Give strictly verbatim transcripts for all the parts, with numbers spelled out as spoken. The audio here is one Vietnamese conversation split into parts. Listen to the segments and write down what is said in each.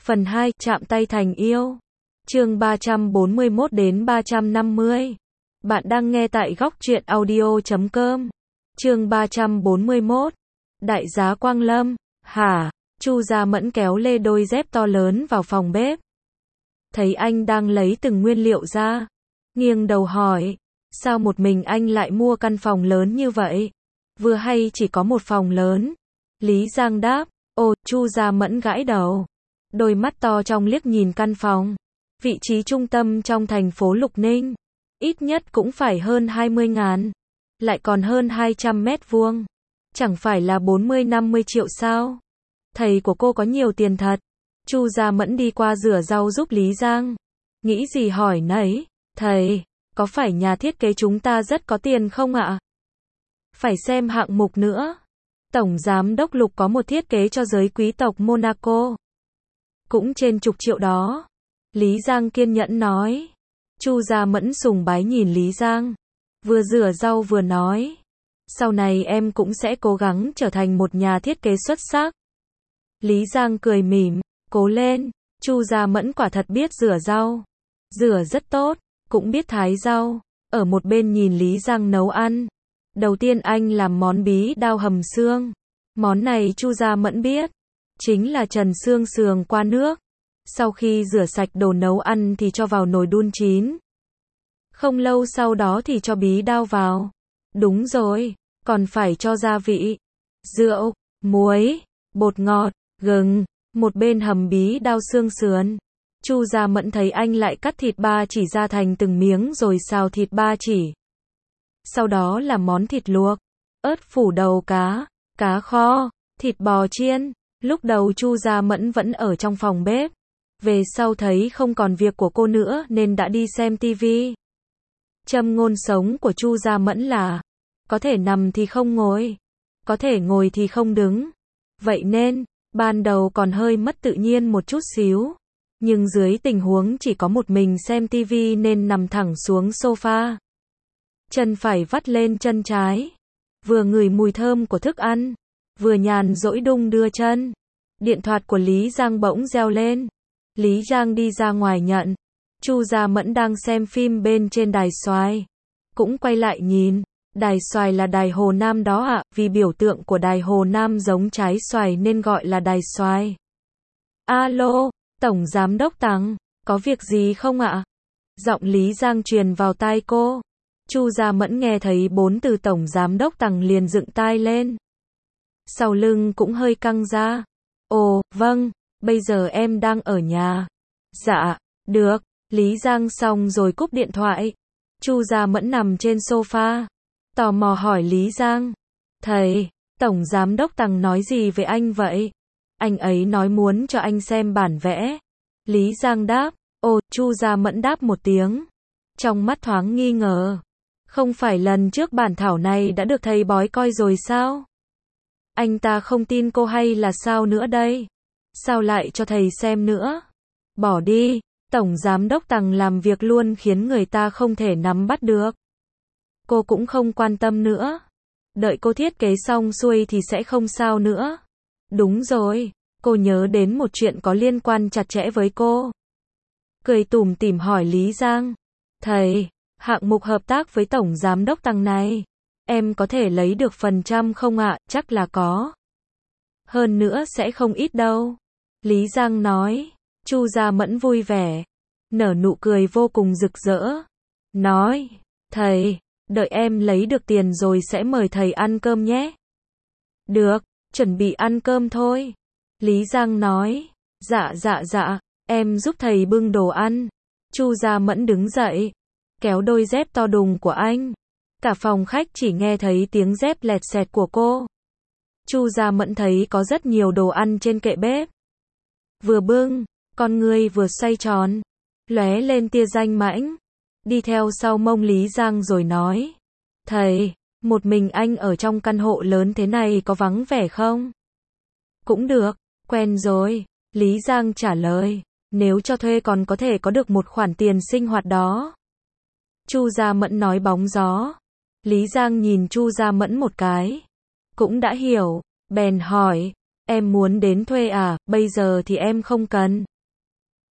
Phần hai, chạm tay thành yêu. Chương ba trăm bốn mươi mốt đến ba trăm năm mươi. Bạn đang nghe tại góc truyện audio chấm com. Chương ba trăm bốn mươi mốt. Đại giá Quang Lâm. Hả? Chu Gia Mẫn kéo lê đôi dép to lớn vào phòng bếp. Thấy anh đang lấy từng nguyên liệu ra. Nghiêng đầu hỏi. Sao một mình anh lại mua căn phòng lớn như vậy? Vừa hay chỉ có một phòng lớn. Lý Giang đáp. Ồ, Chu Gia Mẫn gãi đầu. Đôi mắt to trong liếc nhìn căn phòng. Vị trí trung tâm trong thành phố Lục Ninh. Ít nhất cũng phải hơn hai mươi ngàn. Lại còn hơn hai trăm mét vuông. Chẳng phải là bốn mươi năm mươi triệu sao? Thầy của cô có nhiều tiền thật. Chu Gia Mẫn đi qua rửa rau giúp Lý Giang. Nghĩ gì hỏi nấy. Thầy, có phải nhà thiết kế chúng ta rất có tiền không ạ? Phải xem hạng mục nữa. Tổng giám đốc Lục có một thiết kế cho giới quý tộc Monaco. Cũng trên chục triệu đó. Lý Giang kiên nhẫn nói. Chu Gia Mẫn sùng bái nhìn Lý Giang. Vừa rửa rau vừa nói. Sau này em cũng sẽ cố gắng trở thành một nhà thiết kế xuất sắc. Lý Giang cười mỉm. Cố lên. Chu Gia Mẫn quả thật biết rửa rau. Rửa rất tốt. Cũng biết thái rau. Ở một bên nhìn Lý Giang nấu ăn. Đầu tiên anh làm món bí đao hầm xương. Món này Chu Gia Mẫn biết. Chính là trần xương sườn qua nước. Sau khi rửa sạch đồ nấu ăn thì cho vào nồi đun chín. Không lâu sau đó thì cho bí đao vào. Đúng rồi, còn phải cho gia vị. Rượu, muối, bột ngọt, gừng. Một bên hầm bí đao xương sườn. Chu Gia Mẫn thấy anh lại cắt thịt ba chỉ ra thành từng miếng rồi xào thịt ba chỉ. Sau đó là món thịt luộc, ớt phủ đầu cá, cá kho, thịt bò chiên. Lúc đầu Chu Gia Mẫn vẫn ở trong phòng bếp. Về sau thấy không còn việc của cô nữa nên đã đi xem tivi. Châm ngôn sống của Chu Gia Mẫn là có thể nằm thì không ngồi, có thể ngồi thì không đứng. Vậy nên, ban đầu còn hơi mất tự nhiên một chút xíu. Nhưng dưới tình huống chỉ có một mình xem tivi nên nằm thẳng xuống sofa. Chân phải vắt lên chân trái. Vừa ngửi mùi thơm của thức ăn. Vừa nhàn rỗi đung đưa chân. Điện thoại của Lý Giang bỗng reo lên. Lý Giang đi ra ngoài nhận. Chu Gia Mẫn đang xem phim bên trên đài xoài. Cũng quay lại nhìn. Đài xoài là đài Hồ Nam đó ạ, à, vì biểu tượng của đài Hồ Nam giống trái xoài nên gọi là đài xoài. Alo, Tổng Giám đốc Tằng, có việc gì không ạ? À? Giọng Lý Giang truyền vào tai cô. Chu Gia Mẫn nghe thấy bốn từ Tổng Giám đốc Tằng liền dựng tai lên. Sau lưng cũng hơi căng ra. Ồ, vâng, bây giờ em đang ở nhà. Dạ, được. Lý Giang xong rồi cúp điện thoại. Chu Gia Mẫn nằm trên sofa. Tò mò hỏi Lý Giang. Thầy, Tổng Giám đốc Tằng nói gì với anh vậy? Anh ấy nói muốn cho anh xem bản vẽ. Lý Giang đáp. Ồ, Chu Gia Mẫn đáp một tiếng. Trong mắt thoáng nghi ngờ. Không phải lần trước bản thảo này đã được thầy bói coi rồi sao? Anh ta không tin cô hay là sao nữa đây? Sao lại cho thầy xem nữa? Bỏ đi, Tổng Giám đốc Tằng làm việc luôn khiến người ta không thể nắm bắt được. Cô cũng không quan tâm nữa. Đợi cô thiết kế xong xuôi thì sẽ không sao nữa. Đúng rồi, cô nhớ đến một chuyện có liên quan chặt chẽ với cô. Cười tủm tỉm hỏi Lý Giang. Thầy, hạng mục hợp tác với Tổng Giám đốc Tằng này, em có thể lấy được phần trăm không ạ? Chắc là có. Hơn nữa sẽ không ít đâu. Lý Giang nói. Chu Gia Mẫn vui vẻ. Nở nụ cười vô cùng rực rỡ. Nói. Thầy, đợi em lấy được tiền rồi sẽ mời thầy ăn cơm nhé. Được, chuẩn bị ăn cơm thôi. Lý Giang nói. Dạ dạ dạ, em giúp thầy bưng đồ ăn. Chu Gia Mẫn đứng dậy. Kéo đôi dép to đùng của anh. Cả phòng khách chỉ nghe thấy tiếng dép lẹt xẹt của cô. Chu Gia Mẫn thấy có rất nhiều đồ ăn trên kệ bếp. Vừa bưng, con người vừa xoay tròn, lóe lên tia danh mãnh. Đi theo sau mông Lý Giang rồi nói. Thầy, một mình anh ở trong căn hộ lớn thế này có vắng vẻ không? Cũng được, quen rồi. Lý Giang trả lời. Nếu cho thuê còn có thể có được một khoản tiền sinh hoạt đó. Chu Gia Mẫn nói bóng gió. Lý Giang nhìn Chu Gia Mẫn một cái. Cũng đã hiểu, bèn hỏi. Em muốn đến thuê à, bây giờ thì em không cần.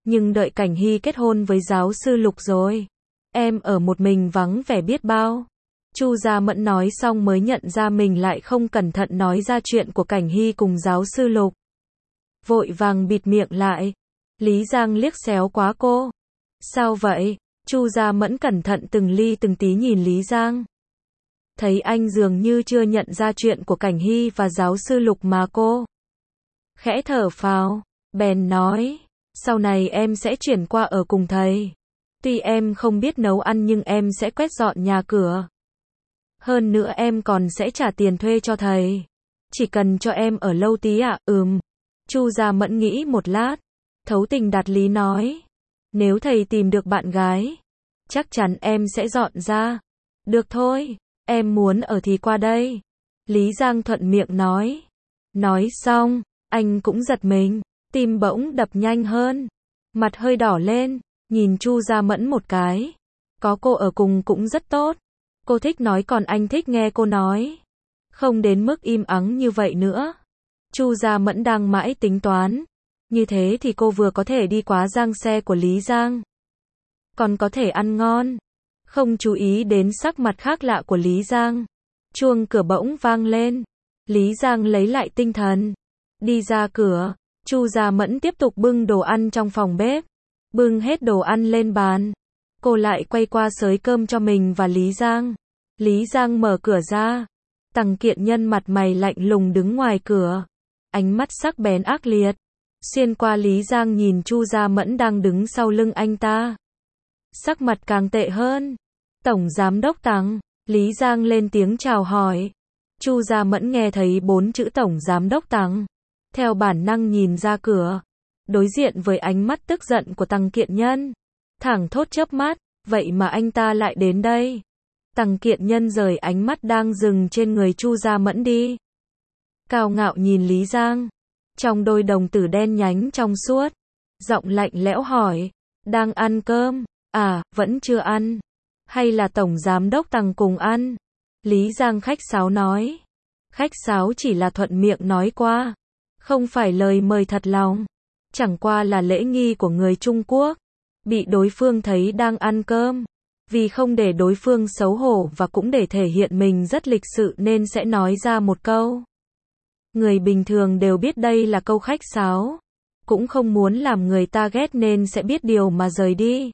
Nhưng đợi Cảnh Hy kết hôn với giáo sư Lục rồi, em ở một mình vắng vẻ biết bao. Chu Gia Mẫn nói xong mới nhận ra mình lại không cẩn thận nói ra chuyện của Cảnh Hy cùng giáo sư Lục. Vội vàng bịt miệng lại. Lý Giang liếc xéo quá cô. Sao vậy? Chu Gia Mẫn cẩn thận từng ly từng tí nhìn Lý Giang. Thấy anh dường như chưa nhận ra chuyện của Cảnh Hy và giáo sư Lục mà cô. Khẽ thở phào, bèn nói, sau này em sẽ chuyển qua ở cùng thầy. Tuy em không biết nấu ăn nhưng em sẽ quét dọn nhà cửa. Hơn nữa em còn sẽ trả tiền thuê cho thầy. Chỉ cần cho em ở lâu tí ạ, à? Ừm. Chu Gia Mẫn nghĩ một lát, thấu tình đạt lý nói. Nếu thầy tìm được bạn gái, chắc chắn em sẽ dọn ra. Được thôi, em muốn ở thì qua đây. Lý Giang thuận miệng nói. Nói xong, anh cũng giật mình, tim bỗng đập nhanh hơn. Mặt hơi đỏ lên, nhìn Chu Gia Mẫn một cái. Có cô ở cùng cũng rất tốt. Cô thích nói còn anh thích nghe cô nói. Không đến mức im ắng như vậy nữa. Chu Gia Mẫn đang mãi tính toán. Như thế thì cô vừa có thể đi quá giang xe của Lý Giang, còn có thể ăn ngon. Không chú ý đến sắc mặt khác lạ của Lý Giang. Chuông cửa bỗng vang lên. Lý Giang lấy lại tinh thần. Đi ra cửa. Chu Gia Mẫn tiếp tục bưng đồ ăn trong phòng bếp. Bưng hết đồ ăn lên bàn. Cô lại quay qua xới cơm cho mình và Lý Giang. Lý Giang mở cửa ra. Tằng Kiện Nhân mặt mày lạnh lùng đứng ngoài cửa. Ánh mắt sắc bén ác liệt. Xuyên qua Lý Giang nhìn Chu Gia Mẫn đang đứng sau lưng anh ta. Sắc mặt càng tệ hơn. Tổng Giám đốc Tằng. Lý Giang lên tiếng chào hỏi. Chu Gia Mẫn nghe thấy bốn chữ Tổng Giám đốc Tằng. Theo bản năng nhìn ra cửa. Đối diện với ánh mắt tức giận của Tằng Kiện Nhân. Thẳng thốt chớp mắt. Vậy mà anh ta lại đến đây. Tằng Kiện Nhân rời ánh mắt đang dừng trên người Chu Gia Mẫn đi. Cao ngạo nhìn Lý Giang. Trong đôi đồng tử đen nhánh trong suốt. Giọng lạnh lẽo hỏi. Đang ăn cơm? À, vẫn chưa ăn. Hay là Tổng Giám đốc Tằng cùng ăn? Lý Giang khách sáo nói. Khách sáo chỉ là thuận miệng nói qua. Không phải lời mời thật lòng. Chẳng qua là lễ nghi của người Trung Quốc. Bị đối phương thấy đang ăn cơm. Vì không để đối phương xấu hổ và cũng để thể hiện mình rất lịch sự nên sẽ nói ra một câu. Người bình thường đều biết đây là câu khách sáo. Cũng không muốn làm người ta ghét nên sẽ biết điều mà rời đi.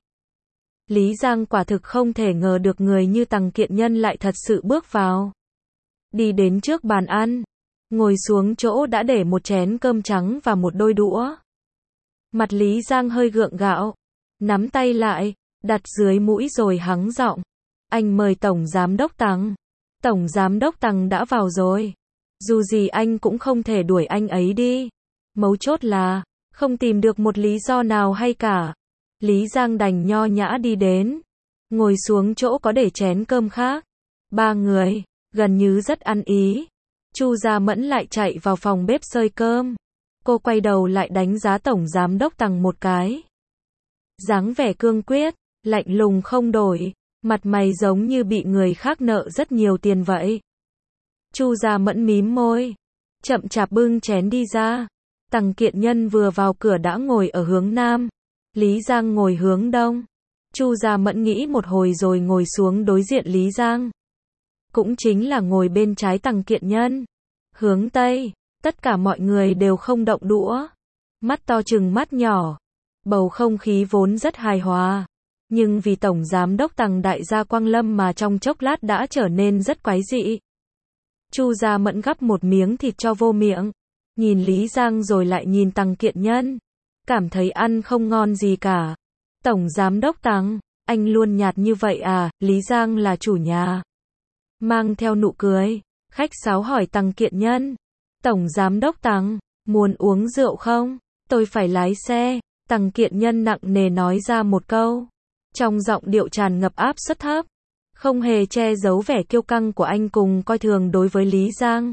Lý Giang quả thực không thể ngờ được người như Tằng Kiện Nhân lại thật sự bước vào. Đi đến trước bàn ăn. Ngồi xuống chỗ đã để một chén cơm trắng và một đôi đũa. Mặt Lý Giang hơi gượng gạo. Nắm tay lại, đặt dưới mũi rồi hắng giọng. Anh mời Tổng Giám đốc Tằng. Tổng Giám đốc Tằng đã vào rồi. Dù gì anh cũng không thể đuổi anh ấy đi. Mấu chốt là, không tìm được một lý do nào hay cả. Lý Giang đành nho nhã đi đến. Ngồi xuống chỗ có để chén cơm khác. Ba người, gần như rất ăn ý. Chu Gia Mẫn lại chạy vào phòng bếp xơi cơm. Cô quay đầu lại đánh giá Tổng Giám đốc Tằng một cái. Dáng vẻ cương quyết, lạnh lùng không đổi. Mặt mày giống như bị người khác nợ rất nhiều tiền vậy. Chu Gia Mẫn mím môi. Chậm chạp bưng chén đi ra. Tằng Kiện Nhân vừa vào cửa đã ngồi ở hướng nam. Lý Giang ngồi hướng đông. Chu Gia Mẫn nghĩ một hồi rồi ngồi xuống đối diện Lý Giang. Cũng chính là ngồi bên trái Tằng Kiện Nhân. Hướng tây, tất cả mọi người đều không động đũa. Mắt to chừng mắt nhỏ. Bầu không khí vốn rất hài hòa. Nhưng vì Tổng Giám đốc Tằng đại gia Quang Lâm mà trong chốc lát đã trở nên rất quái dị. Chu Gia Mẫn gắp một miếng thịt cho vô miệng. Nhìn Lý Giang rồi lại nhìn Tằng Kiện Nhân. Cảm thấy ăn không ngon gì cả. Tổng Giám đốc Tằng, anh luôn nhạt như vậy à? Lý Giang là chủ nhà. Mang theo nụ cười, khách sáo hỏi Tằng Kiện Nhân. Tổng Giám đốc Tằng, muốn uống rượu không? Tôi phải lái xe. Tằng Kiện Nhân nặng nề nói ra một câu. Trong giọng điệu tràn ngập áp suất thấp. Không hề che giấu vẻ kiêu căng của anh cùng coi thường đối với Lý Giang.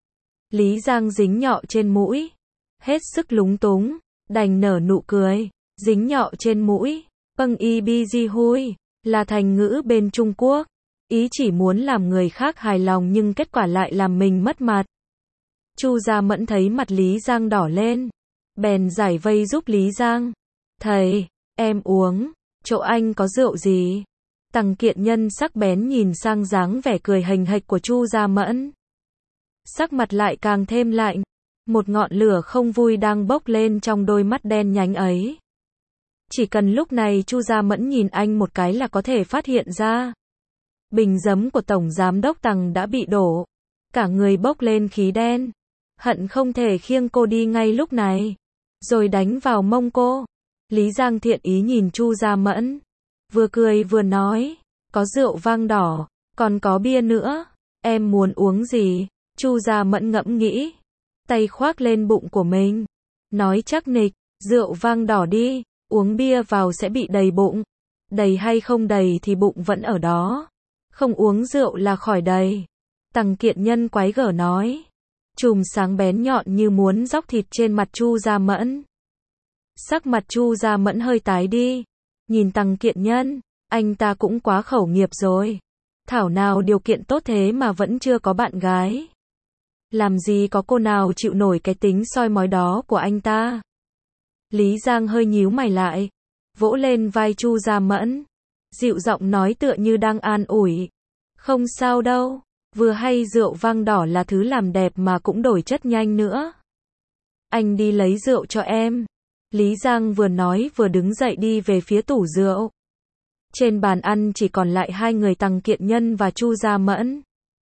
Lý Giang dính nhọ trên mũi. Hết sức lúng túng. Đành nở nụ cười. Dính nhọ trên mũi. Pâng y bi di hui. Là thành ngữ bên Trung Quốc. Ý chỉ muốn làm người khác hài lòng nhưng kết quả lại làm mình mất mặt. Chu Gia Mẫn thấy mặt Lý Giang đỏ lên. Bèn giải vây giúp Lý Giang. Thầy, em uống, chỗ anh có rượu gì? Tằng Kiện Nhân sắc bén nhìn sang dáng vẻ cười hình hạch của Chu Gia Mẫn. Sắc mặt lại càng thêm lạnh, một ngọn lửa không vui đang bốc lên trong đôi mắt đen nhánh ấy. Chỉ cần lúc này Chu Gia Mẫn nhìn anh một cái là có thể phát hiện ra. Bình giấm của Tổng Giám đốc Tằng đã bị đổ, cả người bốc lên khí đen, hận không thể khiêng cô đi ngay lúc này, rồi đánh vào mông cô. Lý Giang thiện ý nhìn Chu Gia Mẫn, vừa cười vừa nói, có rượu vang đỏ, còn có bia nữa, em muốn uống gì? Chu Gia Mẫn ngẫm nghĩ, tay khoác lên bụng của mình, nói chắc nịch, rượu vang đỏ đi, uống bia vào sẽ bị đầy bụng, đầy hay không đầy thì bụng vẫn ở đó, không uống rượu là khỏi đầy. Tằng Kiện Nhân quái gở nói, chùm sáng bén nhọn như muốn róc thịt trên mặt Chu Gia Mẫn. Sắc mặt Chu Gia Mẫn hơi tái đi, nhìn Tằng Kiện Nhân, anh ta cũng quá khẩu nghiệp rồi. Thảo nào điều kiện tốt thế mà vẫn chưa có bạn gái. Làm gì có cô nào chịu nổi cái tính soi mói đó của anh ta. Lý Giang hơi nhíu mày lại, vỗ lên vai Chu Gia Mẫn, dịu giọng nói tựa như đang an ủi. Không sao đâu, vừa hay rượu vang đỏ là thứ làm đẹp mà cũng đổi chất nhanh nữa. Anh đi lấy rượu cho em. Lý Giang vừa nói vừa đứng dậy đi về phía tủ rượu. Trên bàn ăn chỉ còn lại hai người Tằng Kiện Nhân và Chu Gia Mẫn.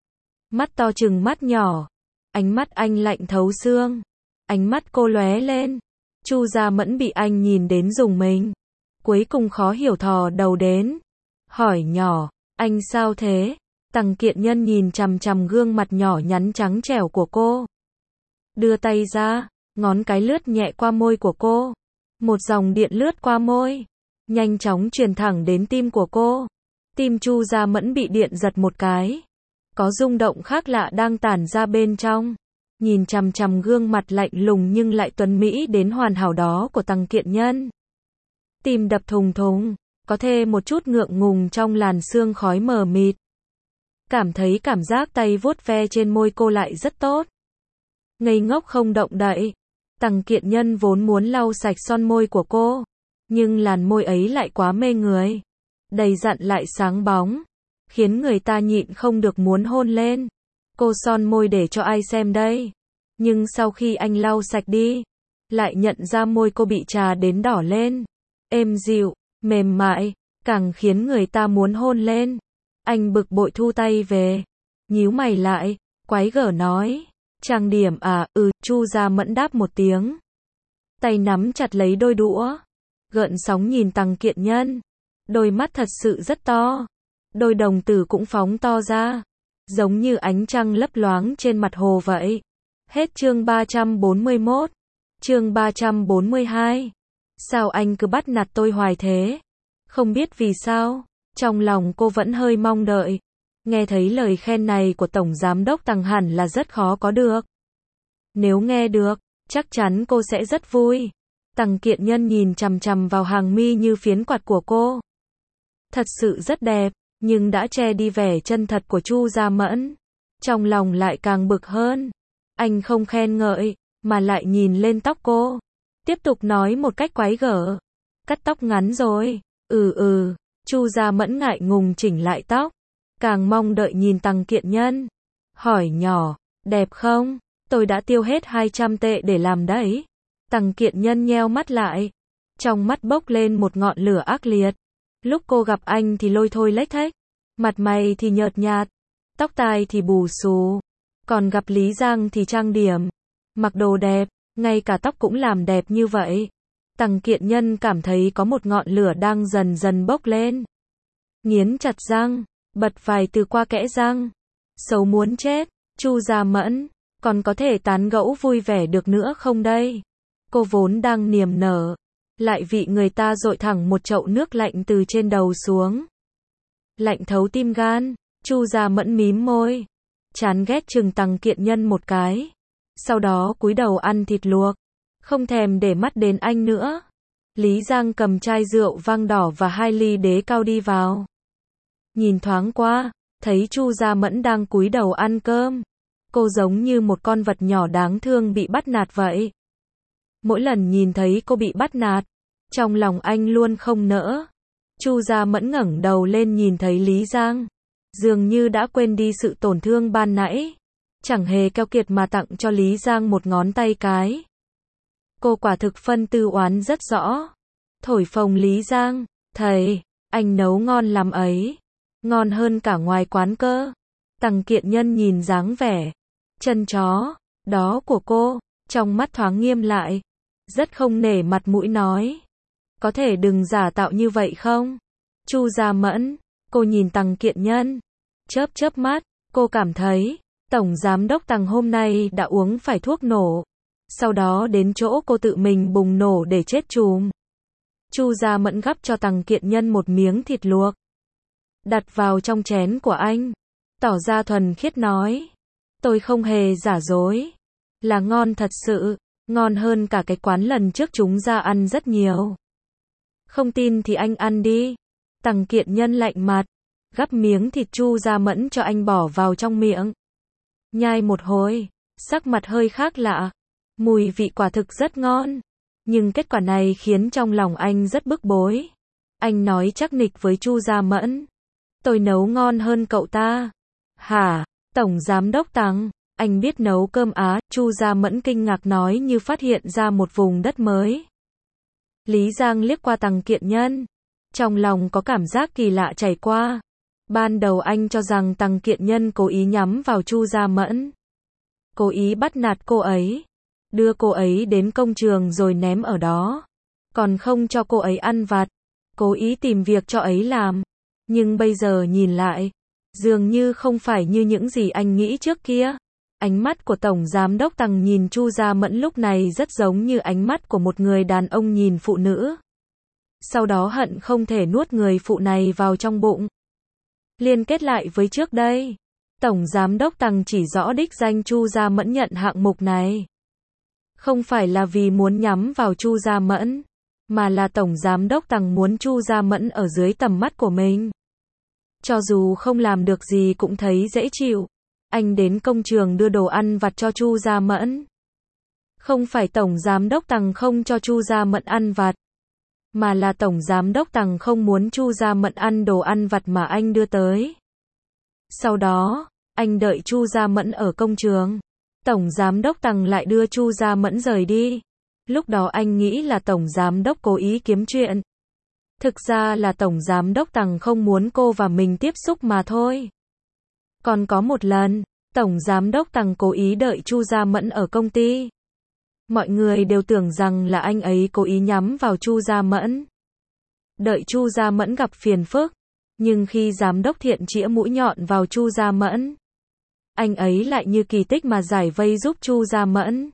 Mắt to chừng mắt nhỏ, ánh mắt anh lạnh thấu xương. Ánh mắt cô lóe lên. Chu Gia Mẫn bị anh nhìn đến rùng mình. Cuối cùng khó hiểu thò đầu đến, hỏi nhỏ, anh sao thế? Tằng Kiện Nhân nhìn chằm chằm gương mặt nhỏ nhắn trắng trẻo của cô. Đưa tay ra, ngón cái lướt nhẹ qua môi của cô. Một dòng điện lướt qua môi, nhanh chóng truyền thẳng đến tim của cô. Tim Chu Gia Mẫn bị điện giật một cái. Có rung động khác lạ đang tản ra bên trong. Nhìn chằm chằm gương mặt lạnh lùng nhưng lại tuấn mỹ đến hoàn hảo đó của Tằng Kiện Nhân. Tim đập thùng thùng, có thêm một chút ngượng ngùng trong làn sương khói mờ mịt. Cảm thấy cảm giác tay vuốt ve trên môi cô lại rất tốt. Ngây ngốc không động đậy. Tằng Kiện Nhân vốn muốn lau sạch son môi của cô, nhưng làn môi ấy lại quá mê người, đầy dặn lại sáng bóng, khiến người ta nhịn không được muốn hôn lên. Cô son môi để cho ai xem đây? Nhưng sau khi anh lau sạch đi, lại nhận ra môi cô bị trà đến đỏ lên, êm dịu, mềm mại, càng khiến người ta muốn hôn lên. Anh bực bội thu tay về, nhíu mày lại, quái gở nói, trang điểm à? Ừ. Chu Gia Mẫn đáp một tiếng, tay nắm chặt lấy đôi đũa, gợn sóng nhìn Tằng Kiện Nhân, đôi mắt thật sự rất to, đôi đồng tử cũng phóng to ra, giống như ánh trăng lấp loáng trên mặt hồ vậy. Hết chương ba trăm bốn mươi mốt. Chương ba trăm bốn mươi hai. Sao anh cứ bắt nạt tôi hoài thế? Không biết vì sao, trong lòng cô vẫn hơi mong đợi. Nghe thấy lời khen này của Tổng Giám đốc Tằng hẳn là rất khó có được. Nếu nghe được, chắc chắn cô sẽ rất vui. Tằng Kiện Nhân nhìn chằm chằm vào hàng mi như phiến quạt của cô. Thật sự rất đẹp, nhưng đã che đi vẻ chân thật của Chu Gia Mẫn. Trong lòng lại càng bực hơn. Anh không khen ngợi, mà lại nhìn lên tóc cô. Tiếp tục nói một cách quái gở. Cắt tóc ngắn rồi. Ừ ừ. Chu Gia Mẫn ngại ngùng chỉnh lại tóc. Càng mong đợi nhìn Tằng Kiện Nhân. Hỏi nhỏ, đẹp không? Tôi đã tiêu hết hai trăm tệ để làm đấy. Tằng Kiện Nhân nheo mắt lại. Trong mắt bốc lên một ngọn lửa ác liệt. Lúc cô gặp anh thì lôi thôi lếch thếch. Mặt mày thì nhợt nhạt. Tóc tai thì bù xù. Còn gặp Lý Giang thì trang điểm. Mặc đồ đẹp. Ngay cả tóc cũng làm đẹp như vậy. Tằng Kiện Nhân cảm thấy có một ngọn lửa đang dần dần bốc lên. Nghiến chặt răng. Bật vài từ qua kẽ răng. Xấu muốn chết. Chu Gia Mẫn, còn có thể tán gẫu vui vẻ được nữa không đây? Cô vốn đang niềm nở, lại bị người ta dội thẳng một chậu nước lạnh từ trên đầu xuống. Lạnh thấu tim gan. Chu Gia Mẫn mím môi, chán ghét chừng Tằng Kiện Nhân một cái. Sau đó cúi đầu ăn thịt luộc, không thèm để mắt đến anh nữa. Lý Giang cầm chai rượu vang đỏ và hai ly đế cao đi vào. Nhìn thoáng qua, thấy Chu Gia Mẫn đang cúi đầu ăn cơm. Cô giống như một con vật nhỏ đáng thương bị bắt nạt vậy. Mỗi lần nhìn thấy cô bị bắt nạt, Trong lòng anh luôn không nỡ. Chu Gia Mẫn ngẩng đầu lên nhìn thấy Lý Giang, dường như đã quên đi sự tổn thương ban nãy, chẳng hề keo kiệt mà tặng cho Lý Giang một ngón tay cái. Cô quả thực phân tư oán rất rõ. Thổi phồng Lý Giang, thầy, anh nấu ngon lắm ấy, ngon hơn cả ngoài quán cơ. Tằng Kiện Nhân nhìn dáng vẻ chân chó đó của cô, trong mắt thoáng nghiêm lại, rất không nể mặt mũi nói, có thể đừng giả tạo như vậy không? Chu Gia Mẫn, cô nhìn Tằng Kiện Nhân, chớp chớp mắt, cô cảm thấy, Tổng Giám đốc Tằng hôm nay đã uống phải thuốc nổ, sau đó đến chỗ cô tự mình bùng nổ để chết chùm. Chu Gia Mẫn gắp cho Tằng Kiện Nhân một miếng thịt luộc, đặt vào trong chén của anh, tỏ ra thuần khiết nói, tôi không hề giả dối, là ngon thật sự, ngon hơn cả cái quán lần trước chúng ra ăn rất nhiều. Không tin thì anh ăn đi. Tằng Kiện Nhân lạnh mặt, gắp miếng thịt Chu Gia Mẫn cho anh bỏ vào trong miệng. Nhai một hồi, sắc mặt hơi khác lạ, mùi vị quả thực rất ngon, nhưng kết quả này khiến trong lòng anh rất bức bối. Anh nói chắc nịch với Chu Gia Mẫn, tôi nấu ngon hơn cậu ta. Hả? Tổng Giám đốc Tằng, anh biết nấu cơm á? Chu Gia Mẫn kinh ngạc nói như phát hiện ra một vùng đất mới. Lý Giang liếc qua Tằng Kiện Nhân, trong lòng có cảm giác kỳ lạ chảy qua. Ban đầu anh cho rằng Tằng Kiện Nhân cố ý nhắm vào Chu Gia Mẫn, cố ý bắt nạt cô ấy, đưa cô ấy đến công trường rồi ném ở đó, còn không cho cô ấy ăn vặt, cố ý tìm việc cho ấy làm. Nhưng bây giờ nhìn lại, dường như không phải như những gì anh nghĩ trước kia. Ánh mắt của Tổng Giám đốc Tằng nhìn Chu Gia Mẫn lúc này rất giống như ánh mắt của một người đàn ông nhìn phụ nữ, sau đó hận không thể nuốt người phụ này vào trong bụng. Liên kết lại với trước đây, Tổng Giám đốc Tằng chỉ rõ đích danh Chu Gia Mẫn nhận hạng mục này, không phải là vì muốn nhắm vào Chu Gia Mẫn, mà là Tổng Giám đốc Tằng muốn Chu Gia Mẫn ở dưới tầm mắt của mình. Cho dù không làm được gì cũng thấy dễ chịu. Anh đến công trường đưa đồ ăn vặt cho Chu Gia Mẫn. Không phải Tổng Giám đốc Tằng không cho Chu Gia Mẫn ăn vặt, mà là Tổng Giám đốc Tằng không muốn Chu Gia Mẫn ăn đồ ăn vặt mà anh đưa tới. Sau đó, anh đợi Chu Gia Mẫn ở công trường. Tổng Giám đốc Tằng lại đưa Chu Gia Mẫn rời đi. Lúc đó anh nghĩ là Tổng Giám đốc cố ý kiếm chuyện. Thực ra là Tổng Giám đốc Tằng không muốn cô và mình tiếp xúc mà thôi. Còn có một lần, Tổng Giám đốc Tằng cố ý đợi Chu Gia Mẫn ở công ty. Mọi người đều tưởng rằng là anh ấy cố ý nhắm vào Chu Gia Mẫn, đợi Chu Gia Mẫn gặp phiền phức. Nhưng khi Giám đốc Thiện chĩa mũi nhọn vào Chu Gia Mẫn, anh ấy lại như kỳ tích mà giải vây giúp Chu Gia Mẫn.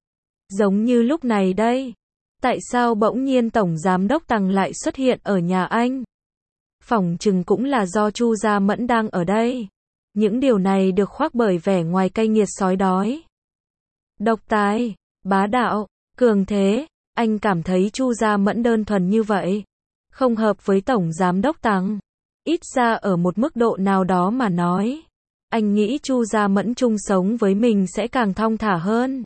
Giống như lúc này đây, tại sao bỗng nhiên Tổng Giám đốc Tằng lại xuất hiện ở nhà anh? Phỏng chừng cũng là do Chu Gia Mẫn đang ở đây. Những điều này được khoác bởi vẻ ngoài cay nghiệt sói đói, độc tài, bá đạo, cường thế. Anh cảm thấy Chu Gia Mẫn đơn thuần như vậy không hợp với Tổng Giám đốc Tằng. Ít ra ở một mức độ nào đó mà nói, anh nghĩ Chu Gia Mẫn chung sống với mình sẽ càng thong thả hơn,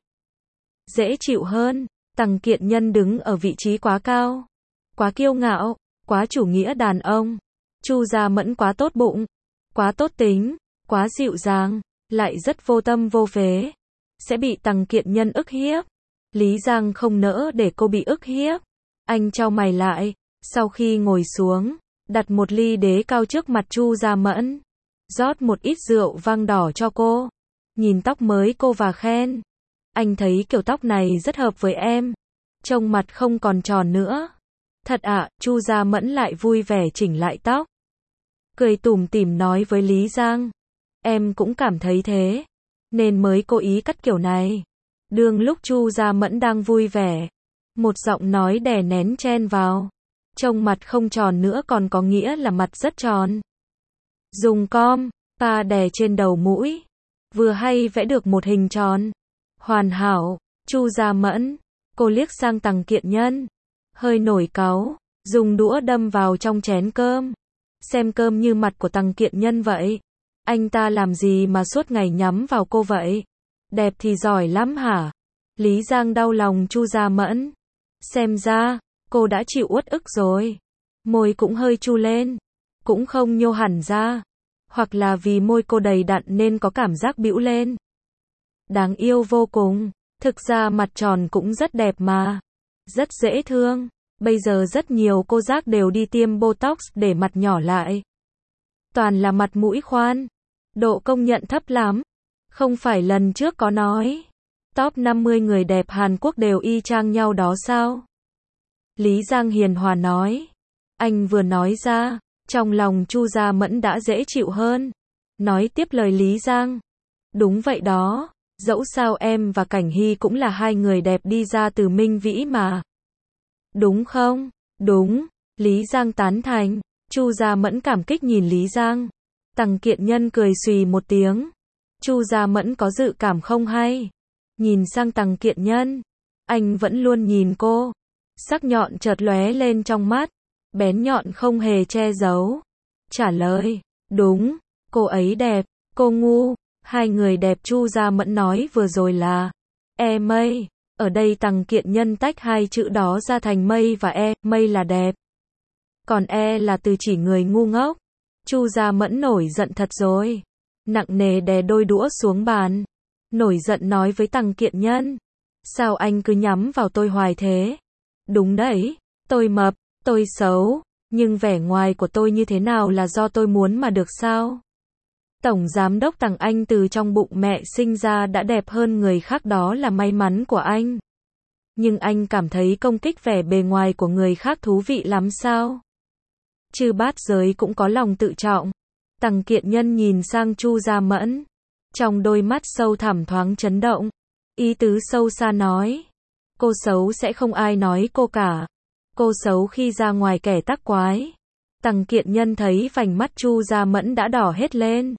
dễ chịu hơn. Tằng Kiện Nhân đứng ở vị trí quá cao, quá kiêu ngạo, quá chủ nghĩa đàn ông. Chu Gia Mẫn quá tốt bụng, quá tốt tính, quá dịu dàng, lại rất vô tâm vô phế, sẽ bị Tằng Kiện Nhân ức hiếp. Lý Giang không nỡ để cô bị ức hiếp. Anh chau mày lại, sau khi ngồi xuống, đặt một ly đế cao trước mặt Chu Gia Mẫn, rót một ít rượu vang đỏ cho cô, nhìn tóc mới cô và khen, anh thấy kiểu tóc này rất hợp với em, trông mặt không còn tròn nữa. Thật ạ? À? Chu Gia Mẫn lại vui vẻ chỉnh lại tóc, cười tủm tỉm nói với Lý Giang, em cũng cảm thấy thế, nên mới cố ý cắt kiểu này. Đương lúc Chu Gia Mẫn đang vui vẻ, một giọng nói đè nén chen vào, trông mặt không tròn nữa còn có nghĩa là mặt rất tròn. Dùng com, pa đè trên đầu mũi, vừa hay vẽ được một hình tròn hoàn hảo. Chu Gia Mẫn, cô liếc sang Tằng Kiện Nhân, hơi nổi cáu, dùng đũa đâm vào trong chén cơm. Xem cơm như mặt của Tằng Kiện Nhân vậy. Anh ta làm gì mà suốt ngày nhắm vào cô vậy? Đẹp thì giỏi lắm hả? Lý Giang đau lòng Chu Gia Mẫn. Xem ra, cô đã chịu uất ức rồi. Môi cũng hơi chu lên, cũng không nhô hẳn ra. Hoặc là vì môi cô đầy đặn nên có cảm giác bĩu lên. Đáng yêu vô cùng. Thực ra mặt tròn cũng rất đẹp mà. Rất dễ thương. Bây giờ rất nhiều cô giác đều đi tiêm Botox để mặt nhỏ lại. Toàn là mặt mũi khoan. Độ công nhận thấp lắm. Không phải lần trước có nói top năm mươi người đẹp Hàn Quốc đều y chang nhau đó sao? Lý Giang hiền hòa nói. Anh vừa nói ra, trong lòng Chu Gia Mẫn đã dễ chịu hơn. Nói tiếp lời Lý Giang. Đúng vậy đó, dẫu sao em và Cảnh Hy cũng là hai người đẹp đi ra từ Minh Vĩ mà. Đúng không? Đúng, Lý Giang tán thành. Chu Gia Mẫn cảm kích nhìn Lý Giang. Tằng Kiện Nhân cười xùy một tiếng. Chu Gia Mẫn có dự cảm không hay. Nhìn sang Tằng Kiện Nhân. Anh vẫn luôn nhìn cô. Sắc nhọn chợt lóe lên trong mắt. Bén nhọn không hề che giấu. Trả lời. Đúng, cô ấy đẹp. Cô ngu. Hai người đẹp Chu Gia Mẫn nói vừa rồi là E mây. Ở đây Tằng Kiện Nhân tách hai chữ đó ra thành mây và E. Mây là đẹp. Còn E là từ chỉ người ngu ngốc. Chu Gia Mẫn nổi giận thật rồi. Nặng nề đè đôi đũa xuống bàn. Nổi giận nói với Tằng Kiện Nhân. Sao anh cứ nhắm vào tôi hoài thế? Đúng đấy, tôi mập, tôi xấu, nhưng vẻ ngoài của tôi như thế nào là do tôi muốn mà được sao? Tổng giám đốc Tằng Anh từ trong bụng mẹ sinh ra đã đẹp hơn người khác, đó là may mắn của anh. Nhưng anh cảm thấy công kích vẻ bề ngoài của người khác thú vị lắm sao? Chư bát giới cũng có lòng tự trọng. Tằng Kiện Nhân nhìn sang Chu Gia Mẫn. Trong đôi mắt sâu thẳm thoáng chấn động. Ý tứ sâu xa nói. Cô xấu sẽ không ai nói cô cả. Cô xấu khi ra ngoài kẻ tắc quái. Tằng Kiện Nhân thấy vành mắt Chu Gia Mẫn đã đỏ hết lên.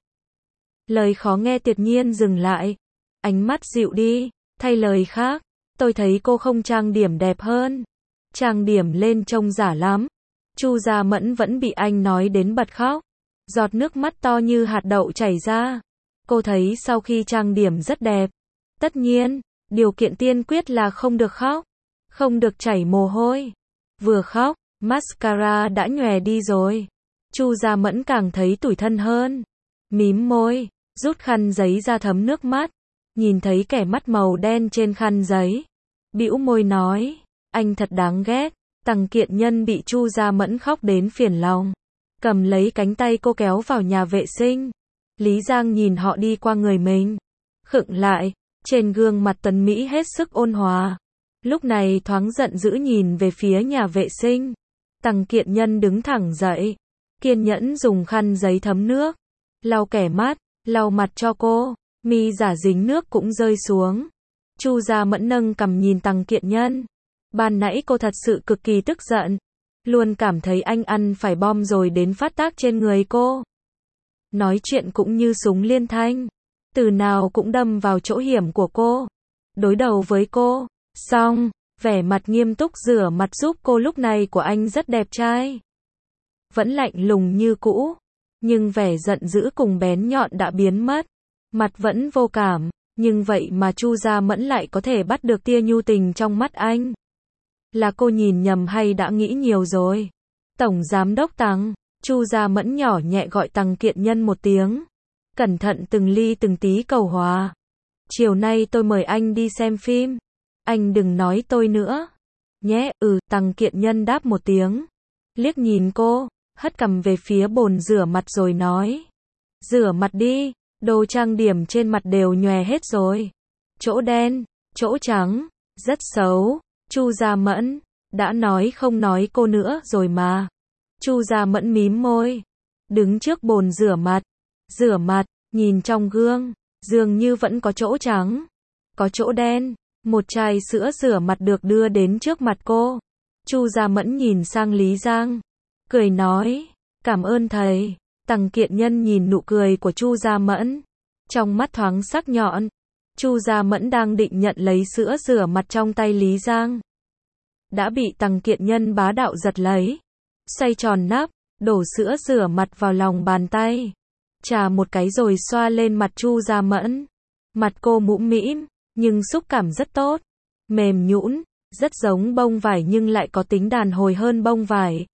Lời khó nghe tuyệt nhiên dừng lại. Ánh mắt dịu đi. Thay lời khác. Tôi thấy cô không trang điểm đẹp hơn. Trang điểm lên trông giả lắm. Chu Gia Mẫn vẫn bị anh nói đến bật khóc. Giọt nước mắt to như hạt đậu chảy ra. Cô thấy sau khi trang điểm rất đẹp. Tất nhiên, điều kiện tiên quyết là không được khóc. Không được chảy mồ hôi. Vừa khóc, mascara đã nhòe đi rồi. Chu Gia Mẫn càng thấy tủi thân hơn. Mím môi, rút khăn giấy ra thấm nước mắt. Nhìn thấy kẻ mắt màu đen trên khăn giấy. Bĩu môi nói, anh thật đáng ghét. Tằng Kiện Nhân bị Chu Gia Mẫn khóc đến phiền lòng. Cầm lấy cánh tay cô kéo vào nhà vệ sinh. Lý Giang nhìn họ đi qua người mình. Khựng lại, trên gương mặt tuấn Mỹ hết sức ôn hòa. Lúc này thoáng giận dữ nhìn về phía nhà vệ sinh. Tằng Kiện Nhân đứng thẳng dậy. Kiên nhẫn dùng khăn giấy thấm nước. Lau kẻ mắt, lau mặt cho cô. Mi giả dính nước cũng rơi xuống. Chu Gia Mẫn nâng cằm nhìn Tằng Kiện Nhân. Ban nãy cô thật sự cực kỳ tức giận. Luôn cảm thấy anh ăn phải bom rồi đến phát tác trên người cô. Nói chuyện cũng như súng liên thanh. Từ nào cũng đâm vào chỗ hiểm của cô. Đối đầu với cô. Xong, vẻ mặt nghiêm túc rửa mặt giúp cô lúc này của anh rất đẹp trai. Vẫn lạnh lùng như cũ. Nhưng vẻ giận dữ cùng bén nhọn đã biến mất. Mặt vẫn vô cảm. Nhưng vậy mà Chu Gia Mẫn lại có thể bắt được tia nhu tình trong mắt anh. Là cô nhìn nhầm hay đã nghĩ nhiều rồi? Tổng giám đốc Tằng. Chu Gia Mẫn nhỏ nhẹ gọi Tằng Kiện Nhân một tiếng. Cẩn thận từng ly từng tí cầu hòa. Chiều nay tôi mời anh đi xem phim. Anh đừng nói tôi nữa. Nhé, ừ, Tằng Kiện Nhân đáp một tiếng. Liếc nhìn cô, hất cằm về phía bồn rửa mặt rồi nói. Rửa mặt đi, đồ trang điểm trên mặt đều nhòe hết rồi. Chỗ đen, chỗ trắng, rất xấu. Chu Gia Mẫn, đã nói không nói cô nữa rồi mà. Chu Gia Mẫn mím môi. Đứng trước bồn rửa mặt. Rửa mặt, nhìn trong gương. Dường như vẫn có chỗ trắng. Có chỗ đen. Một chai sữa rửa mặt được đưa đến trước mặt cô. Chu Gia Mẫn nhìn sang Lý Giang. Cười nói. Cảm ơn thầy. Tằng Kiện Nhân nhìn nụ cười của Chu Gia Mẫn. Trong mắt thoáng sắc nhọn. Chu Gia Mẫn đang định nhận lấy sữa rửa mặt trong tay Lý Giang. Đã bị Tằng Kiện Nhân bá đạo giật lấy. Xoay tròn nắp, đổ sữa rửa mặt vào lòng bàn tay. Chà một cái rồi xoa lên mặt Chu Gia Mẫn. Mặt cô mũm mĩm, nhưng xúc cảm rất tốt. Mềm nhũn, rất giống bông vải nhưng lại có tính đàn hồi hơn bông vải.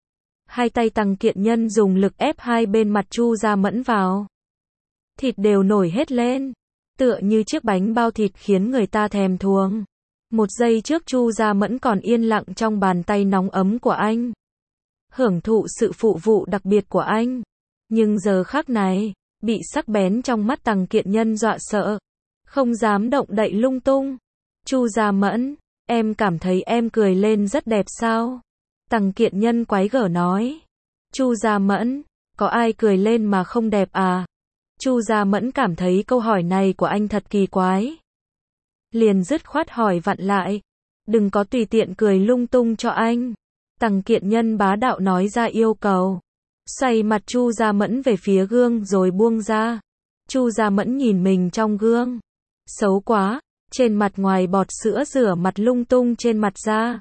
Hai tay Tằng Kiện Nhân dùng lực ép hai bên mặt Chu Gia Mẫn vào. Thịt đều nổi hết lên, tựa như chiếc bánh bao thịt khiến người ta thèm thuồng. Một giây trước Chu Gia Mẫn còn yên lặng trong bàn tay nóng ấm của anh, hưởng thụ sự phụ vụ đặc biệt của anh. Nhưng giờ khắc này, bị sắc bén trong mắt Tằng Kiện Nhân dọa sợ, không dám động đậy lung tung. Chu Gia Mẫn, em cảm thấy em cười lên rất đẹp sao? Tằng Kiện Nhân quái gở nói. Chu Gia Mẫn, có ai cười lên mà không đẹp à? Chu Gia Mẫn cảm thấy câu hỏi này của anh thật kỳ quái. Liền dứt khoát hỏi vặn lại. Đừng có tùy tiện cười lung tung cho anh. Tằng Kiện Nhân bá đạo nói ra yêu cầu. Xoay mặt Chu Gia Mẫn về phía gương rồi buông ra. Chu Gia Mẫn nhìn mình trong gương. Xấu quá, trên mặt ngoài bọt sữa rửa mặt lung tung trên mặt da.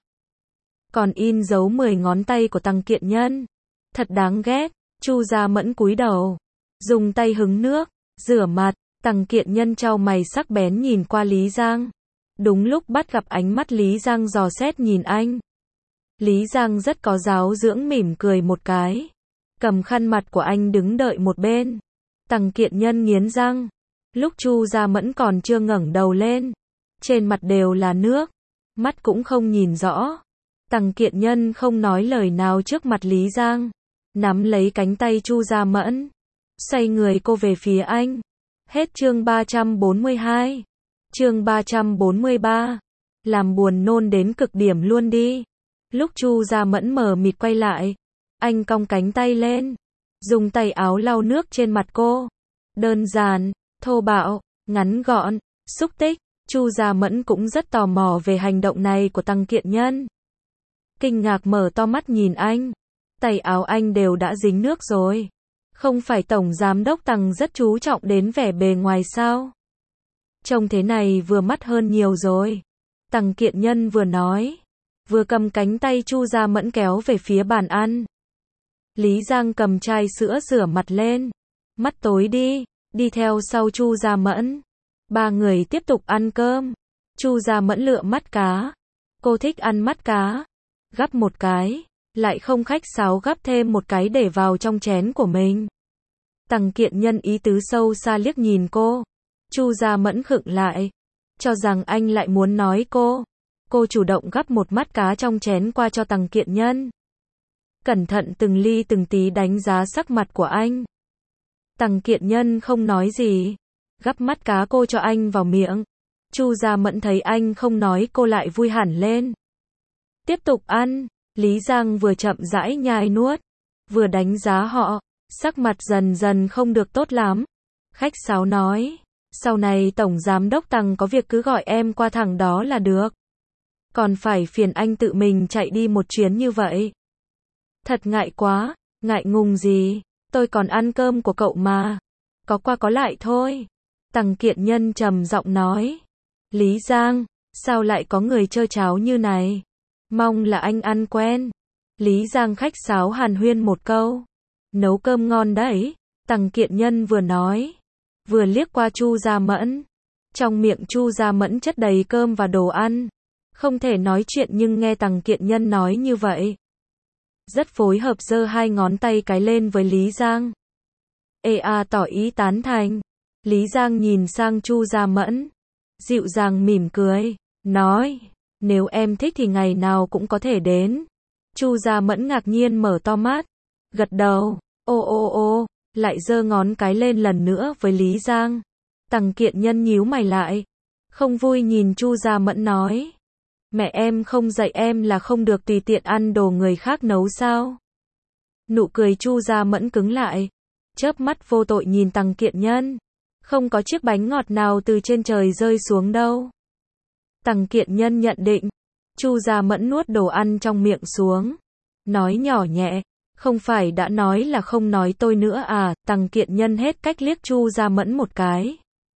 Còn in dấu mười ngón tay của Tằng Kiện Nhân. Thật đáng ghét. Chu Gia Mẫn cúi đầu, dùng tay hứng nước, rửa mặt. Tằng Kiện Nhân chau mày sắc bén nhìn qua Lý Giang. Đúng lúc bắt gặp ánh mắt Lý Giang dò xét nhìn anh. Lý Giang rất có giáo dưỡng mỉm cười một cái, cầm khăn mặt của anh đứng đợi một bên. Tằng Kiện Nhân nghiến răng. Lúc Chu Gia Mẫn còn chưa ngẩng đầu lên, trên mặt đều là nước, mắt cũng không nhìn rõ. Tằng Kiện Nhân không nói lời nào trước mặt Lý Giang, nắm lấy cánh tay Chu Gia Mẫn, xoay người cô về phía anh. Hết chương ba trăm bốn mươi hai. Chương ba trăm bốn mươi ba. Làm buồn nôn đến cực điểm luôn đi. Lúc Chu Gia Mẫn mờ mịt quay lại, anh cong cánh tay lên, dùng tay áo lau nước trên mặt cô. Đơn giản, thô bạo, ngắn gọn, xúc tích. Chu Gia Mẫn cũng rất tò mò về hành động này của Tằng Kiện Nhân. Kinh ngạc mở to mắt nhìn anh. Tay áo anh đều đã dính nước rồi. Không phải Tổng Giám đốc Tằng rất chú trọng đến vẻ bề ngoài sao? Trông thế này vừa mắt hơn nhiều rồi. Tằng Kiện Nhân vừa nói, vừa cầm cánh tay Chu Gia Mẫn kéo về phía bàn ăn. Lý Giang cầm chai sữa rửa mặt lên. Mắt tối đi, đi theo sau Chu Gia Mẫn. Ba người tiếp tục ăn cơm. Chu Gia Mẫn lựa mắt cá. Cô thích ăn mắt cá. Gắp một cái, lại không khách sáo gắp thêm một cái để vào trong chén của mình. Tằng Kiện Nhân ý tứ sâu xa liếc nhìn cô. Chu Gia Mẫn khựng lại, cho rằng anh lại muốn nói cô. Cô chủ động gắp một mắt cá trong chén qua cho Tằng Kiện Nhân. Cẩn thận từng ly từng tí đánh giá sắc mặt của anh. Tằng Kiện Nhân không nói gì, gắp mắt cá cô cho anh vào miệng. Chu Gia Mẫn thấy anh không nói cô lại vui hẳn lên. Tiếp tục ăn. Lý Giang vừa chậm rãi nhai nuốt, vừa đánh giá họ, sắc mặt dần dần không được tốt lắm. Khách sáo nói, sau này Tổng Giám đốc Tằng có việc cứ gọi em qua thẳng đó là được. Còn phải phiền anh tự mình chạy đi một chuyến như vậy. Thật ngại quá. Ngại ngùng gì, tôi còn ăn cơm của cậu mà. Có qua có lại thôi. Tằng Kiện Nhân trầm giọng nói. Lý Giang, sao lại có người trơ tráo như này? Mong là anh ăn quen. Lý Giang khách sáo hàn huyên một câu. Nấu cơm ngon đấy. Tằng Kiện Nhân vừa nói, vừa liếc qua Chu Gia Mẫn. Trong miệng Chu Gia Mẫn chất đầy cơm và đồ ăn. Không thể nói chuyện nhưng nghe Tằng Kiện Nhân nói như vậy, rất phối hợp giơ hai ngón tay cái lên với Lý Giang. Ê a tỏ ý tán thành. Lý Giang nhìn sang Chu Gia Mẫn, dịu dàng mỉm cười, nói, nếu em thích thì ngày nào cũng có thể đến. Chu Gia Mẫn ngạc nhiên mở to mắt, gật đầu, ô ô ô, lại giơ ngón cái lên lần nữa với Lý Giang. Tằng Kiện Nhân nhíu mày lại, không vui nhìn Chu Gia Mẫn nói, mẹ em không dạy em là không được tùy tiện ăn đồ người khác nấu sao? Nụ cười Chu Gia Mẫn cứng lại, chớp mắt vô tội nhìn Tằng Kiện Nhân, không có chiếc bánh ngọt nào từ trên trời rơi xuống đâu. Tằng Kiện Nhân nhận định. Chu Gia Mẫn nuốt đồ ăn trong miệng xuống, nói nhỏ nhẹ, không phải đã nói là không nói tôi nữa à? Tằng Kiện Nhân hết cách liếc Chu Gia Mẫn một cái,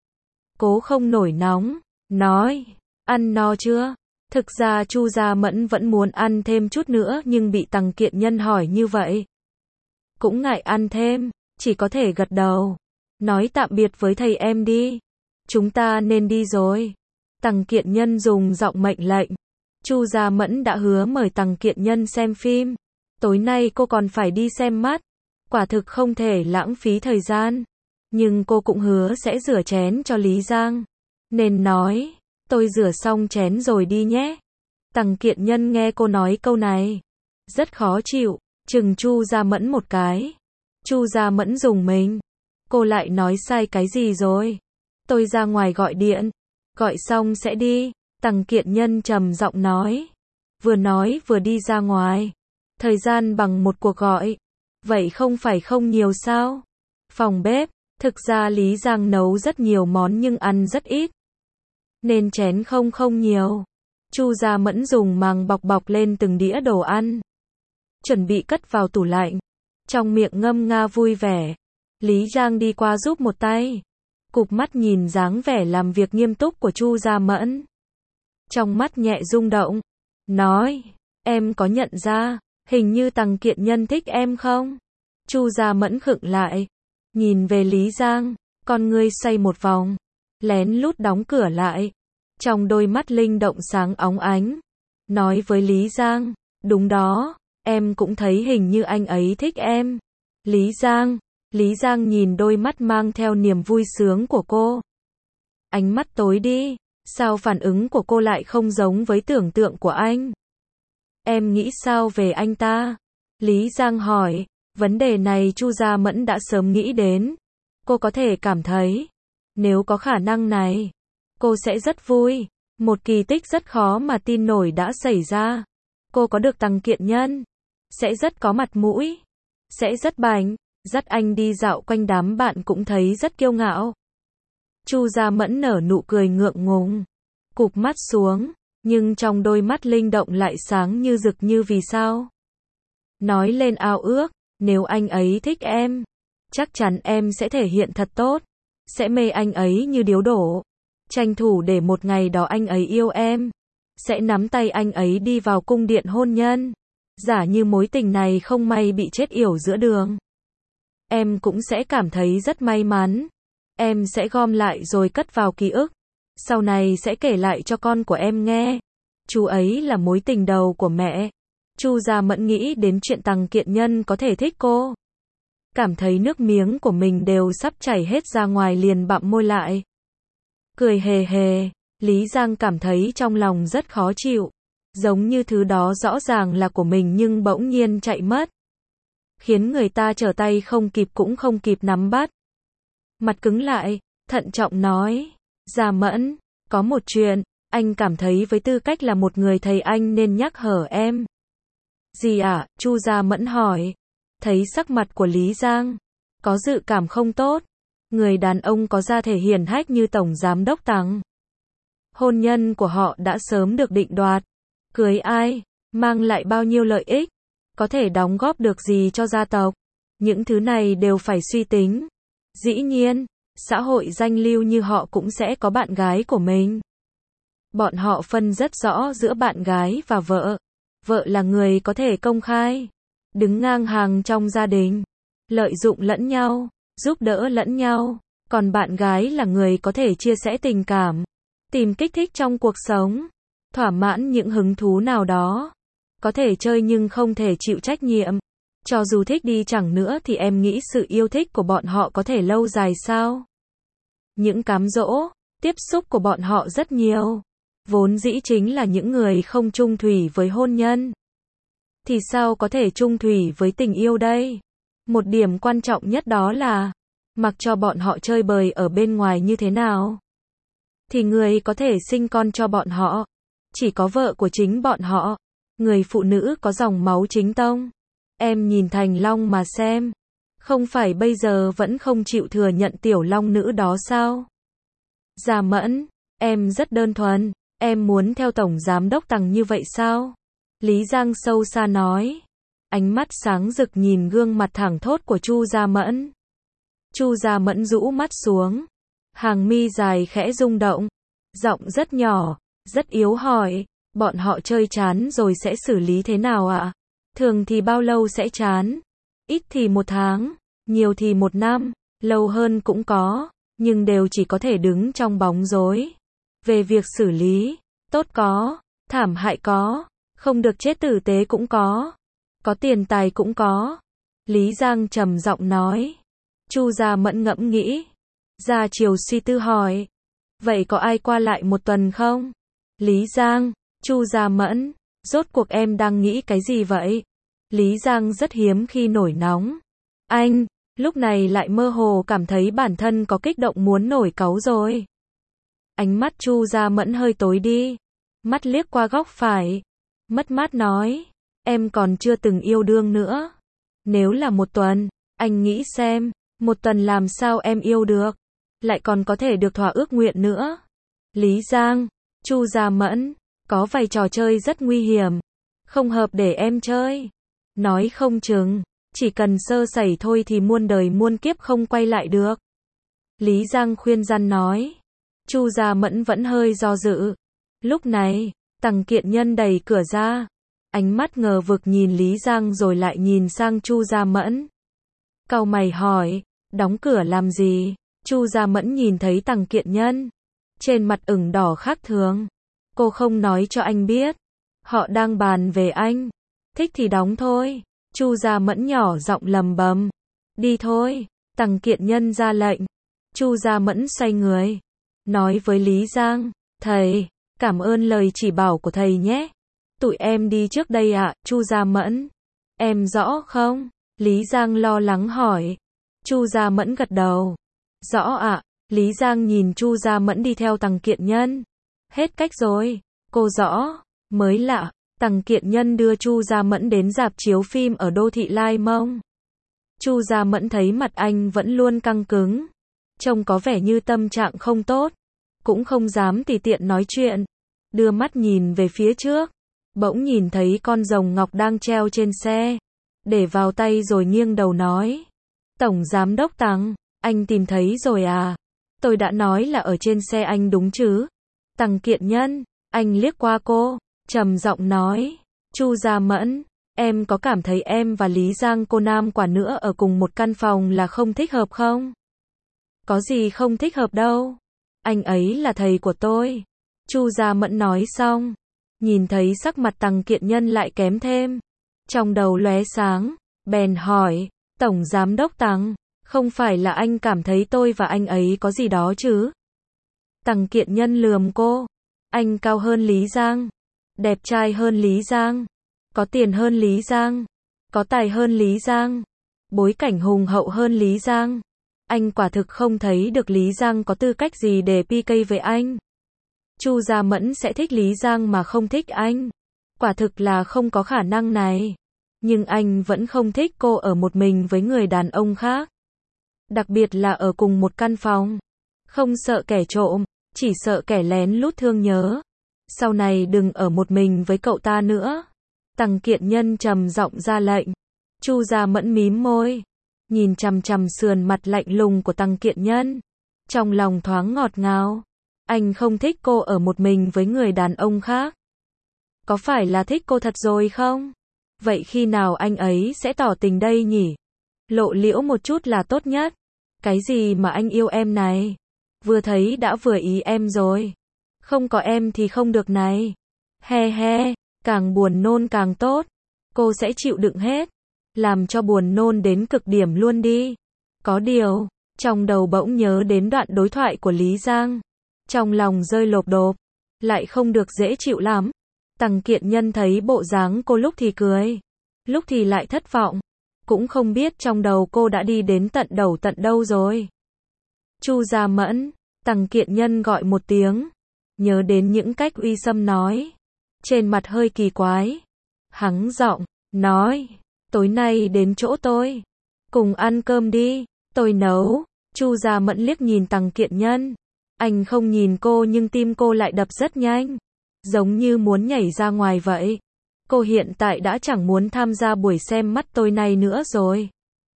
cố không nổi nóng, nói, ăn no chưa? Thực ra Chu Gia Mẫn vẫn muốn ăn thêm chút nữa nhưng bị Tằng Kiện Nhân hỏi như vậy, cũng ngại ăn thêm, chỉ có thể gật đầu, nói tạm biệt với thầy em đi, chúng ta nên đi rồi. Tằng Kiện Nhân dùng giọng mệnh lệnh. Chu Gia Mẫn đã hứa mời Tằng Kiện Nhân xem phim. Tối nay cô còn phải đi xem mắt. Quả thực không thể lãng phí thời gian. Nhưng cô cũng hứa sẽ rửa chén cho Lý Giang. Nên nói, tôi rửa xong chén rồi đi nhé. Tằng Kiện Nhân nghe cô nói câu này. Rất khó chịu, chừng Chu Gia Mẫn một cái. Chu Gia Mẫn rùng mình. Cô lại nói sai cái gì rồi? Tôi ra ngoài gọi điện. Gọi xong sẽ đi. Tằng Kiện Nhân trầm giọng nói. Vừa nói vừa đi ra ngoài. Thời gian bằng một cuộc gọi. Vậy không phải không nhiều sao? Phòng bếp. Thực ra Lý Giang nấu rất nhiều món nhưng ăn rất ít. Nên chén không không nhiều. Chu Gia Mẫn dùng màng bọc bọc lên từng đĩa đồ ăn. Chuẩn bị cất vào tủ lạnh. Trong miệng ngâm nga vui vẻ. Lý Giang đi qua giúp một tay. Cụp mắt nhìn dáng vẻ làm việc nghiêm túc của Chu Gia Mẫn. Trong mắt nhẹ rung động. Nói, em có nhận ra, hình như Tằng Kiện Nhân thích em không? Chu Gia Mẫn khựng lại. Nhìn về Lý Giang, con ngươi xoay một vòng. Lén lút đóng cửa lại. Trong đôi mắt linh động sáng óng ánh. Nói với Lý Giang, đúng đó, em cũng thấy hình như anh ấy thích em. Lý Giang, Lý Giang nhìn đôi mắt mang theo niềm vui sướng của cô. Ánh mắt tối đi, sao phản ứng của cô lại không giống với tưởng tượng của anh? Em nghĩ sao về anh ta? Lý Giang hỏi, vấn đề này Chu Gia Mẫn đã sớm nghĩ đến. Cô có thể cảm thấy, nếu có khả năng này, cô sẽ rất vui. Một kỳ tích rất khó mà tin nổi đã xảy ra. Cô có được Tằng Kiện Nhân, sẽ rất có mặt mũi, sẽ rất bảnh, dắt anh đi dạo quanh đám bạn cũng thấy rất kiêu ngạo. Chu Gia Mẫn nở nụ cười ngượng ngùng, cụp mắt xuống, nhưng trong đôi mắt linh động lại sáng như rực như vì sao. Nói lên ao ước, nếu anh ấy thích em, chắc chắn em sẽ thể hiện thật tốt, sẽ mê anh ấy như điếu đổ. Tranh thủ để một ngày đó anh ấy yêu em, sẽ nắm tay anh ấy đi vào cung điện hôn nhân. Giả như mối tình này không may bị chết yểu giữa đường, em cũng sẽ cảm thấy rất may mắn. Em sẽ gom lại rồi cất vào ký ức. Sau này sẽ kể lại cho con của em nghe. Chú ấy là mối tình đầu của mẹ. Chu Gia Mẫn nghĩ đến chuyện Tằng Kiện Nhân có thể thích cô. Cảm thấy nước miếng của mình đều sắp chảy hết ra ngoài liền bặm môi lại. Cười hề hề, Lý Giang cảm thấy trong lòng rất khó chịu. Giống như thứ đó rõ ràng là của mình nhưng bỗng nhiên chạy mất. Khiến người ta trở tay không kịp cũng không kịp nắm bắt. Mặt cứng lại, thận trọng nói. Gia Mẫn, có một chuyện, anh cảm thấy với tư cách là một người thầy anh nên nhắc nhở em. Gì ạ? À? Chu Gia Mẫn hỏi. Thấy sắc mặt của Lý Giang, có dự cảm không tốt. Người đàn ông có gia thể hiển hách như Tổng Giám đốc Tằng. Hôn nhân của họ đã sớm được định đoạt. Cưới ai, mang lại bao nhiêu lợi ích, có thể đóng góp được gì cho gia tộc. Những thứ này đều phải suy tính. Dĩ nhiên, xã hội danh lưu như họ cũng sẽ có bạn gái của mình. Bọn họ phân rất rõ giữa bạn gái và vợ. Vợ là người có thể công khai, đứng ngang hàng trong gia đình, lợi dụng lẫn nhau, giúp đỡ lẫn nhau. Còn bạn gái là người có thể chia sẻ tình cảm, tìm kích thích trong cuộc sống, thỏa mãn những hứng thú nào đó. Có thể chơi nhưng không thể chịu trách nhiệm. Cho dù thích đi chẳng nữa thì em nghĩ sự yêu thích của bọn họ có thể lâu dài sao? Những cám dỗ, tiếp xúc của bọn họ rất nhiều. Vốn dĩ chính là những người không chung thủy với hôn nhân. Thì sao có thể chung thủy với tình yêu đây? Một điểm quan trọng nhất đó là, mặc cho bọn họ chơi bời ở bên ngoài như thế nào, thì người có thể sinh con cho bọn họ chỉ có vợ của chính bọn họ. Người phụ nữ có dòng máu chính tông. Em nhìn Thành Long mà xem. Không phải bây giờ vẫn không chịu thừa nhận tiểu long nữ đó sao? Gia Mẫn, em rất đơn thuần. Em muốn theo Tổng Giám đốc Tằng như vậy sao? Lý Giang sâu xa nói. Ánh mắt sáng rực nhìn gương mặt thẳng thốt của Chu Gia Mẫn. Chu Gia Mẫn rũ mắt xuống. Hàng mi dài khẽ rung động. Giọng rất nhỏ, rất yếu hỏi. Bọn họ chơi chán rồi sẽ xử lý thế nào ạ? Thường thì bao lâu sẽ chán? Ít thì một tháng, nhiều thì một năm, lâu hơn cũng có, nhưng đều chỉ có thể đứng trong bóng rối. Về việc xử lý, tốt có, thảm hại có, không được chết tử tế cũng có, có tiền tài cũng có. Lý Giang trầm giọng nói. Chu Gia Mẫn ngẫm nghĩ. Gia Triều suy tư hỏi. Vậy có ai qua lại một tuần không? Lý Giang, Chu Gia Mẫn, rốt cuộc em đang nghĩ cái gì vậy? Lý Giang rất hiếm khi nổi nóng. Anh, lúc này lại mơ hồ cảm thấy bản thân có kích động muốn nổi cáu rồi. Ánh mắt Chu Gia Mẫn hơi tối đi. Mắt liếc qua góc phải. Mất mát nói. Em còn chưa từng yêu đương nữa. Nếu là một tuần, anh nghĩ xem, một tuần làm sao em yêu được, lại còn có thể được thỏa ước nguyện nữa. Lý Giang, Chu Gia Mẫn, có vài trò chơi rất nguy hiểm, không hợp để em chơi. Nói không chừng, chỉ cần sơ sẩy thôi thì muôn đời muôn kiếp không quay lại được. Lý Giang khuyên răn nói. Chu Gia Mẫn vẫn hơi do dự. Lúc này, Tằng Kiện Nhân đẩy cửa ra. Ánh mắt ngờ vực nhìn Lý Giang rồi lại nhìn sang Chu Gia Mẫn. Cau mày hỏi, đóng cửa làm gì? Chu Gia Mẫn nhìn thấy Tằng Kiện Nhân. Trên mặt ửng đỏ khác thường. Cô không nói cho anh biết. Họ đang bàn về anh. Thích thì đóng thôi. Chu Gia Mẫn nhỏ giọng lầm bầm. Đi thôi. Tằng Kiện Nhân ra lệnh. Chu Gia Mẫn xoay người. Nói với Lý Giang. Thầy, cảm ơn lời chỉ bảo của thầy nhé. Tụi em đi trước đây ạ, à, Chu Gia Mẫn. Em rõ không? Lý Giang lo lắng hỏi. Chu Gia Mẫn gật đầu. Rõ ạ. À. Lý Giang nhìn Chu Gia Mẫn đi theo Tằng Kiện Nhân. Hết cách rồi. Cô rõ. Mới lạ. Tằng Kiện Nhân đưa Chu Gia Mẫn đến rạp chiếu phim ở đô thị Lai Mông. Chu Gia Mẫn thấy mặt anh vẫn luôn căng cứng. Trông có vẻ như tâm trạng không tốt. Cũng không dám tùy tiện nói chuyện. Đưa mắt nhìn về phía trước. Bỗng nhìn thấy con rồng ngọc đang treo trên xe. Để vào tay rồi nghiêng đầu nói. Tổng Giám đốc Tằng, anh tìm thấy rồi à? Tôi đã nói là ở trên xe anh đúng chứ? Tằng Kiện Nhân, anh liếc qua cô, trầm giọng nói. Chu Gia Mẫn, em có cảm thấy em và Lý Giang cô nam quả nữa ở cùng một căn phòng là không thích hợp không? Có gì không thích hợp đâu. Anh ấy là thầy của tôi. Chu Gia Mẫn nói xong. Nhìn thấy sắc mặt Tằng Kiện Nhân lại kém thêm. Trong đầu lóe sáng, bèn hỏi, Tổng Giám đốc Tằng, không phải là anh cảm thấy tôi và anh ấy có gì đó chứ? Tằng Kiện Nhân lườm cô. Anh cao hơn Lý Giang, đẹp trai hơn Lý Giang, có tiền hơn Lý Giang, có tài hơn Lý Giang, bối cảnh hùng hậu hơn Lý Giang. Anh quả thực không thấy được Lý Giang có tư cách gì để pê ca với anh. Chu Gia Mẫn sẽ thích Lý Giang mà không thích anh. Quả thực là không có khả năng này. Nhưng anh vẫn không thích cô ở một mình với người đàn ông khác. Đặc biệt là ở cùng một căn phòng. Không sợ kẻ trộm, chỉ sợ kẻ lén lút thương nhớ. Sau này đừng ở một mình với cậu ta nữa. Tằng Kiện Nhân trầm giọng ra lệnh. Chu Gia Mẫn mím môi. Nhìn chằm chằm sườn mặt lạnh lùng của Tằng Kiện Nhân. Trong lòng thoáng ngọt ngào. Anh không thích cô ở một mình với người đàn ông khác. Có phải là thích cô thật rồi không? Vậy khi nào anh ấy sẽ tỏ tình đây nhỉ? Lộ liễu một chút là tốt nhất. Cái gì mà anh yêu em này? Vừa thấy đã vừa ý em rồi. Không có em thì không được này. He he, càng buồn nôn càng tốt. Cô sẽ chịu đựng hết. Làm cho buồn nôn đến cực điểm luôn đi. Có điều, trong đầu bỗng nhớ đến đoạn đối thoại của Lý Giang. Trong lòng rơi lộp độp. Lại không được dễ chịu lắm. Tằng Kiện Nhân thấy bộ dáng cô lúc thì cười, lúc thì lại thất vọng. Cũng không biết trong đầu cô đã đi đến tận đầu tận đâu rồi. Chu Gia Mẫn, Tằng Kiện Nhân gọi một tiếng. Nhớ đến những cách uy xâm nói. Trên mặt hơi kỳ quái. Hắng giọng, nói. Tối nay đến chỗ tôi. Cùng ăn cơm đi, tôi nấu. Chu Gia Mẫn liếc nhìn Tằng Kiện Nhân. Anh không nhìn cô nhưng tim cô lại đập rất nhanh. Giống như muốn nhảy ra ngoài vậy. Cô hiện tại đã chẳng muốn tham gia buổi xem mắt tôi này nữa rồi.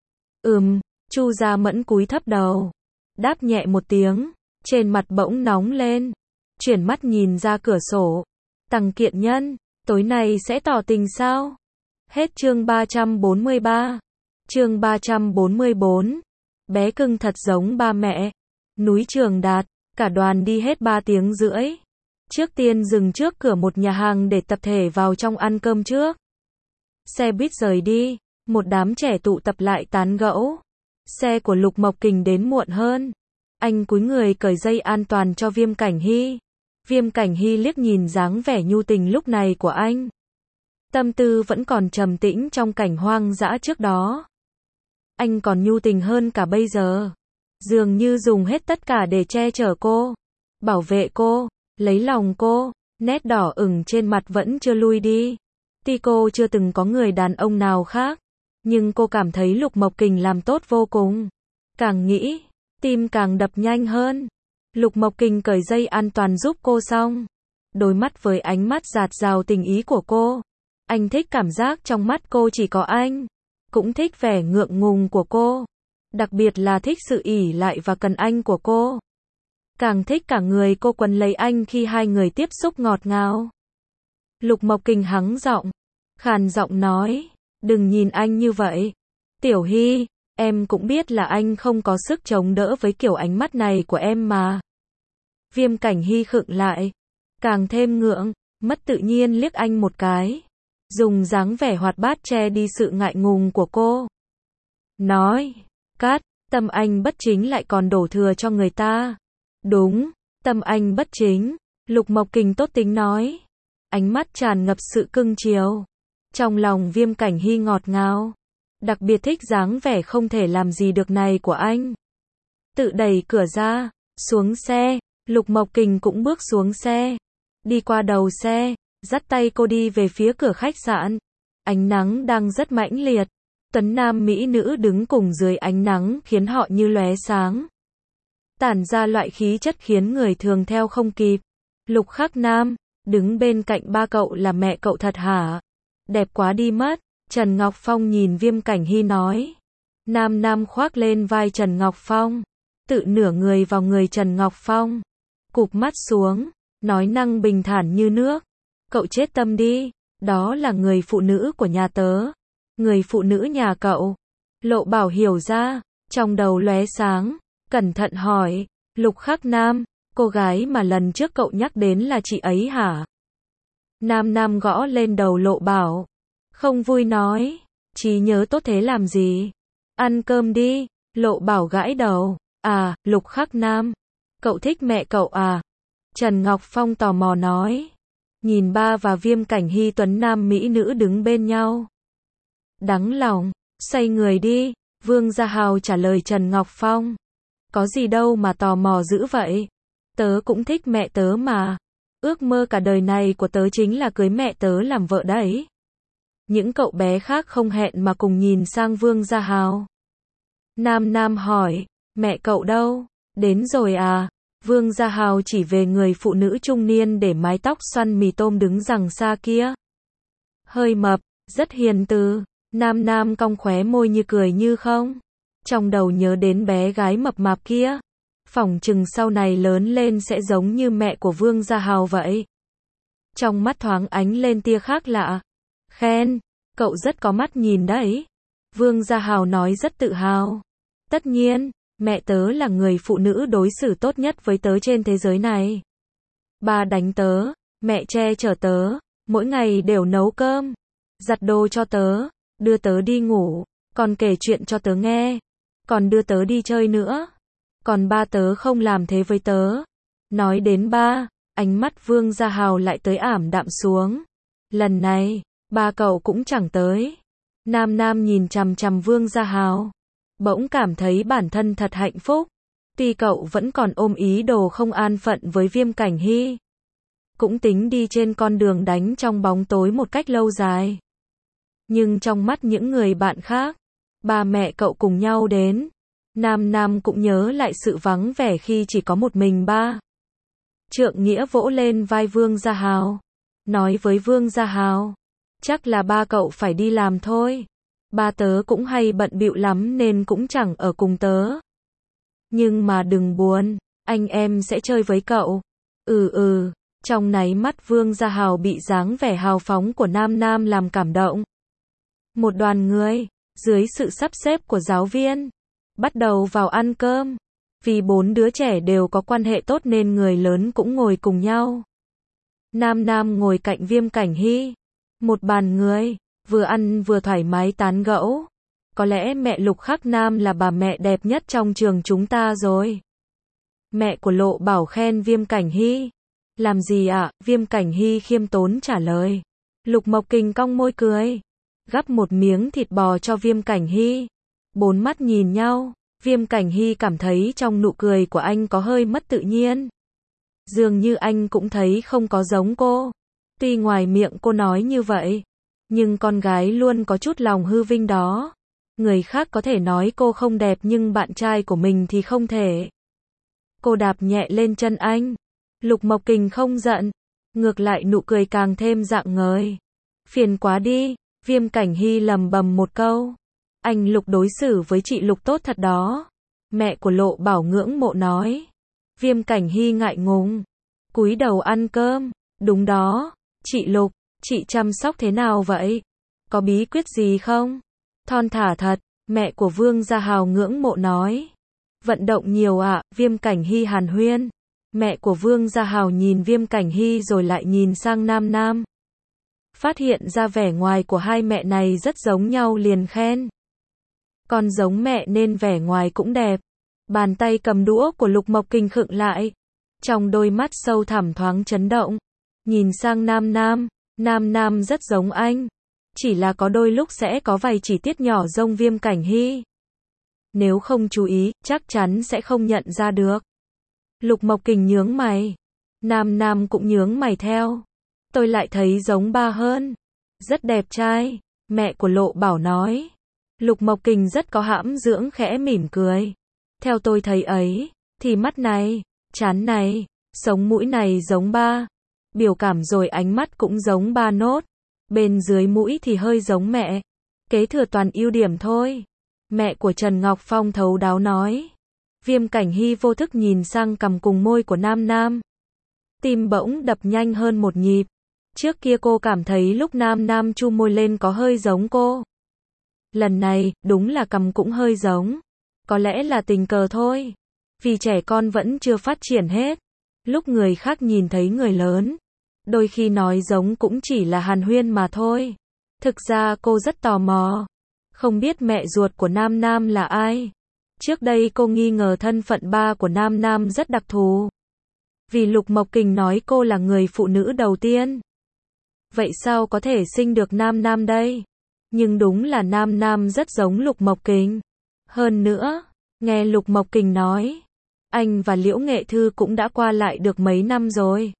Ừm, Chu Gia Mẫn cúi thấp đầu. Đáp nhẹ một tiếng. Trên mặt bỗng nóng lên. Chuyển mắt nhìn ra cửa sổ. Tằng Kiện Nhân, tối nay sẽ tỏ tình sao? Hết chương ba trăm bốn mươi ba. Chương ba trăm bốn mươi bốn. Bé cưng thật giống ba mẹ. Núi Trường Đạt. Cả đoàn đi hết ba tiếng rưỡi. Trước tiên dừng trước cửa một nhà hàng để tập thể vào trong ăn cơm trước. Xe buýt rời đi, một đám trẻ tụ tập lại tán gẫu. Xe của Lục Mộc Kình đến muộn hơn. Anh cúi người cởi dây an toàn cho Viêm Cảnh Hy. Viêm Cảnh Hy liếc nhìn dáng vẻ nhu tình lúc này của anh. Tâm tư vẫn còn trầm tĩnh trong cảnh hoang dã trước đó. Anh còn nhu tình hơn cả bây giờ. Dường như dùng hết tất cả để che chở cô, bảo vệ cô, lấy lòng cô. Nét đỏ ửng trên mặt vẫn chưa lui đi. Tuy cô chưa từng có người đàn ông nào khác, nhưng cô cảm thấy Lục Mộc Kình làm tốt vô cùng. Càng nghĩ, tim càng đập nhanh hơn. Lục Mộc Kình cởi dây an toàn giúp cô xong, đối mắt với ánh mắt dạt dào tình ý của cô. Anh thích cảm giác trong mắt cô chỉ có anh, cũng thích vẻ ngượng ngùng của cô, đặc biệt là thích sự ỷ lại và cần anh của cô. Càng thích cả người cô quấn lấy anh khi hai người tiếp xúc ngọt ngào. Lục Mộc Kình hắng giọng, khàn giọng nói, đừng nhìn anh như vậy. Tiểu Hy, em cũng biết là anh không có sức chống đỡ với kiểu ánh mắt này của em mà. Viêm Cảnh Hy khựng lại, càng thêm ngượng, mất tự nhiên liếc anh một cái, dùng dáng vẻ hoạt bát che đi sự ngại ngùng của cô. Nói, cát, tâm anh bất chính lại còn đổ thừa cho người ta. Đúng, tâm anh bất chính, Lục Mộc Kình tốt tính nói. Ánh mắt tràn ngập sự cưng chiều. Trong lòng Viêm Cảnh Hy ngọt ngào, đặc biệt thích dáng vẻ không thể làm gì được này của anh. Tự đẩy cửa ra, xuống xe, Lục Mộc Kình cũng bước xuống xe. Đi qua đầu xe, dắt tay cô đi về phía cửa khách sạn. Ánh nắng đang rất mãnh liệt. Tuấn nam mỹ nữ đứng cùng dưới ánh nắng khiến họ như lóe sáng, tản ra loại khí chất khiến người thường theo không kịp. Lục Khắc Nam, đứng bên cạnh ba cậu là mẹ cậu thật hả? Đẹp quá đi mất. Trần Ngọc Phong nhìn Viêm Cảnh Hy nói. Nam Nam khoác lên vai Trần Ngọc Phong, tự nửa người vào người Trần Ngọc Phong, cụp mắt xuống, nói năng bình thản như nước. Cậu chết tâm đi, đó là người phụ nữ của nhà tớ. Người phụ nữ nhà cậu. Lộ Bảo hiểu ra, trong đầu lóe sáng, cẩn thận hỏi, Lục Khắc Nam, cô gái mà lần trước cậu nhắc đến là chị ấy hả? Nam Nam gõ lên đầu Lộ Bảo, không vui nói, trí nhớ tốt thế làm gì? Ăn cơm đi. Lộ Bảo gãi đầu, à, Lục Khắc Nam, cậu thích mẹ cậu à? Trần Ngọc Phong tò mò nói, nhìn ba và Viêm Cảnh Hy tuấn nam mỹ nữ đứng bên nhau. Đắng lòng, xoay người đi. Vương Gia Hào trả lời Trần Ngọc Phong, có gì đâu mà tò mò dữ vậy, tớ cũng thích mẹ tớ mà, ước mơ cả đời này của tớ chính là cưới mẹ tớ làm vợ đấy. Những cậu bé khác không hẹn mà cùng nhìn sang Vương Gia Hào. Nam Nam hỏi, mẹ cậu đâu? Đến rồi à? Vương Gia Hào chỉ về người phụ nữ trung niên để mái tóc xoăn mì tôm đứng đằng xa kia. Hơi mập, rất hiền từ. Nam Nam cong khóe môi như cười như không. Trong đầu nhớ đến bé gái mập mạp kia. Phỏng chừng sau này lớn lên sẽ giống như mẹ của Vương Gia Hào vậy. Trong mắt thoáng ánh lên tia khác lạ. Khen, cậu rất có mắt nhìn đấy. Vương Gia Hào nói rất tự hào. Tất nhiên, mẹ tớ là người phụ nữ đối xử tốt nhất với tớ trên thế giới này. Ba đánh tớ, mẹ che chở tớ, mỗi ngày đều nấu cơm, giặt đồ cho tớ, đưa tớ đi ngủ, còn kể chuyện cho tớ nghe, còn đưa tớ đi chơi nữa. Còn ba tớ không làm thế với tớ. Nói đến ba, ánh mắt Vương Gia Hào lại tới ảm đạm xuống. Lần này, ba cậu cũng chẳng tới. Nam Nam nhìn chằm chằm Vương Gia Hào, bỗng cảm thấy bản thân thật hạnh phúc. Tuy cậu vẫn còn ôm ý đồ không an phận với Viêm Cảnh Hy, cũng tính đi trên con đường đánh trong bóng tối một cách lâu dài. Nhưng trong mắt những người bạn khác, ba mẹ cậu cùng nhau đến, Nam Nam cũng nhớ lại sự vắng vẻ khi chỉ có một mình ba. Trượng Nghĩa vỗ lên vai Vương Gia Hào, nói với Vương Gia Hào, chắc là ba cậu phải đi làm thôi. Ba tớ cũng hay bận bịu lắm nên cũng chẳng ở cùng tớ. Nhưng mà đừng buồn, anh em sẽ chơi với cậu. Ừ ừ, trong náy mắt Vương Gia Hào bị dáng vẻ hào phóng của Nam Nam làm cảm động. Một đoàn người, dưới sự sắp xếp của giáo viên, bắt đầu vào ăn cơm. Vì bốn đứa trẻ đều có quan hệ tốt nên người lớn cũng ngồi cùng nhau. Nam Nam ngồi cạnh Viêm Cảnh Hy. Một bàn người, vừa ăn vừa thoải mái tán gẫu. Có lẽ mẹ Lục Khắc Nam là bà mẹ đẹp nhất trong trường chúng ta rồi. Mẹ của Lộ Bảo khen Viêm Cảnh Hy. Làm gì ạ? À? Viêm Cảnh Hy khiêm tốn trả lời. Lục Mộc Kình cong môi cười. Gắp một miếng thịt bò cho Viêm Cảnh Hy. Bốn mắt nhìn nhau. Viêm Cảnh Hy cảm thấy trong nụ cười của anh có hơi mất tự nhiên. Dường như anh cũng thấy không có giống cô. Tuy ngoài miệng cô nói như vậy, nhưng con gái luôn có chút lòng hư vinh đó. Người khác có thể nói cô không đẹp nhưng bạn trai của mình thì không thể. Cô đạp nhẹ lên chân anh. Lục Mộc Kình không giận. Ngược lại nụ cười càng thêm rạng ngời. Phiền quá đi. Viêm Cảnh Hy lầm bầm một câu. Anh Lục đối xử với chị Lục tốt thật đó. Mẹ của Lộ Bảo ngưỡng mộ nói. Viêm Cảnh Hy ngại ngùng. Cúi đầu ăn cơm. Đúng đó. Chị Lục, chị chăm sóc thế nào vậy? Có bí quyết gì không? Thon thả thật. Mẹ của Vương Gia Hào ngưỡng mộ nói. Vận động nhiều ạ. À? Viêm Cảnh Hy hàn huyên. Mẹ của Vương Gia Hào nhìn Viêm Cảnh Hy rồi lại nhìn sang Nam Nam. Phát hiện ra vẻ ngoài của hai mẹ này rất giống nhau liền khen. Con giống mẹ nên vẻ ngoài cũng đẹp. Bàn tay cầm đũa của Lục Mộc Kình khựng lại. Trong đôi mắt sâu thẳm thoáng chấn động. Nhìn sang Nam Nam. Nam Nam rất giống anh. Chỉ là có đôi lúc sẽ có vài chi tiết nhỏ giống Viêm Cảnh Hy. Nếu không chú ý, chắc chắn sẽ không nhận ra được. Lục Mộc Kình nhướng mày. Nam Nam cũng nhướng mày theo. Tôi lại thấy giống ba hơn. Rất đẹp trai. Mẹ của Lộ Bảo nói. Lục Mộc Kình rất có hãm dưỡng khẽ mỉm cười. Theo tôi thấy ấy, thì mắt này, trán này, sống mũi này giống ba. Biểu cảm rồi ánh mắt cũng giống ba nốt. Bên dưới mũi thì hơi giống mẹ. Kế thừa toàn ưu điểm thôi. Mẹ của Trần Ngọc Phong thấu đáo nói. Viêm Cảnh Hy vô thức nhìn sang cằm cùng môi của Nam Nam. Tim bỗng đập nhanh hơn một nhịp. Trước kia cô cảm thấy lúc Nam Nam chu môi lên có hơi giống cô. Lần này, đúng là cằm cũng hơi giống. Có lẽ là tình cờ thôi. Vì trẻ con vẫn chưa phát triển hết. Lúc người khác nhìn thấy người lớn, đôi khi nói giống cũng chỉ là hàn huyên mà thôi. Thực ra cô rất tò mò. Không biết mẹ ruột của Nam Nam là ai. Trước đây cô nghi ngờ thân phận ba của Nam Nam rất đặc thù. Vì Lục Mộc Kình nói cô là người phụ nữ đầu tiên. Vậy sao có thể sinh được Nam Nam đây? Nhưng đúng là Nam Nam rất giống Lục Mộc Kình. Hơn nữa, nghe Lục Mộc Kình nói, anh và Liễu Nghệ Thư cũng đã qua lại được mấy năm rồi.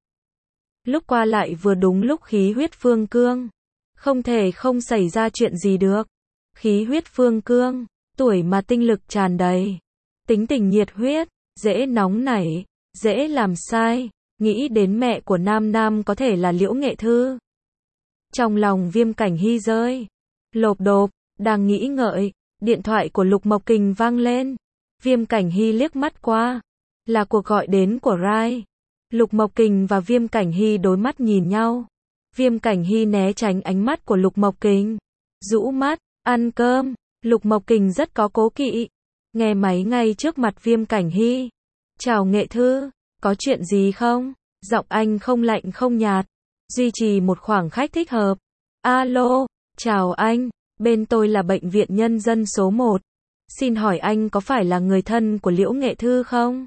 Lúc qua lại vừa đúng lúc khí huyết phương cương. Không thể không xảy ra chuyện gì được. Khí huyết phương cương, tuổi mà tinh lực tràn đầy. Tính tình nhiệt huyết, dễ nóng nảy, dễ làm sai. Nghĩ đến mẹ của Nam Nam có thể là Liễu Nghệ Thư. Trong lòng Viêm Cảnh Hy rơi. Lộp độp, đang nghĩ ngợi, điện thoại của Lục Mộc Kình vang lên. Viêm Cảnh Hy liếc mắt qua. Là cuộc gọi đến của Rai. Lục Mộc Kình và Viêm Cảnh Hy đối mắt nhìn nhau. Viêm Cảnh Hy né tránh ánh mắt của Lục Mộc Kình. Rũ mắt, ăn cơm. Lục Mộc Kình rất có cố kỵ. Nghe máy ngay trước mặt Viêm Cảnh Hy. Chào Nghệ Thư, có chuyện gì không? Giọng anh không lạnh không nhạt. Duy trì một khoảng cách thích hợp. Alo, chào anh, bên tôi là bệnh viện nhân dân số một. Xin hỏi anh có phải là người thân của Liễu Nghệ Thư không?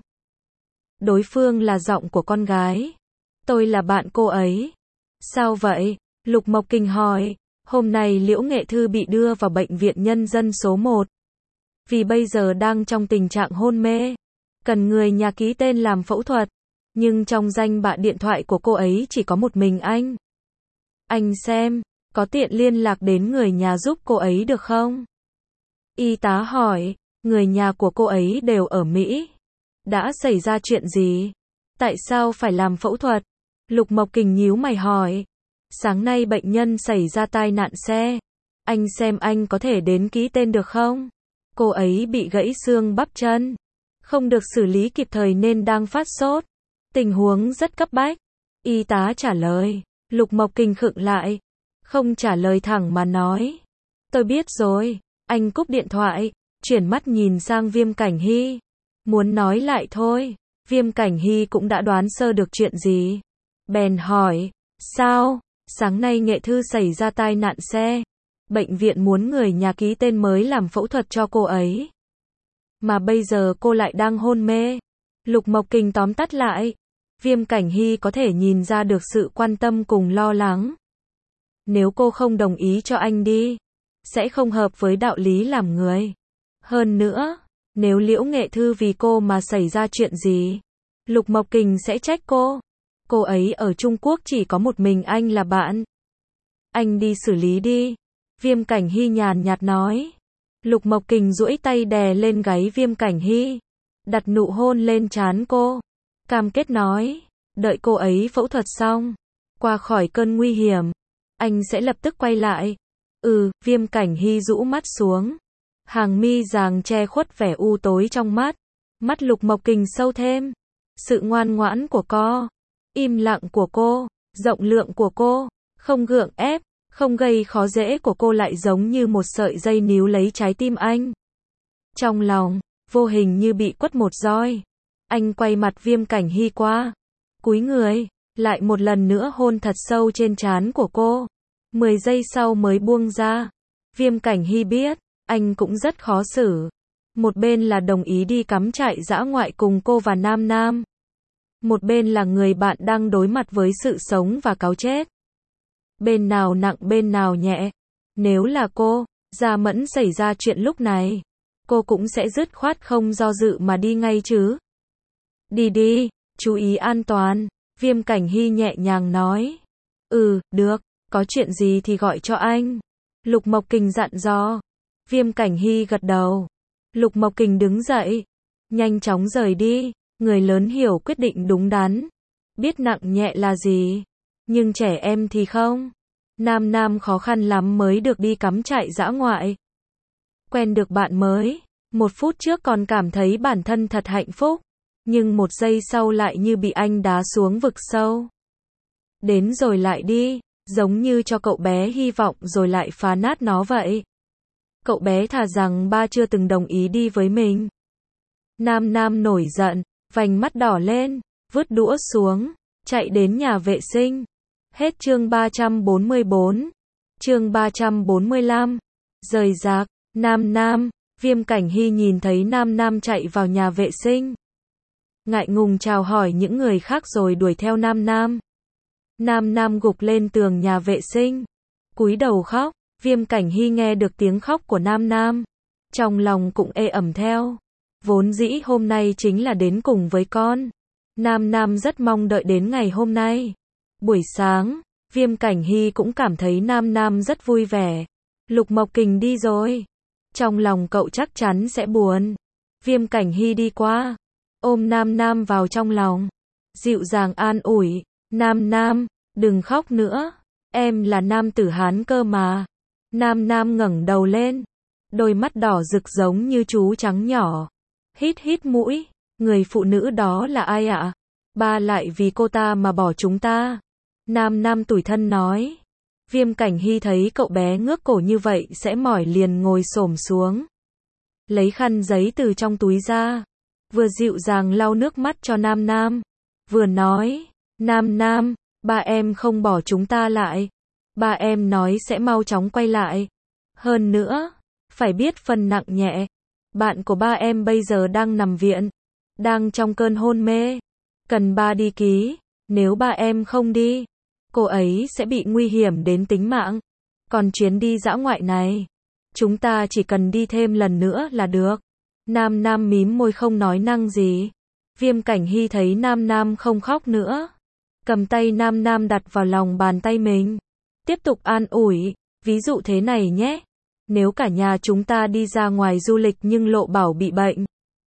Đối phương là giọng của con gái. Tôi là bạn cô ấy. Sao vậy? Lục Mộc Kình hỏi. Hôm nay Liễu Nghệ Thư bị đưa vào bệnh viện nhân dân số một. Vì bây giờ đang trong tình trạng hôn mê. Cần người nhà ký tên làm phẫu thuật. Nhưng trong danh bạ điện thoại của cô ấy chỉ có một mình anh. Anh xem, có tiện liên lạc đến người nhà giúp cô ấy được không? Y tá hỏi, người nhà của cô ấy đều ở Mỹ. Đã xảy ra chuyện gì? Tại sao phải làm phẫu thuật? Lục Mộc Kình nhíu mày hỏi. Sáng nay bệnh nhân xảy ra tai nạn xe. Anh xem anh có thể đến ký tên được không? Cô ấy bị gãy xương bắp chân. Không được xử lý kịp thời nên đang phát sốt. Tình huống rất cấp bách. Y tá trả lời. Lục Mộc Kình khựng lại. Không trả lời thẳng mà nói. Tôi biết rồi. Anh cúp điện thoại. Chuyển mắt nhìn sang Viêm Cảnh Hy. Muốn nói lại thôi. Viêm Cảnh Hy cũng đã đoán sơ được chuyện gì. Bèn hỏi, sao, sáng nay Nghệ Thư xảy ra tai nạn xe. Bệnh viện muốn người nhà ký tên mới làm phẫu thuật cho cô ấy. Mà bây giờ cô lại đang hôn mê. Lục Mộc Kình tóm tắt lại. Viêm Cảnh Hy có thể nhìn ra được sự quan tâm cùng lo lắng. Nếu cô không đồng ý cho anh đi, sẽ không hợp với đạo lý làm người. Hơn nữa, nếu Liễu Nghệ Thư vì cô mà xảy ra chuyện gì, Lục Mộc Kình sẽ trách cô. Cô ấy ở Trung Quốc chỉ có một mình anh là bạn. Anh đi xử lý đi. Viêm Cảnh Hy nhàn nhạt nói. Lục Mộc Kình duỗi tay đè lên gáy Viêm Cảnh Hy, đặt nụ hôn lên trán cô. Cam kết nói, đợi cô ấy phẫu thuật xong, qua khỏi cơn nguy hiểm, anh sẽ lập tức quay lại. Ừ, Viêm Cảnh Hy rũ mắt xuống. Hàng mi ràng che khuất vẻ u tối trong mắt. Mắt Lục Mộc Kình sâu thêm. Sự ngoan ngoãn của cô, im lặng của cô, rộng lượng của cô, không gượng ép, không gây khó dễ của cô lại giống như một sợi dây níu lấy trái tim anh. Trong lòng, vô hình như bị quất một roi. Anh quay mặt Viêm Cảnh Hy qua, cúi người, lại một lần nữa hôn thật sâu trên trán của cô. Mười giây sau mới buông ra. Viêm Cảnh Hy biết, anh cũng rất khó xử. Một bên là đồng ý đi cắm trại dã ngoại cùng cô và Nam Nam. Một bên là người bạn đang đối mặt với sự sống và cáu chết. Bên nào nặng bên nào nhẹ. Nếu là cô, Gia Mẫn xảy ra chuyện lúc này, cô cũng sẽ dứt khoát không do dự mà đi ngay chứ. Đi đi, chú ý an toàn. Viêm Cảnh Hy nhẹ nhàng nói. Ừ, được, có chuyện gì thì gọi cho anh. Lục Mộc Kình dặn dò. Viêm Cảnh Hy gật đầu. Lục Mộc Kình đứng dậy, nhanh chóng rời đi. Người lớn hiểu quyết định đúng đắn, biết nặng nhẹ là gì, nhưng trẻ em thì không. Nam Nam khó khăn lắm mới được đi cắm trại dã ngoại, quen được bạn mới. Một phút trước còn cảm thấy bản thân thật hạnh phúc, nhưng một giây sau lại như bị anh đá xuống vực sâu. Đến rồi lại đi, giống như cho cậu bé hy vọng rồi lại phá nát nó vậy. Cậu bé thà rằng ba chưa từng đồng ý đi với mình. Nam Nam nổi giận, vành mắt đỏ lên, vứt đũa xuống, chạy đến nhà vệ sinh. Hết chương ba trăm bốn mươi bốn. Chương ba trăm bốn mươi lăm. Rời rạc, Nam Nam, Viêm Cảnh Hy nhìn thấy Nam Nam chạy vào nhà vệ sinh. Ngại ngùng chào hỏi những người khác rồi đuổi theo Nam Nam. Nam Nam gục lên tường nhà vệ sinh, cúi đầu khóc. Viêm Cảnh Hy nghe được tiếng khóc của Nam Nam, trong lòng cũng ê ẩm theo. Vốn dĩ hôm nay chính là đến cùng với con. Nam Nam rất mong đợi đến ngày hôm nay. Buổi sáng, Viêm Cảnh Hy cũng cảm thấy Nam Nam rất vui vẻ. Lục Mộc Kình đi rồi, trong lòng cậu chắc chắn sẽ buồn. Viêm Cảnh Hy đi qua, ôm Nam Nam vào trong lòng, dịu dàng an ủi. Nam Nam, đừng khóc nữa, em là nam tử Hán cơ mà. Nam Nam ngẩng đầu lên, đôi mắt đỏ rực giống như chú trắng nhỏ. Hít hít mũi, người phụ nữ đó là ai ạ? À? Ba lại vì cô ta mà bỏ chúng ta. Nam Nam tủi thân nói. Viêm Cảnh Hy thấy cậu bé ngước cổ như vậy sẽ mỏi liền ngồi xổm xuống, lấy khăn giấy từ trong túi ra, vừa dịu dàng lau nước mắt cho Nam Nam, vừa nói, Nam Nam, ba em không bỏ chúng ta lại. Ba em nói sẽ mau chóng quay lại. Hơn nữa, phải biết phân nặng nhẹ. Bạn của ba em bây giờ đang nằm viện, đang trong cơn hôn mê, cần ba đi ký. Nếu ba em không đi, cô ấy sẽ bị nguy hiểm đến tính mạng. Còn chuyến đi dã ngoại này, chúng ta chỉ cần đi thêm lần nữa là được. Nam Nam mím môi không nói năng gì. Viêm Cảnh Hy thấy Nam Nam không khóc nữa, cầm tay Nam Nam đặt vào lòng bàn tay mình, tiếp tục an ủi. Ví dụ thế này nhé, nếu cả nhà chúng ta đi ra ngoài du lịch nhưng Lộ Bảo bị bệnh,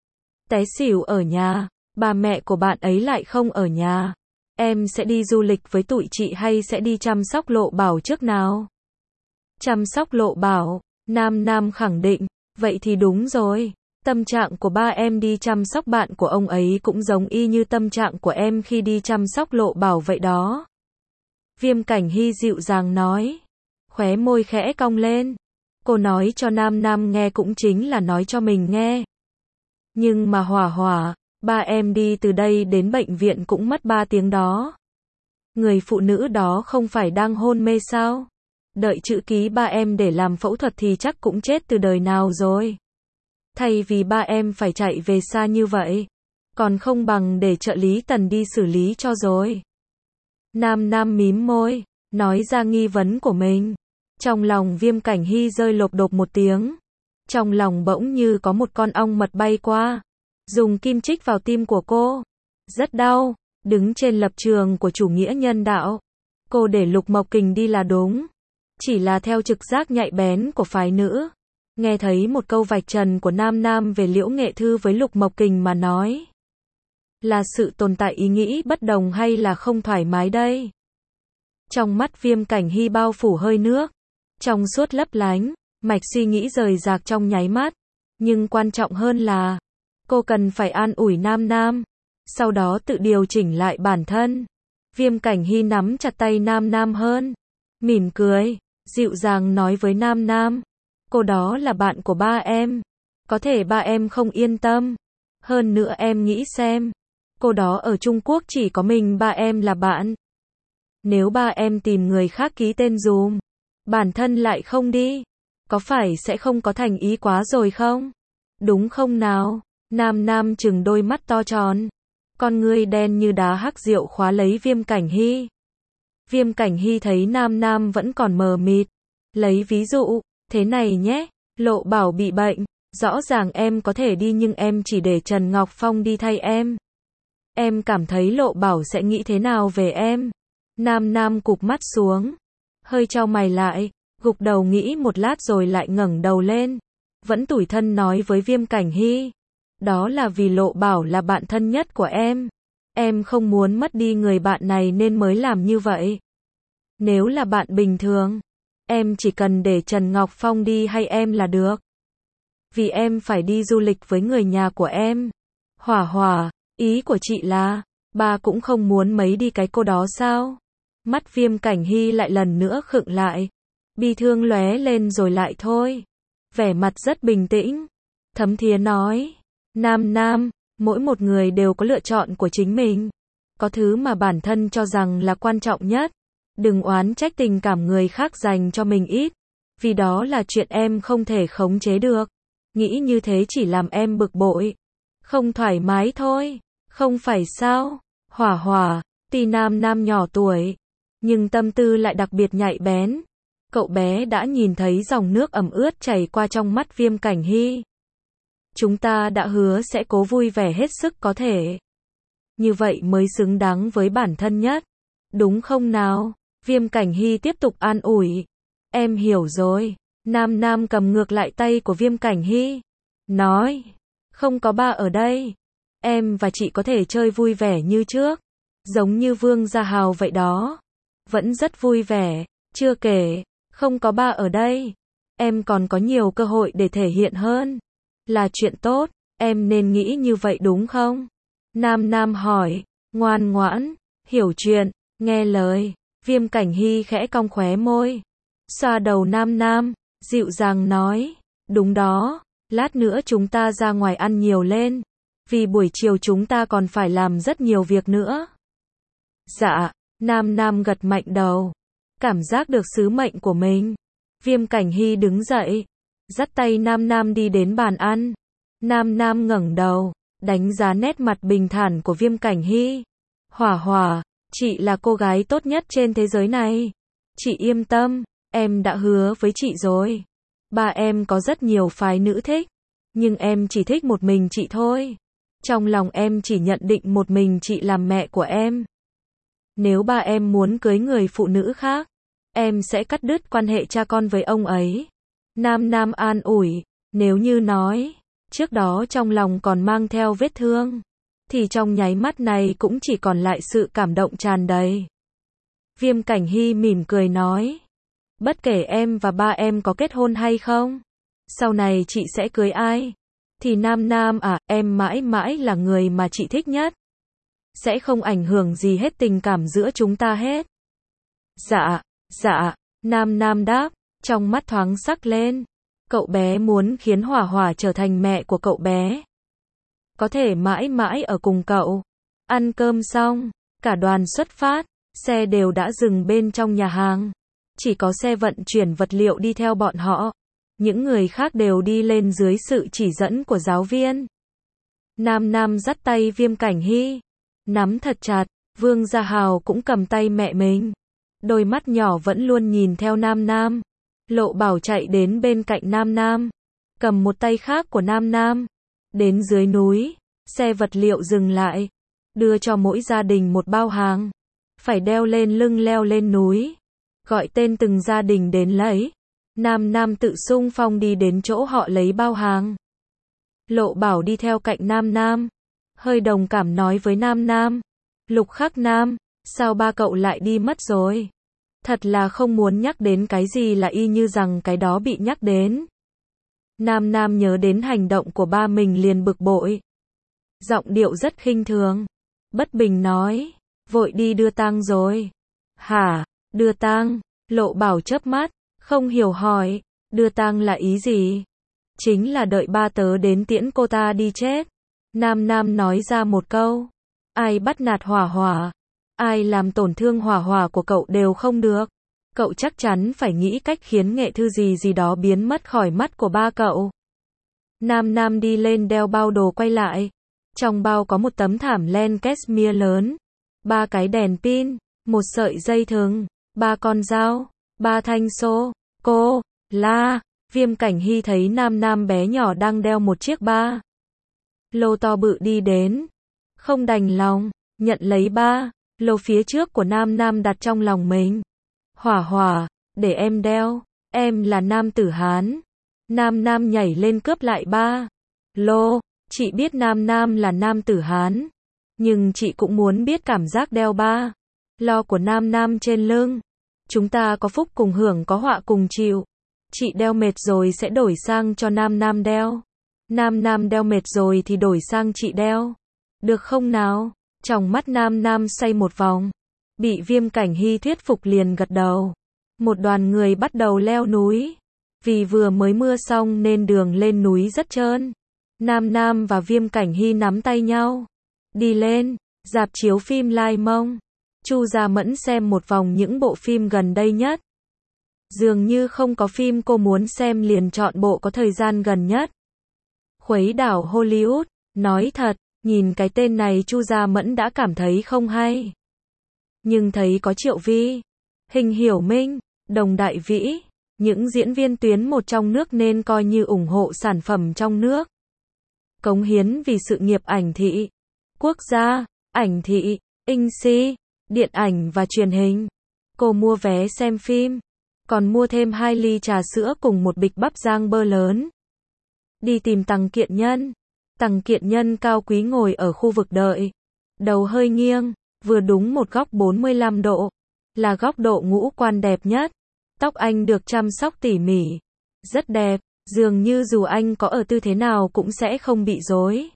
té xỉu ở nhà, bà mẹ của bạn ấy lại không ở nhà, em sẽ đi du lịch với tụi chị hay sẽ đi chăm sóc Lộ Bảo trước nào? Chăm sóc Lộ Bảo, Nam Nam khẳng định, vậy thì đúng rồi. Tâm trạng của ba em đi chăm sóc bạn của ông ấy cũng giống y như tâm trạng của em khi đi chăm sóc Lộ Bảo vậy đó. Viêm Cảnh Hy dịu dàng nói, khóe môi khẽ cong lên. Cô nói cho Nam Nam nghe cũng chính là nói cho mình nghe. Nhưng mà Hỏa Hỏa, ba em đi từ đây đến bệnh viện cũng mất ba tiếng đó. Người phụ nữ đó không phải đang hôn mê sao? Đợi chữ ký ba em để làm phẫu thuật thì chắc cũng chết từ đời nào rồi. Thay vì ba em phải chạy về xa như vậy, còn không bằng để trợ lý Tần đi xử lý cho rồi. Nam Nam mím môi, nói ra nghi vấn của mình. Trong lòng Viêm Cảnh Hy rơi lộp đột một tiếng. Trong lòng bỗng như có một con ong mật bay qua, dùng kim chích vào tim của cô. Rất đau, đứng trên lập trường của chủ nghĩa nhân đạo. Cô để Lục Mộc Kình đi là đúng. Chỉ là theo trực giác nhạy bén của phái nữ. Nghe thấy một câu vạch trần của Nam Nam về Liễu Nghệ Thư với Lục Mộc Kình mà nói. Là sự tồn tại ý nghĩ bất đồng hay là không thoải mái đây? Trong mắt Viêm Cảnh Hy bao phủ hơi nước. Trong suốt lấp lánh, mạch suy nghĩ rời rạc trong nháy mắt. Nhưng quan trọng hơn là, cô cần phải an ủi Nam Nam. Sau đó tự điều chỉnh lại bản thân. Viêm Cảnh Hy nắm chặt tay Nam Nam hơn. Mỉm cười, dịu dàng nói với Nam Nam. Cô đó là bạn của ba em. Có thể ba em không yên tâm. Hơn nữa em nghĩ xem. Cô đó ở Trung Quốc chỉ có mình ba em là bạn. Nếu ba em tìm người khác ký tên dùm, bản thân lại không đi, có phải sẽ không có thành ý quá rồi không? Đúng không nào? Nam Nam chừng đôi mắt to tròn. Con ngươi đen như đá hắc rượu khóa lấy Viêm Cảnh Hy. Viêm Cảnh Hy thấy Nam Nam vẫn còn mờ mịt. Lấy ví dụ, thế này nhé, Lộ Bảo bị bệnh, rõ ràng em có thể đi nhưng em chỉ để Trần Ngọc Phong đi thay em. Em cảm thấy Lộ Bảo sẽ nghĩ thế nào về em? Nam Nam cụp mắt xuống, hơi chau mày lại, gục đầu nghĩ một lát rồi lại ngẩng đầu lên. Vẫn tủi thân nói với Viêm Cảnh Hy. Đó là vì Lộ Bảo là bạn thân nhất của em. Em không muốn mất đi người bạn này nên mới làm như vậy. Nếu là bạn bình thường, em chỉ cần để Trần Ngọc Phong đi hay em là được. Vì em phải đi du lịch với người nhà của em. Hỏa Hỏa, ý của chị là, ba cũng không muốn mấy đi cái cô đó sao? Mắt Viêm Cảnh Hy lại lần nữa khựng lại. Bi thương lóe lên rồi lại thôi. Vẻ mặt rất bình tĩnh. Thấm Thía nói. Nam Nam, mỗi một người đều có lựa chọn của chính mình. Có thứ mà bản thân cho rằng là quan trọng nhất. Đừng oán trách tình cảm người khác dành cho mình ít. Vì đó là chuyện em không thể khống chế được. Nghĩ như thế chỉ làm em bực bội. Không thoải mái thôi. Không phải sao? Hỏa Hỏa, tuy Nam Nam nhỏ tuổi, nhưng tâm tư lại đặc biệt nhạy bén. Cậu bé đã nhìn thấy dòng nước ẩm ướt chảy qua trong mắt Viêm Cảnh Hy. Chúng ta đã hứa sẽ cố vui vẻ hết sức có thể. Như vậy mới xứng đáng với bản thân nhất. Đúng không nào? Viêm Cảnh Hy tiếp tục an ủi. Em hiểu rồi. Nam Nam cầm ngược lại tay của Viêm Cảnh Hy. Nói. Không có ba ở đây. Em và chị có thể chơi vui vẻ như trước. Giống như Vương Gia Hào vậy đó. Vẫn rất vui vẻ. Chưa kể, không có ba ở đây. Em còn có nhiều cơ hội để thể hiện hơn. Là chuyện tốt, em nên nghĩ như vậy đúng không? Nam Nam hỏi, ngoan ngoãn, hiểu chuyện, nghe lời. Viêm Cảnh Hy khẽ cong khóe môi. Xoa đầu Nam Nam, dịu dàng nói. Đúng đó, lát nữa chúng ta ra ngoài ăn nhiều lên. Vì buổi chiều chúng ta còn phải làm rất nhiều việc nữa. Dạ, Nam Nam gật mạnh đầu. Cảm giác được sứ mệnh của mình. Viêm Cảnh Hy đứng dậy. Dắt tay Nam Nam đi đến bàn ăn. Nam Nam ngẩng đầu, đánh giá nét mặt bình thản của Viêm Cảnh Hy. Hỏa Hỏa, chị là cô gái tốt nhất trên thế giới này. Chị yên tâm, em đã hứa với chị rồi. Ba em có rất nhiều phái nữ thích, nhưng em chỉ thích một mình chị thôi. Trong lòng em chỉ nhận định một mình chị làm mẹ của em. Nếu ba em muốn cưới người phụ nữ khác, em sẽ cắt đứt quan hệ cha con với ông ấy. Nam Nam an ủi, nếu như nói, trước đó trong lòng còn mang theo vết thương, thì trong nháy mắt này cũng chỉ còn lại sự cảm động tràn đầy. Viêm Cảnh Hy mỉm cười nói, bất kể em và ba em có kết hôn hay không, sau này chị sẽ cưới ai, thì Nam Nam à, em mãi mãi là người mà chị thích nhất. Sẽ không ảnh hưởng gì hết tình cảm giữa chúng ta hết. Dạ, dạ, Nam Nam đáp, trong mắt thoáng sắc lên. Cậu bé muốn khiến Hỏa Hỏa trở thành mẹ của cậu bé. Có thể mãi mãi ở cùng cậu. Ăn cơm xong, cả đoàn xuất phát. xe đều đã dừng bên trong nhà hàng. Chỉ có xe vận chuyển vật liệu đi theo bọn họ. Những người khác đều đi lên dưới sự chỉ dẫn của giáo viên. Nam Nam dắt tay Viêm Cảnh Hy, nắm thật chặt. Vương Gia Hào cũng cầm tay mẹ mình. Đôi mắt nhỏ vẫn luôn nhìn theo Nam Nam. Lộ Bảo chạy đến bên cạnh Nam Nam, cầm một tay khác của Nam Nam. Đến dưới núi, xe vật liệu dừng lại, đưa cho mỗi gia đình một bao hàng. Phải đeo lên lưng leo lên núi, gọi tên từng gia đình đến lấy. Nam Nam tự xung phong đi đến chỗ họ lấy bao hàng. Lộ Bảo đi theo cạnh Nam Nam, hơi đồng cảm nói với Nam Nam. Lục Khắc Nam, sao ba cậu lại đi mất rồi? Thật là không muốn nhắc đến cái gì là y như rằng cái đó bị nhắc đến. Nam Nam nhớ đến hành động của ba mình liền bực bội. Giọng điệu rất khinh thường. Bất bình nói, vội đi đưa tang rồi. Hả, đưa tang? Lộ Bảo chớp mắt, không hiểu hỏi, đưa tang là ý gì? Chính là đợi ba tớ đến tiễn cô ta đi chết. Nam Nam nói ra một câu. Ai bắt nạt Hỏa Hỏa, ai làm tổn thương Hỏa Hỏa của cậu đều không được. Cậu chắc chắn phải nghĩ cách khiến nghệ thư gì gì đó biến mất khỏi mắt của ba cậu. Nam Nam đi lên đeo bao đồ quay lại. Trong bao có một tấm thảm len cashmere lớn, ba cái đèn pin, một sợi dây thừng, ba con dao, ba thanh xô, cô, la. Viêm Cảnh Hy thấy Nam Nam bé nhỏ đang đeo một chiếc ba lô to bự đi đến. Không đành lòng, nhận lấy ba lô phía trước của Nam Nam đặt trong lòng mình. Hỏa Hỏa, để em đeo, em là nam tử Hán. Nam Nam nhảy lên cướp lại ba lô. Chị biết Nam Nam là nam tử Hán, nhưng chị cũng muốn biết cảm giác đeo ba lo của Nam Nam trên lưng. Chúng ta có phúc cùng hưởng có họa cùng chịu. Chị đeo mệt rồi sẽ đổi sang cho Nam Nam đeo. Nam Nam đeo mệt rồi thì đổi sang chị đeo. Được không nào? Trong mắt Nam Nam xoay một vòng. Bị Viêm Cảnh Hy thuyết phục liền gật đầu. Một đoàn người bắt đầu leo núi. Vì vừa mới mưa xong nên đường lên núi rất trơn. Nam Nam và Viêm Cảnh Hy nắm tay nhau. Đi lên, rạp chiếu phim Lai Mông. Chu Gia Mẫn xem một vòng những bộ phim gần đây nhất. Dường như không có phim cô muốn xem liền chọn bộ có thời gian gần nhất. Khuấy đảo Hollywood, nói thật, nhìn cái tên này Chu Gia Mẫn đã cảm thấy không hay. Nhưng thấy có Triệu Vi, Hình Hiểu Minh, Đồng Đại Vĩ, những diễn viên tuyến một trong nước nên coi như ủng hộ sản phẩm trong nước. Cống hiến vì sự nghiệp ảnh thị, quốc gia, ảnh thị, in xi, điện ảnh và truyền hình. Cô mua vé xem phim, còn mua thêm hai ly trà sữa cùng một bịch bắp rang bơ lớn. Đi tìm Tằng Kiện Nhân. Tằng Kiện Nhân cao quý ngồi ở khu vực đợi. Đầu hơi nghiêng, vừa đúng một góc bốn mươi lăm độ. Là góc độ ngũ quan đẹp nhất. Tóc anh được chăm sóc tỉ mỉ. Rất đẹp, dường như dù anh có ở tư thế nào cũng sẽ không bị rối.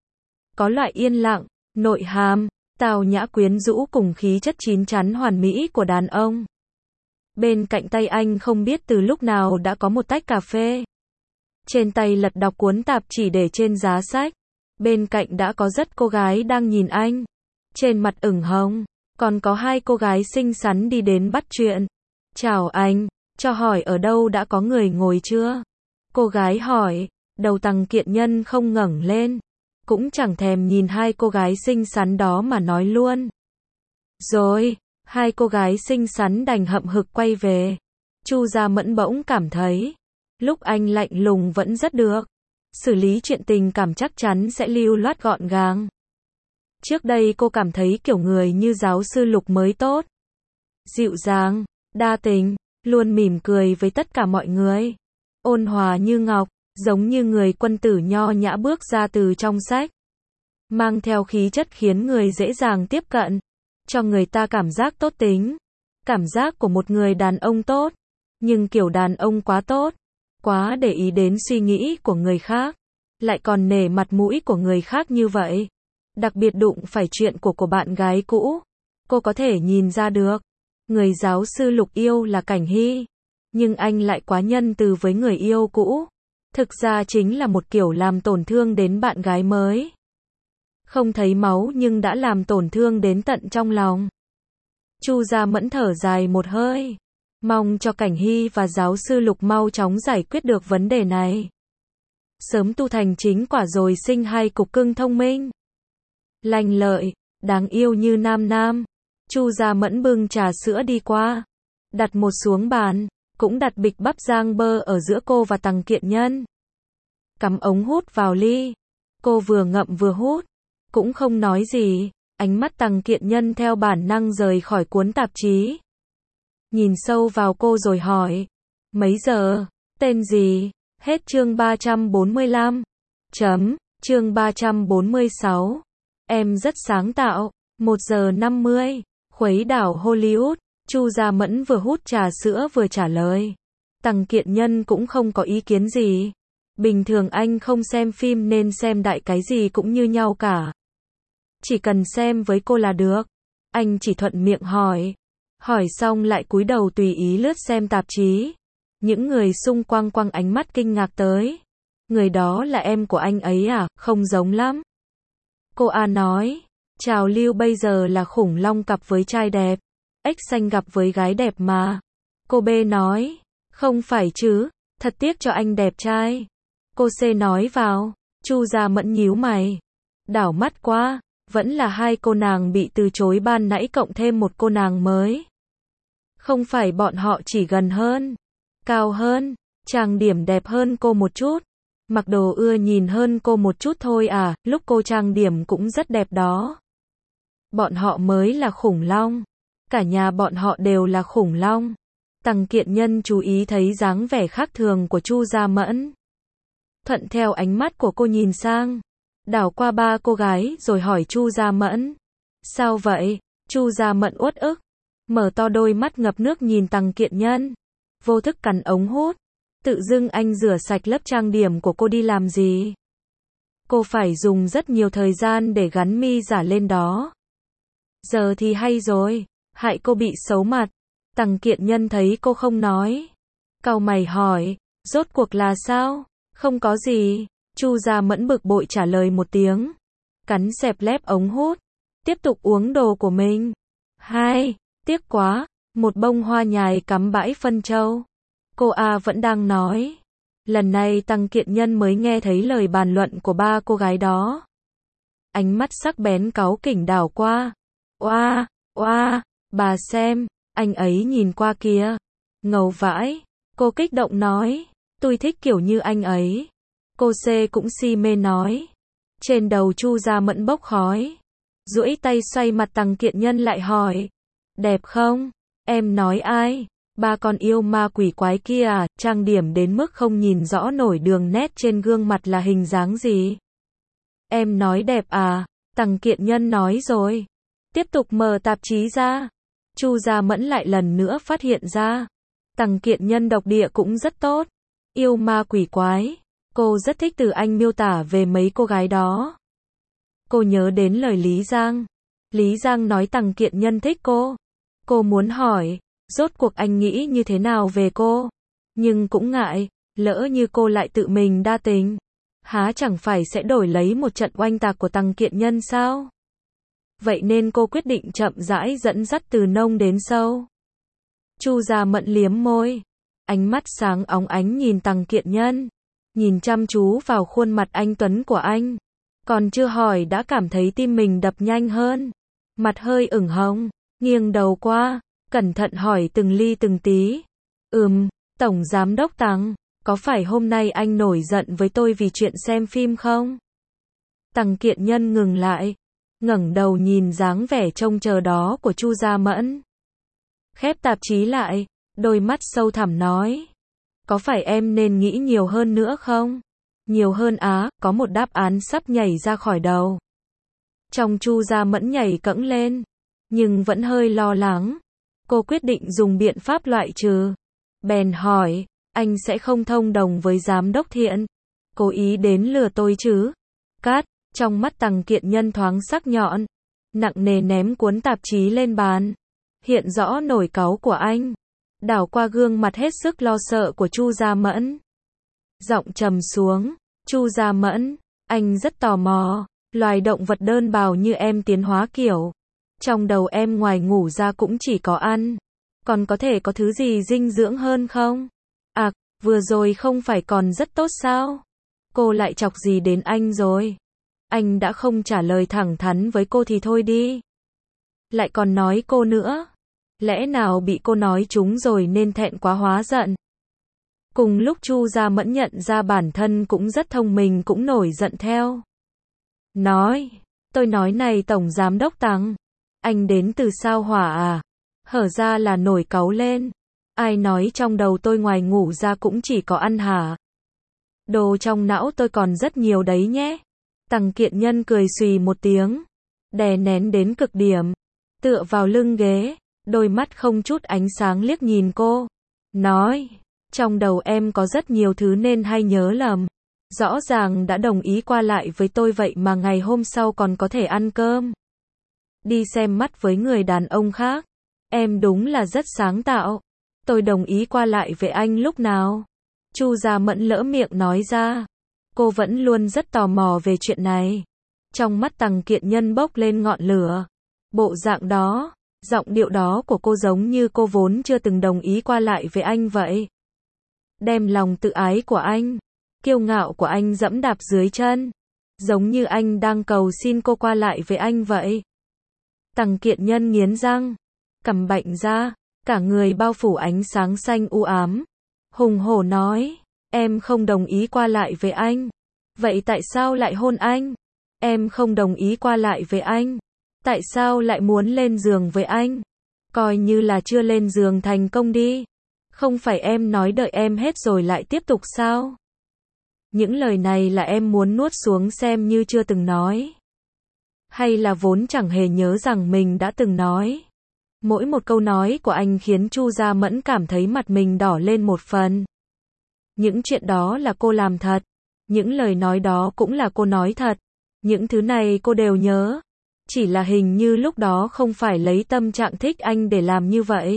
Có loại yên lặng, nội hàm, tào nhã quyến rũ cùng khí chất chín chắn hoàn mỹ của đàn ông. Bên cạnh tay anh không biết từ lúc nào đã có một tách cà phê. Trên tay lật đọc cuốn tạp chỉ để trên giá sách. Bên cạnh đã có rất cô gái đang nhìn anh. Trên mặt ửng hồng, còn có hai cô gái xinh xắn đi đến bắt chuyện. Chào anh, cho hỏi ở đâu đã có người ngồi chưa? Cô gái hỏi, đầu Tằng Kiện Nhân không ngẩng lên. Cũng chẳng thèm nhìn hai cô gái xinh xắn đó mà nói luôn. Rồi, hai cô gái xinh xắn đành hậm hực quay về. Chu Gia Mẫn bỗng cảm thấy, lúc anh lạnh lùng vẫn rất được. Xử lý chuyện tình cảm chắc chắn sẽ lưu loát gọn gàng. Trước đây cô cảm thấy kiểu người như giáo sư Lục mới tốt. Dịu dàng, đa tình, luôn mỉm cười với tất cả mọi người. Ôn hòa như ngọc, giống như người quân tử nho nhã bước ra từ trong sách. Mang theo khí chất khiến người dễ dàng tiếp cận. Cho người ta cảm giác tốt tính. Cảm giác của một người đàn ông tốt. Nhưng kiểu đàn ông quá tốt. Quá để ý đến suy nghĩ của người khác. Lại còn nể mặt mũi của người khác như vậy. Đặc biệt đụng phải chuyện của của bạn gái cũ. Cô có thể nhìn ra được. Người giáo sư Lục yêu là Cảnh Hy. Nhưng anh lại quá nhân từ với người yêu cũ. Thực ra chính là một kiểu làm tổn thương đến bạn gái mới. Không thấy máu nhưng đã làm tổn thương đến tận trong lòng. Chu Gia Mẫn thở dài một hơi. Mong cho Cảnh Hy và giáo sư Lục mau chóng giải quyết được vấn đề này. Sớm tu thành chính quả rồi sinh hai cục cưng thông minh. Lành lợi, đáng yêu như nam nam. Chu Gia Mẫn bưng trà sữa đi qua. Đặt một xuống bàn. Cũng đặt bịch bắp rang bơ ở giữa cô và Tằng Kiện Nhân. Cắm ống hút vào ly. Cô vừa ngậm vừa hút. Cũng không nói gì. Ánh mắt Tằng Kiện Nhân theo bản năng rời khỏi cuốn tạp chí. Nhìn sâu vào cô rồi hỏi. Mấy giờ? Tên gì? Hết chương ba trăm bốn mươi lăm. Chấm. Chương ba trăm bốn mươi sáu. Em rất sáng tạo. một giờ năm mươi. Khuấy đảo Hollywood. Chu Gia Mẫn vừa hút trà sữa vừa trả lời. Tằng Kiện Nhân cũng không có ý kiến gì. Bình thường anh không xem phim nên xem đại cái gì cũng như nhau cả. Chỉ cần xem với cô là được. Anh chỉ thuận miệng hỏi. Hỏi xong lại cúi đầu tùy ý lướt xem tạp chí. Những người xung quanh quăng ánh mắt kinh ngạc tới. Người đó là em của anh ấy à? Không giống lắm. Cô A nói. Trào lưu bây giờ là khủng long cặp với trai đẹp. Ếch xanh gặp với gái đẹp mà. Cô B nói. Không phải chứ. Thật tiếc cho anh đẹp trai. Cô C nói vào. Chu Gia Mẫn nhíu mày. Đảo mắt qua. Vẫn là hai cô nàng bị từ chối ban nãy cộng thêm một cô nàng mới. Không phải bọn họ chỉ gần hơn, cao hơn, trang điểm đẹp hơn cô một chút, mặc đồ ưa nhìn hơn cô một chút thôi à, lúc cô trang điểm cũng rất đẹp đó. Bọn họ mới là khủng long. Cả nhà bọn họ đều là khủng long. Tằng Kiện Nhân chú ý thấy dáng vẻ khác thường của Chu Gia Mẫn. Thuận theo ánh mắt của cô nhìn sang. Đảo qua ba cô gái rồi hỏi Chu Gia Mẫn. Sao vậy? Chu Gia Mẫn uất ức. Mở to đôi mắt ngập nước nhìn Tằng Kiện Nhân. Vô thức cắn ống hút. Tự dưng anh rửa sạch lớp trang điểm của cô đi làm gì? Cô phải dùng rất nhiều thời gian để gắn mi giả lên đó. Giờ thì hay rồi. Hại cô bị xấu mặt. Tằng Kiện Nhân thấy cô không nói. Cau mày hỏi. Rốt cuộc là sao? Không có gì. Chu Gia Mẫn bực bội trả lời một tiếng. Cắn xẹp lép ống hút. Tiếp tục uống đồ của mình. Hai. Tiếc quá. Một bông hoa nhài cắm bãi phân châu. Cô A vẫn đang nói. Lần này Tằng Kiện Nhân mới nghe thấy lời bàn luận của ba cô gái đó. Ánh mắt sắc bén cáu kỉnh đảo qua. Oa, oa, bà xem, anh ấy nhìn qua kìa. Ngầu vãi. Cô kích động nói. Tôi thích kiểu như anh ấy. Cô C cũng si mê nói. Trên đầu Chu Gia Mẫn bốc khói. Duỗi tay xoay mặt Tằng Kiện Nhân lại hỏi. Đẹp không? Em nói ai? Ba con yêu ma quỷ quái kia à? Trang điểm đến mức không nhìn rõ nổi đường nét trên gương mặt là hình dáng gì? Em nói đẹp à? Tằng Kiện Nhân nói rồi. Tiếp tục mở tạp chí ra. Chu Gia Mẫn lại lần nữa phát hiện ra. Tằng Kiện Nhân độc địa cũng rất tốt. Yêu ma quỷ quái. Cô rất thích từ anh miêu tả về mấy cô gái đó. Cô nhớ đến lời Lý Giang. Lý Giang nói Tằng Kiện Nhân thích cô. Cô muốn hỏi, rốt cuộc anh nghĩ như thế nào về cô? Nhưng cũng ngại, lỡ như cô lại tự mình đa tình. Há chẳng phải sẽ đổi lấy một trận oanh tạc của Tằng Kiện Nhân sao? Vậy nên cô quyết định chậm rãi dẫn dắt từ nông đến sâu. Chu Gia Mẫn liếm môi. Ánh mắt sáng óng ánh nhìn Tằng Kiện Nhân. Nhìn chăm chú vào khuôn mặt anh tuấn của anh. Còn chưa hỏi đã cảm thấy tim mình đập nhanh hơn. Mặt hơi ửng hồng, nghiêng đầu qua, cẩn thận hỏi từng ly từng tí. Ừm, Tổng Giám Đốc Tằng, có phải hôm nay anh nổi giận với tôi vì chuyện xem phim không? Tằng Kiện Nhân ngừng lại, ngẩng đầu nhìn dáng vẻ trông chờ đó của Chu Gia Mẫn. Khép tạp chí lại, đôi mắt sâu thẳm nói. Có phải em nên nghĩ nhiều hơn nữa không? Nhiều hơn á, có một đáp án sắp nhảy ra khỏi đầu. Trong Chu Gia Mẫn nhảy cẫng lên, nhưng vẫn hơi lo lắng. Cô quyết định dùng biện pháp loại trừ. Bèn hỏi, anh sẽ không thông đồng với Giám Đốc Thiện? Cố ý đến lừa tôi chứ? Cát, trong mắt Tằng Kiện Nhân thoáng sắc nhọn, nặng nề ném cuốn tạp chí lên bàn. Hiện rõ nổi cáu của anh. Đảo qua gương mặt hết sức lo sợ của Chu Gia Mẫn. Giọng trầm xuống. Chu Gia Mẫn, anh rất tò mò. Loài động vật đơn bào như em tiến hóa kiểu Trong đầu em ngoài ngủ ra cũng chỉ có ăn. Còn có thể có thứ gì dinh dưỡng hơn không? À, vừa rồi không phải còn rất tốt sao? Cô lại chọc gì đến anh rồi? Anh đã không trả lời thẳng thắn với cô thì thôi đi. Lại còn nói cô nữa. Lẽ nào bị cô nói trúng rồi nên thẹn quá hóa giận? Cùng lúc Chu Gia Mẫn nhận ra bản thân cũng rất thông minh cũng nổi giận theo. Nói, tôi nói này Tổng Giám Đốc Tằng, anh đến từ sao Hỏa à? Hở ra là nổi cáu lên. Ai nói trong đầu tôi ngoài ngủ ra cũng chỉ có ăn hả? Đồ trong não tôi còn rất nhiều đấy nhé. Tằng Kiện Nhân cười xùy một tiếng, đè nén đến cực điểm, tựa vào lưng ghế, đôi mắt không chút ánh sáng liếc nhìn cô, nói, trong đầu em có rất nhiều thứ nên hay nhớ lầm. Rõ ràng đã đồng ý qua lại với tôi vậy mà ngày hôm sau còn có thể ăn cơm. Đi xem mắt với người đàn ông khác. Em đúng là rất sáng tạo. Tôi đồng ý qua lại với anh lúc nào? Chu Gia Mẫn lỡ miệng nói ra. Cô vẫn luôn rất tò mò về chuyện này. Trong mắt Tằng Kiện Nhân bốc lên ngọn lửa. Bộ dạng đó, giọng điệu đó của cô giống như cô vốn chưa từng đồng ý qua lại với anh vậy. Đem lòng tự ái của anh, kiêu ngạo của anh dẫm đạp dưới chân. Giống như anh đang cầu xin cô qua lại với anh vậy. Tằng Kiện Nhân nghiến răng, cằm bệnh ra, cả người bao phủ ánh sáng xanh u ám. Hùng hổ nói, em không đồng ý qua lại với anh. Vậy tại sao lại hôn anh? Em không đồng ý qua lại với anh. Tại sao lại muốn lên giường với anh? Coi như là chưa lên giường thành công đi. Không phải em nói đợi em hết rồi lại tiếp tục sao? Những lời này là em muốn nuốt xuống xem như chưa từng nói. Hay là vốn chẳng hề nhớ rằng mình đã từng nói. Mỗi một câu nói của anh khiến Chu Gia Mẫn cảm thấy mặt mình đỏ lên một phần. Những chuyện đó là cô làm thật. Những lời nói đó cũng là cô nói thật. Những thứ này cô đều nhớ. Chỉ là hình như lúc đó không phải lấy tâm trạng thích anh để làm như vậy.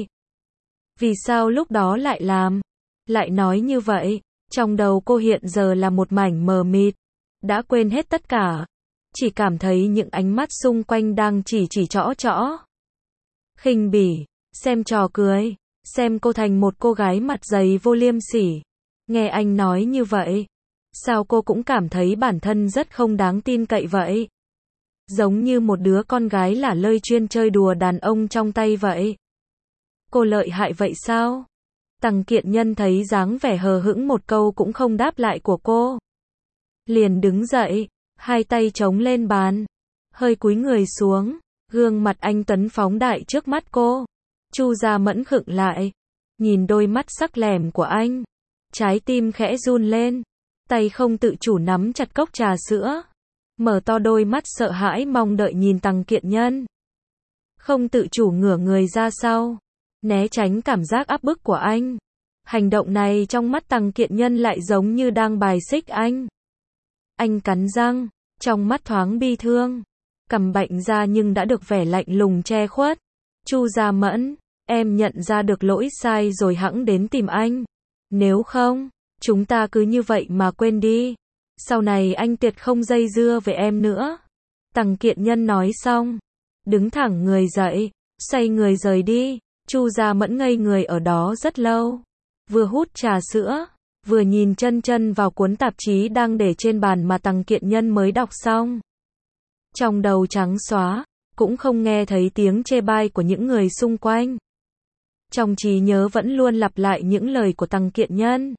Vì sao lúc đó lại làm? Lại nói như vậy? Trong đầu cô hiện giờ là một mảnh mờ mịt. Đã quên hết tất cả. Chỉ cảm thấy những ánh mắt xung quanh đang chỉ chỉ trõ trõ. Khinh bỉ, xem trò cười, xem cô thành một cô gái mặt dày vô liêm sỉ. Nghe anh nói như vậy, sao cô cũng cảm thấy bản thân rất không đáng tin cậy vậy? Giống như một đứa con gái lả lơi chuyên chơi đùa đàn ông trong tay vậy. Cô lợi hại vậy sao? Tằng Kiện Nhân thấy dáng vẻ hờ hững một câu cũng không đáp lại của cô. Liền đứng dậy, hai tay chống lên bàn, hơi cúi người xuống, gương mặt anh tuấn phóng đại trước mắt cô. Chu Gia Mẫn khựng lại, nhìn đôi mắt sắc lẻm của anh, trái tim khẽ run lên, tay không tự chủ nắm chặt cốc trà sữa, mở to đôi mắt sợ hãi mong đợi nhìn Tằng Kiện Nhân. Không tự chủ ngửa người ra sau, né tránh cảm giác áp bức của anh. Hành động này trong mắt Tằng Kiện Nhân lại giống như đang bài xích anh. Anh cắn răng, trong mắt thoáng bi thương, cằm bệnh ra nhưng đã được vẻ lạnh lùng che khuất. Chu Gia Mẫn, em nhận ra được lỗi sai rồi hẵng đến tìm anh. Nếu không, chúng ta cứ như vậy mà quên đi. Sau này anh tuyệt không dây dưa với em nữa. Tằng Kiện Nhân nói xong, đứng thẳng người dậy, xoay người rời đi. Chu Gia Mẫn ngây người ở đó rất lâu, vừa hút trà sữa, vừa nhìn chân chân vào cuốn tạp chí đang để trên bàn mà Tằng Kiện Nhân mới đọc xong. Trong đầu trắng xóa, cũng không nghe thấy tiếng chê bai của những người xung quanh. Trong trí nhớ vẫn luôn lặp lại những lời của Tằng Kiện Nhân.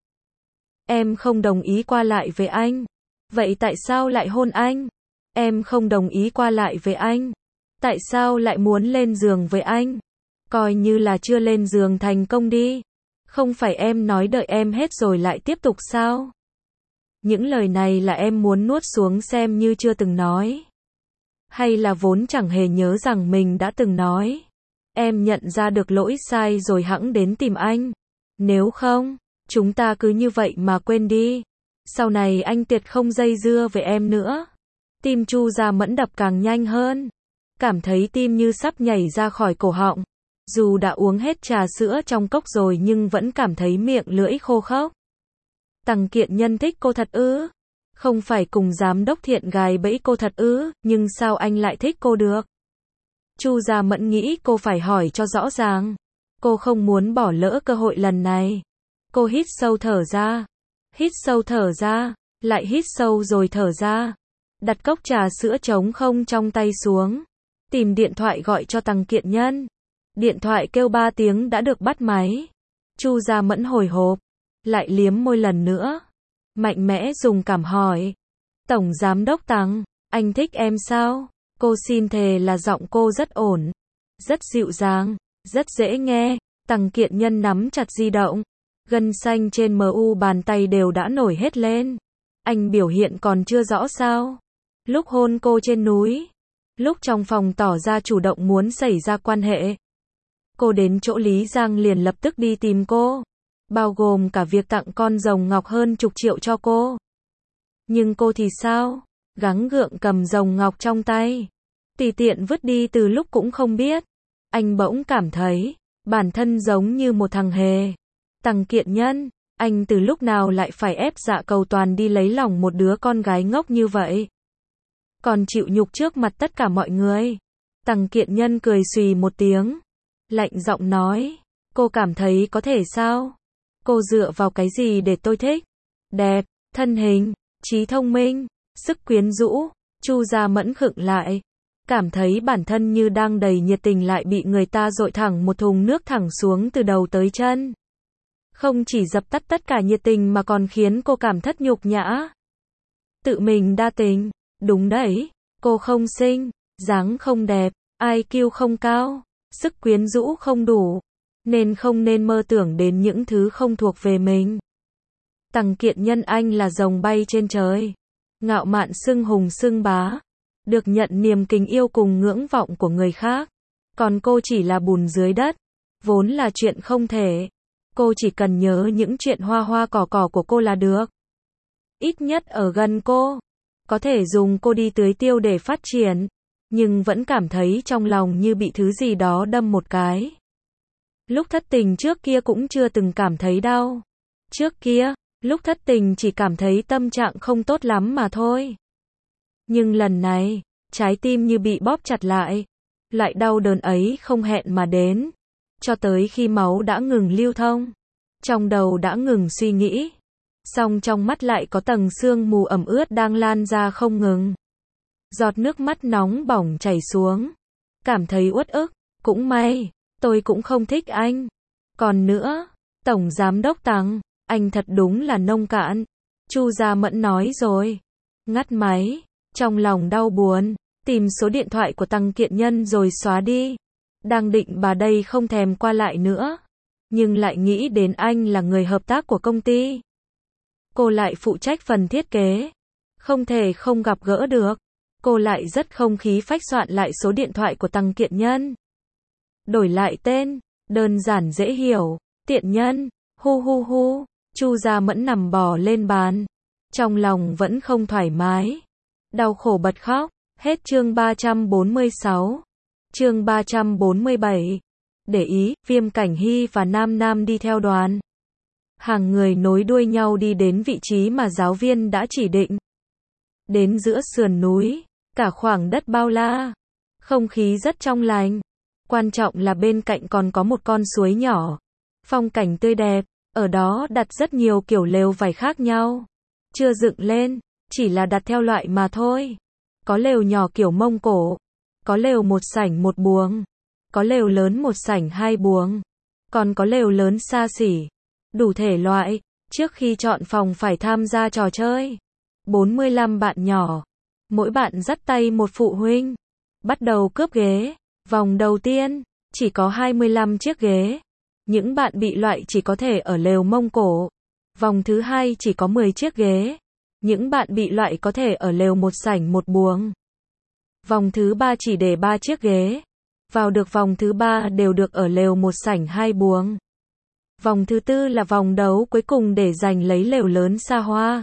Em không đồng ý qua lại với anh. Vậy tại sao lại hôn anh? Em không đồng ý qua lại với anh. Tại sao lại muốn lên giường với anh? Coi như là chưa lên giường thành công đi. Không phải em nói đợi em hết rồi lại tiếp tục sao? Những lời này là em muốn nuốt xuống xem như chưa từng nói. Hay là vốn chẳng hề nhớ rằng mình đã từng nói. Em nhận ra được lỗi sai rồi hẵng đến tìm anh. Nếu không, chúng ta cứ như vậy mà quên đi. Sau này anh tuyệt không dây dưa với em nữa. Tim Chu Gia Mẫn đập càng nhanh hơn. Cảm thấy tim như sắp nhảy ra khỏi cổ họng. Dù đã uống hết trà sữa trong cốc rồi nhưng vẫn cảm thấy miệng lưỡi khô khốc. Tằng Kiện Nhân thích cô thật ư? Không phải cùng giám đốc Thiện gài bẫy cô thật ư, nhưng sao anh lại thích cô được? Chu Gia Mẫn nghĩ cô phải hỏi cho rõ ràng. Cô không muốn bỏ lỡ cơ hội lần này. Cô hít sâu thở ra. Hít sâu thở ra. Lại hít sâu rồi thở ra. Đặt cốc trà sữa trống không trong tay xuống. Tìm điện thoại gọi cho Tằng Kiện Nhân. Điện thoại kêu ba tiếng đã được bắt máy. Chu Gia Mẫn hồi hộp. Lại liếm môi lần nữa. Mạnh mẽ dùng cảm hỏi. Tổng Giám đốc Tằng, anh thích em sao? Cô xin thề là giọng cô rất ổn. Rất dịu dàng. Rất dễ nghe. Tằng Kiện Nhân nắm chặt di động. Gân xanh trên mu bàn tay đều đã nổi hết lên. Anh biểu hiện còn chưa rõ sao? Lúc hôn cô trên núi. Lúc trong phòng tỏ ra chủ động muốn xảy ra quan hệ. Cô đến chỗ Lý Giang liền lập tức đi tìm cô. Bao gồm cả việc tặng con rồng ngọc hơn chục triệu cho cô. Nhưng cô thì sao? Gắng gượng cầm rồng ngọc trong tay. Tùy tiện vứt đi từ lúc cũng không biết. Anh bỗng cảm thấy, bản thân giống như một thằng hề. Tằng Kiện Nhân, anh từ lúc nào lại phải ép dạ cầu toàn đi lấy lòng một đứa con gái ngốc như vậy? Còn chịu nhục trước mặt tất cả mọi người. Tằng Kiện Nhân cười xùy một tiếng. Lạnh giọng nói, cô cảm thấy có thể sao? Cô dựa vào cái gì để tôi thích? Đẹp, thân hình, trí thông minh, sức quyến rũ. Chu Gia Mẫn khựng lại. Cảm thấy bản thân như đang đầy nhiệt tình lại bị người ta dội thẳng một thùng nước thẳng xuống từ đầu tới chân. Không chỉ dập tắt tất cả nhiệt tình mà còn khiến cô cảm thất nhục nhã. Tự mình đa tình. Đúng đấy, cô không xinh, dáng không đẹp, i kiu không cao, sức quyến rũ không đủ, nên không nên mơ tưởng đến những thứ không thuộc về mình. Tằng Kiện Nhân anh là rồng bay trên trời, ngạo mạn xưng hùng xưng bá, được nhận niềm kính yêu cùng ngưỡng vọng của người khác, còn cô chỉ là bùn dưới đất, vốn là chuyện không thể. Cô chỉ cần nhớ những chuyện hoa hoa cỏ cỏ của cô là được. Ít nhất ở gần cô. Có thể dùng cô đi tưới tiêu để phát triển, nhưng vẫn cảm thấy trong lòng như bị thứ gì đó đâm một cái. Lúc thất tình trước kia cũng chưa từng cảm thấy đau. Trước kia, lúc thất tình chỉ cảm thấy tâm trạng không tốt lắm mà thôi. Nhưng lần này, trái tim như bị bóp chặt lại. Loại đau đớn ấy không hẹn mà đến. Cho tới khi máu đã ngừng lưu thông. Trong đầu đã ngừng suy nghĩ. Song trong mắt lại có tầng sương mù ẩm ướt đang lan ra không ngừng. Giọt nước mắt nóng bỏng chảy xuống. Cảm thấy uất ức. Cũng may, tôi cũng không thích anh. Còn nữa, Tổng Giám đốc Tằng, anh thật đúng là nông cạn. Chu Gia Mẫn nói rồi. Ngắt máy. Trong lòng đau buồn. Tìm số điện thoại của Tằng Kiện Nhân rồi xóa đi. Đang định bà đây không thèm qua lại nữa. Nhưng lại nghĩ đến anh là người hợp tác của công ty. Cô lại phụ trách phần thiết kế. Không thể không gặp gỡ được. Cô lại rất không khí phách soạn lại số điện thoại của Tằng Kiện Nhân. Đổi lại tên. Đơn giản dễ hiểu. Tiện Nhân. Hu hu hu. Chu Gia Mẫn nằm bò lên bàn. Trong lòng vẫn không thoải mái. Đau khổ bật khóc. Hết chương ba trăm bốn mươi sáu. Chương ba trăm bốn mươi bảy. Để ý, Viêm Cảnh Hy và Nam Nam đi theo đoàn. Hàng người nối đuôi nhau đi đến vị trí mà giáo viên đã chỉ định. Đến giữa sườn núi, cả khoảng đất bao la. Không khí rất trong lành. Quan trọng là bên cạnh còn có một con suối nhỏ. Phong cảnh tươi đẹp, ở đó đặt rất nhiều kiểu lều vải khác nhau. Chưa dựng lên, chỉ là đặt theo loại mà thôi. Có lều nhỏ kiểu Mông Cổ. Có lều một sảnh một buồng. Có lều lớn một sảnh hai buồng. Còn có lều lớn xa xỉ. Đủ thể loại. Trước khi chọn phòng phải tham gia trò chơi. bốn mươi lăm bạn nhỏ. Mỗi bạn dắt tay một phụ huynh. Bắt đầu cướp ghế. Vòng đầu tiên, chỉ có hai mươi lăm chiếc ghế. Những bạn bị loại chỉ có thể ở lều Mông Cổ. Vòng thứ hai chỉ có mười chiếc ghế. Những bạn bị loại có thể ở lều một sảnh một buồng. Vòng thứ ba chỉ để ba chiếc ghế. Vào được vòng thứ ba đều được ở lều một sảnh hai buồng. Vòng thứ tư là vòng đấu cuối cùng để giành lấy lều lớn xa hoa.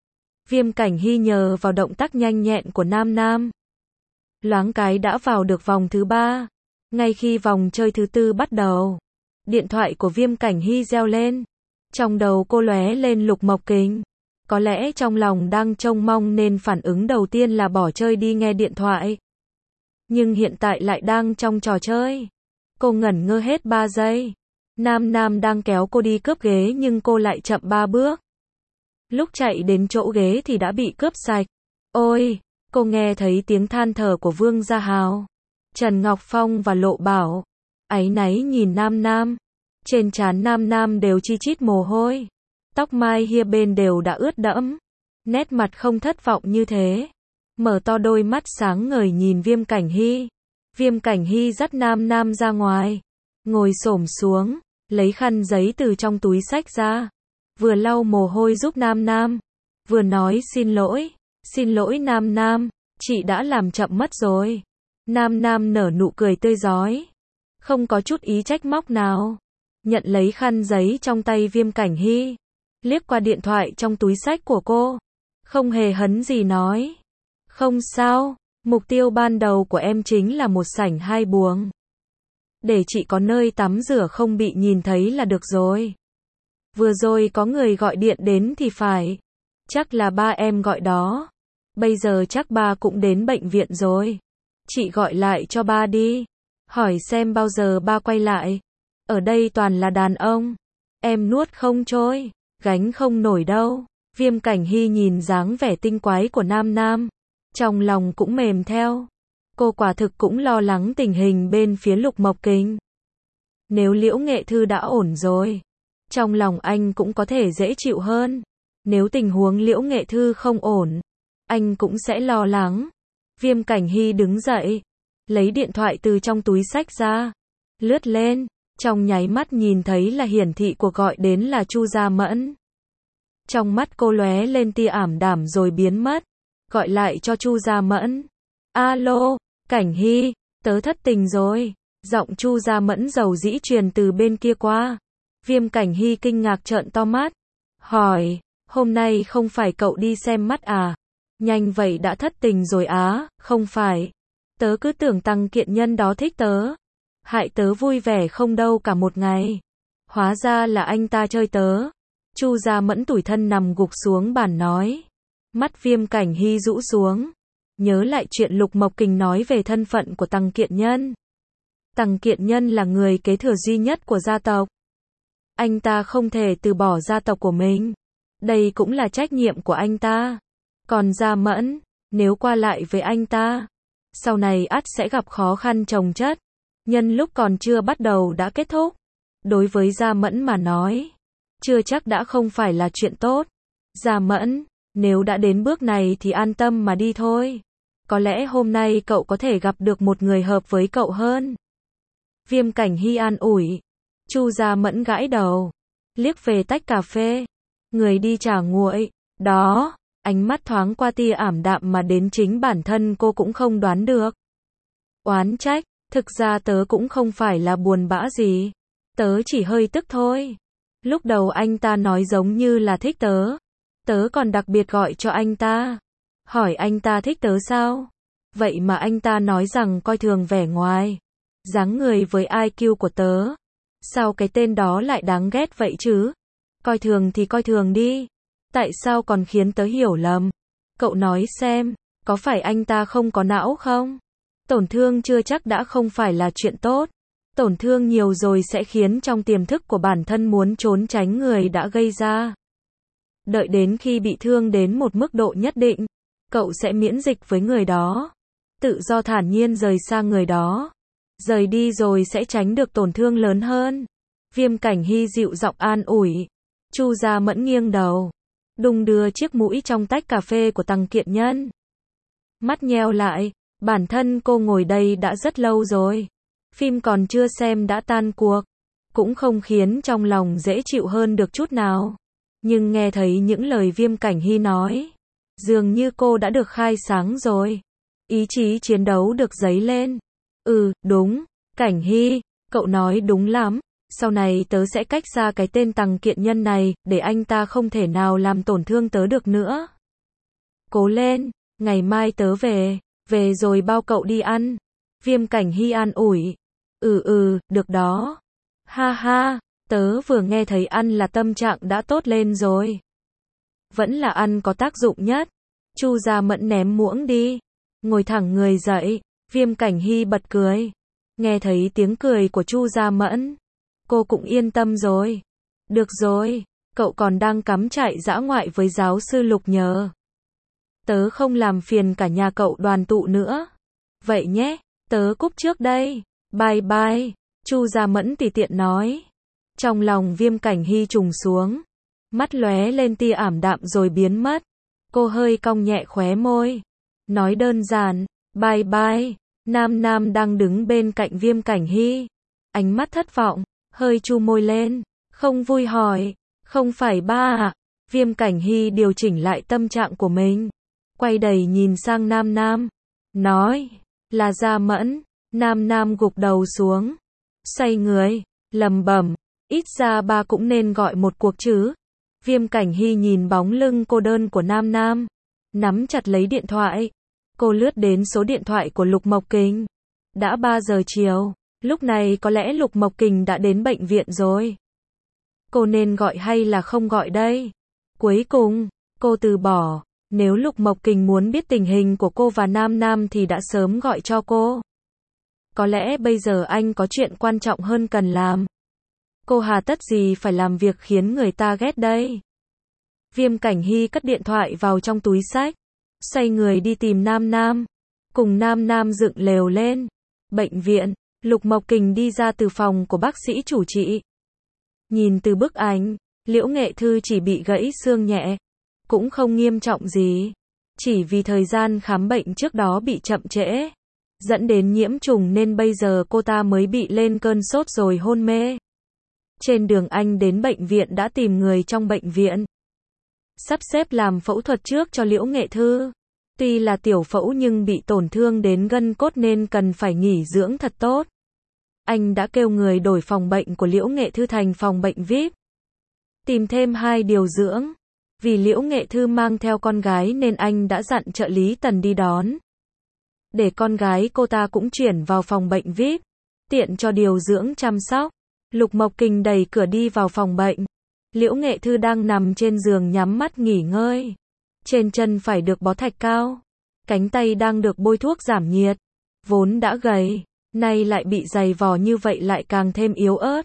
Viêm Cảnh Hy nhờ vào động tác nhanh nhẹn của Nam Nam. Loáng cái đã vào được vòng thứ ba. Ngay khi vòng chơi thứ tư bắt đầu, điện thoại của Viêm Cảnh Hy reo lên. Trong đầu cô lóe lên Lục Mộc Kình. Có lẽ trong lòng đang trông mong nên phản ứng đầu tiên là bỏ chơi đi nghe điện thoại. Nhưng hiện tại lại đang trong trò chơi. Cô ngẩn ngơ hết ba giây. Nam Nam đang kéo cô đi cướp ghế nhưng cô lại chậm ba bước. Lúc chạy đến chỗ ghế thì đã bị cướp sạch. Ôi, cô nghe thấy tiếng than thở của Vương Gia Hào, Trần Ngọc Phong và Lộ Bảo. Áy náy nhìn Nam Nam. Trên trán Nam Nam đều chi chít mồ hôi. Tóc mai hia bên đều đã ướt đẫm. Nét mặt không thất vọng như thế. Mở to đôi mắt sáng ngời nhìn Viêm Cảnh Hy. Viêm Cảnh Hy dắt Nam Nam ra ngoài. Ngồi xổm xuống, lấy khăn giấy từ trong túi xách ra. Vừa lau mồ hôi giúp Nam Nam. Vừa nói xin lỗi. Xin lỗi Nam Nam, chị đã làm chậm mất rồi. Nam Nam nở nụ cười tươi rói. Không có chút ý trách móc nào. Nhận lấy khăn giấy trong tay Viêm Cảnh Hy. Liếc qua điện thoại trong túi xách của cô. Không hề hấn gì nói. Không sao, mục tiêu ban đầu của em chính là một sảnh hai buồng. Để chị có nơi tắm rửa không bị nhìn thấy là được rồi. Vừa rồi có người gọi điện đến thì phải. Chắc là ba em gọi đó. Bây giờ chắc ba cũng đến bệnh viện rồi. Chị gọi lại cho ba đi. Hỏi xem bao giờ ba quay lại. Ở đây toàn là đàn ông. Em nuốt không trôi, gánh không nổi đâu. Viêm Cảnh Hy nhìn dáng vẻ tinh quái của Nam Nam. Trong lòng cũng mềm theo. Cô quả thực cũng lo lắng tình hình bên phía Lục Mộc Kình. Nếu Liễu Nghệ Thư đã ổn rồi, trong lòng anh cũng có thể dễ chịu hơn. Nếu tình huống Liễu Nghệ Thư không ổn, anh cũng sẽ lo lắng. Viêm Cảnh Hy đứng dậy, lấy điện thoại từ trong túi xách ra, lướt lên, trong nháy mắt nhìn thấy là hiển thị cuộc gọi đến là Chu Gia Mẫn. Trong mắt cô lóe lên tia ảm đạm rồi biến mất, gọi lại cho Chu Gia Mẫn. Alo, Cảnh Hy, tớ thất tình rồi. Giọng Chu Gia Mẫn dầu dĩ truyền từ bên kia qua. Viêm Cảnh Hy kinh ngạc trợn to mắt, hỏi, hôm nay không phải cậu đi xem mắt à? Nhanh vậy đã thất tình rồi á? Không phải. Tớ cứ tưởng Tăng Kiện Nhân đó thích tớ. Hại tớ vui vẻ không đâu cả một ngày. Hóa ra là anh ta chơi tớ. Chu Gia Mẫn tủi thân nằm gục xuống bàn nói. Mắt Viêm Cảnh Hy rũ xuống. Nhớ lại chuyện Lục Mộc Kình nói về thân phận của Tăng Kiện Nhân. Tăng Kiện Nhân là người kế thừa duy nhất của gia tộc. Anh ta không thể từ bỏ gia tộc của mình. Đây cũng là trách nhiệm của anh ta. Còn Gia Mẫn, nếu qua lại với anh ta, sau này ắt sẽ gặp khó khăn chồng chất. Nhân lúc còn chưa bắt đầu đã kết thúc. Đối với Gia Mẫn mà nói, chưa chắc đã không phải là chuyện tốt. Gia Mẫn, nếu đã đến bước này thì an tâm mà đi thôi. Có lẽ hôm nay cậu có thể gặp được một người hợp với cậu hơn. Viêm Cảnh Hy an ủi. Chu Gia Mẫn gãi đầu, liếc về tách cà phê. Người đi trả nguội. Đó, ánh mắt thoáng qua tia ảm đạm mà đến chính bản thân cô cũng không đoán được. Oán trách, thực ra tớ cũng không phải là buồn bã gì. Tớ chỉ hơi tức thôi. Lúc đầu anh ta nói giống như là thích tớ. Tớ còn đặc biệt gọi cho anh ta. Hỏi anh ta thích tớ sao? Vậy mà anh ta nói rằng coi thường vẻ ngoài, dáng người với i kiu của tớ. Sao cái tên đó lại đáng ghét vậy chứ? Coi thường thì coi thường đi. Tại sao còn khiến tớ hiểu lầm? Cậu nói xem, có phải anh ta không có não không? Tổn thương chưa chắc đã không phải là chuyện tốt. Tổn thương nhiều rồi sẽ khiến trong tiềm thức của bản thân muốn trốn tránh người đã gây ra. Đợi đến khi bị thương đến một mức độ nhất định, cậu sẽ miễn dịch với người đó. Tự do thản nhiên rời xa người đó. Rời đi rồi sẽ tránh được tổn thương lớn hơn. Viêm Cảnh Hy dịu giọng an ủi. Chu Gia Mẫn nghiêng đầu, đung đưa chiếc mũi trong tách cà phê của Tăng Kiện Nhân. Mắt nheo lại, bản thân cô ngồi đây đã rất lâu rồi. Phim còn chưa xem đã tan cuộc, cũng không khiến trong lòng dễ chịu hơn được chút nào. Nhưng nghe thấy những lời Viêm Cảnh Hy nói, dường như cô đã được khai sáng rồi. Ý chí chiến đấu được dấy lên. Ừ, đúng, Cảnh Hy, cậu nói đúng lắm. Sau này tớ sẽ cách xa cái tên Tăng Kiện Nhân này, để anh ta không thể nào làm tổn thương tớ được nữa. Cố lên, ngày mai tớ về, về rồi bao cậu đi ăn. Viêm Cảnh Hy an ủi. Ừ ừ, được đó. Ha ha, tớ vừa nghe thấy ăn là tâm trạng đã tốt lên rồi. Vẫn là ăn có tác dụng nhất. Chu Gia Mẫn ném muỗng đi, ngồi thẳng người dậy, Viêm Cảnh Hy bật cười. Nghe thấy tiếng cười của Chu Gia Mẫn, cô cũng yên tâm rồi. Được rồi, cậu còn đang cắm trại dã ngoại với giáo sư Lục nhờ. Tớ không làm phiền cả nhà cậu đoàn tụ nữa. Vậy nhé, tớ cúp trước đây. Bye bye, Chu Gia Mẫn tùy tiện nói. Trong lòng Viêm Cảnh Hy trùng xuống, mắt lóe lên tia ảm đạm rồi biến mất. Cô hơi cong nhẹ khóe môi, nói đơn giản, bye bye. Nam Nam đang đứng bên cạnh Viêm Cảnh Hy, ánh mắt thất vọng, hơi chu môi lên, không vui hỏi, không phải ba à? Viêm Cảnh Hy điều chỉnh lại tâm trạng của mình, quay đầy nhìn sang Nam Nam, nói, là Gia Mẫn. Nam Nam gục đầu xuống, xoay người, lẩm bẩm, ít ra ba cũng nên gọi một cuộc chứ. Viêm Cảnh Hy nhìn bóng lưng cô đơn của Nam Nam, nắm chặt lấy điện thoại. Cô lướt đến số điện thoại của Lục Mộc Kình. Đã ba giờ chiều, lúc này có lẽ Lục Mộc Kình đã đến bệnh viện rồi. Cô nên gọi hay là không gọi đây? Cuối cùng, cô từ bỏ. Nếu Lục Mộc Kình muốn biết tình hình của cô và Nam Nam thì đã sớm gọi cho cô. Có lẽ bây giờ anh có chuyện quan trọng hơn cần làm. Cô hà tất gì phải làm việc khiến người ta ghét đây? Viêm Cảnh Hy cất điện thoại vào trong túi xách, xoay người đi tìm Nam Nam. Cùng Nam Nam dựng lều lên. Bệnh viện, Lục Mộc Kình đi ra từ phòng của bác sĩ chủ trị. Nhìn từ bức ảnh, Liễu Nghệ Thư chỉ bị gãy xương nhẹ, cũng không nghiêm trọng gì. Chỉ vì thời gian khám bệnh trước đó bị chậm trễ, dẫn đến nhiễm trùng nên bây giờ cô ta mới bị lên cơn sốt rồi hôn mê. Trên đường anh đến bệnh viện đã tìm người trong bệnh viện, sắp xếp làm phẫu thuật trước cho Liễu Nghệ Thư. Tuy là tiểu phẫu nhưng bị tổn thương đến gân cốt nên cần phải nghỉ dưỡng thật tốt. Anh đã kêu người đổi phòng bệnh của Liễu Nghệ Thư thành phòng bệnh vi ai pi. Tìm thêm hai điều dưỡng. Vì Liễu Nghệ Thư mang theo con gái nên anh đã dặn trợ lý Tần đi đón, để con gái cô ta cũng chuyển vào phòng bệnh vi ai pi, tiện cho điều dưỡng chăm sóc. Lục Mộc Kình đẩy cửa đi vào phòng bệnh. Liễu Nghệ Thư đang nằm trên giường nhắm mắt nghỉ ngơi. Trên chân phải được bó thạch cao, cánh tay đang được bôi thuốc giảm nhiệt. Vốn đã gầy, nay lại bị dày vò như vậy lại càng thêm yếu ớt.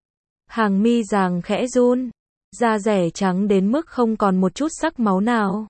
Hàng mi ràng khẽ run, da rẻ trắng đến mức không còn một chút sắc máu nào.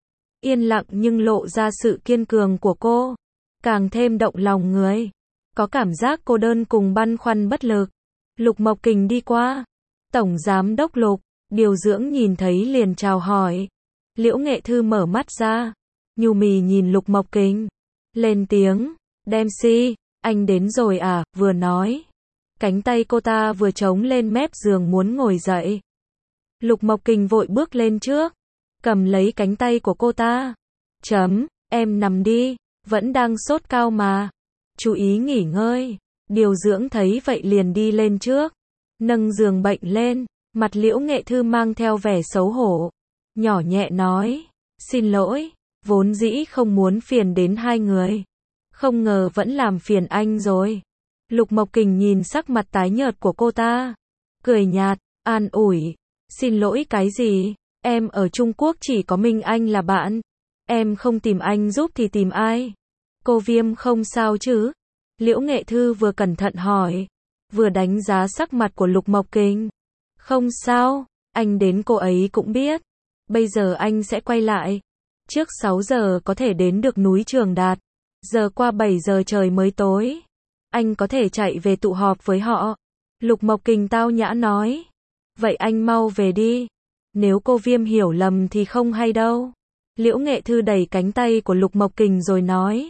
Yên lặng nhưng lộ ra sự kiên cường của cô, càng thêm động lòng người. Có cảm giác cô đơn cùng băn khoăn bất lực. Lục Mộc Kình đi qua. Tổng giám đốc Lục, điều dưỡng nhìn thấy liền chào hỏi. Liễu Nghệ Thư mở mắt ra, nhu mì nhìn Lục Mộc Kình, lên tiếng, Dempsey, anh đến rồi à? Vừa nói, cánh tay cô ta vừa chống lên mép giường muốn ngồi dậy. Lục Mộc Kình vội bước lên trước, cầm lấy cánh tay của cô ta. Chấm, em nằm đi, vẫn đang sốt cao mà. Chú ý nghỉ ngơi. Điều dưỡng thấy vậy liền đi lên trước, nâng giường bệnh lên. Mặt Liễu Nghệ Thư mang theo vẻ xấu hổ, nhỏ nhẹ nói, xin lỗi, vốn dĩ không muốn phiền đến hai người, không ngờ vẫn làm phiền anh rồi. Lục Mộc Kình nhìn sắc mặt tái nhợt của cô ta, cười nhạt, an ủi, xin lỗi cái gì, em ở Trung Quốc chỉ có mình anh là bạn, em không tìm anh giúp thì tìm ai? Cô Viêm không sao chứ? Liễu Nghệ Thư vừa cẩn thận hỏi, vừa đánh giá sắc mặt của Lục Mộc Kình. Không sao, anh đến cô ấy cũng biết. Bây giờ anh sẽ quay lại. Trước sáu giờ có thể đến được núi Trường Đạt. Giờ qua bảy giờ trời mới tối. Anh có thể chạy về tụ họp với họ. Lục Mộc Kình tao nhã nói. Vậy anh mau về đi. Nếu cô Viêm hiểu lầm thì không hay đâu. Liễu Nghệ Thư đẩy cánh tay của Lục Mộc Kình rồi nói.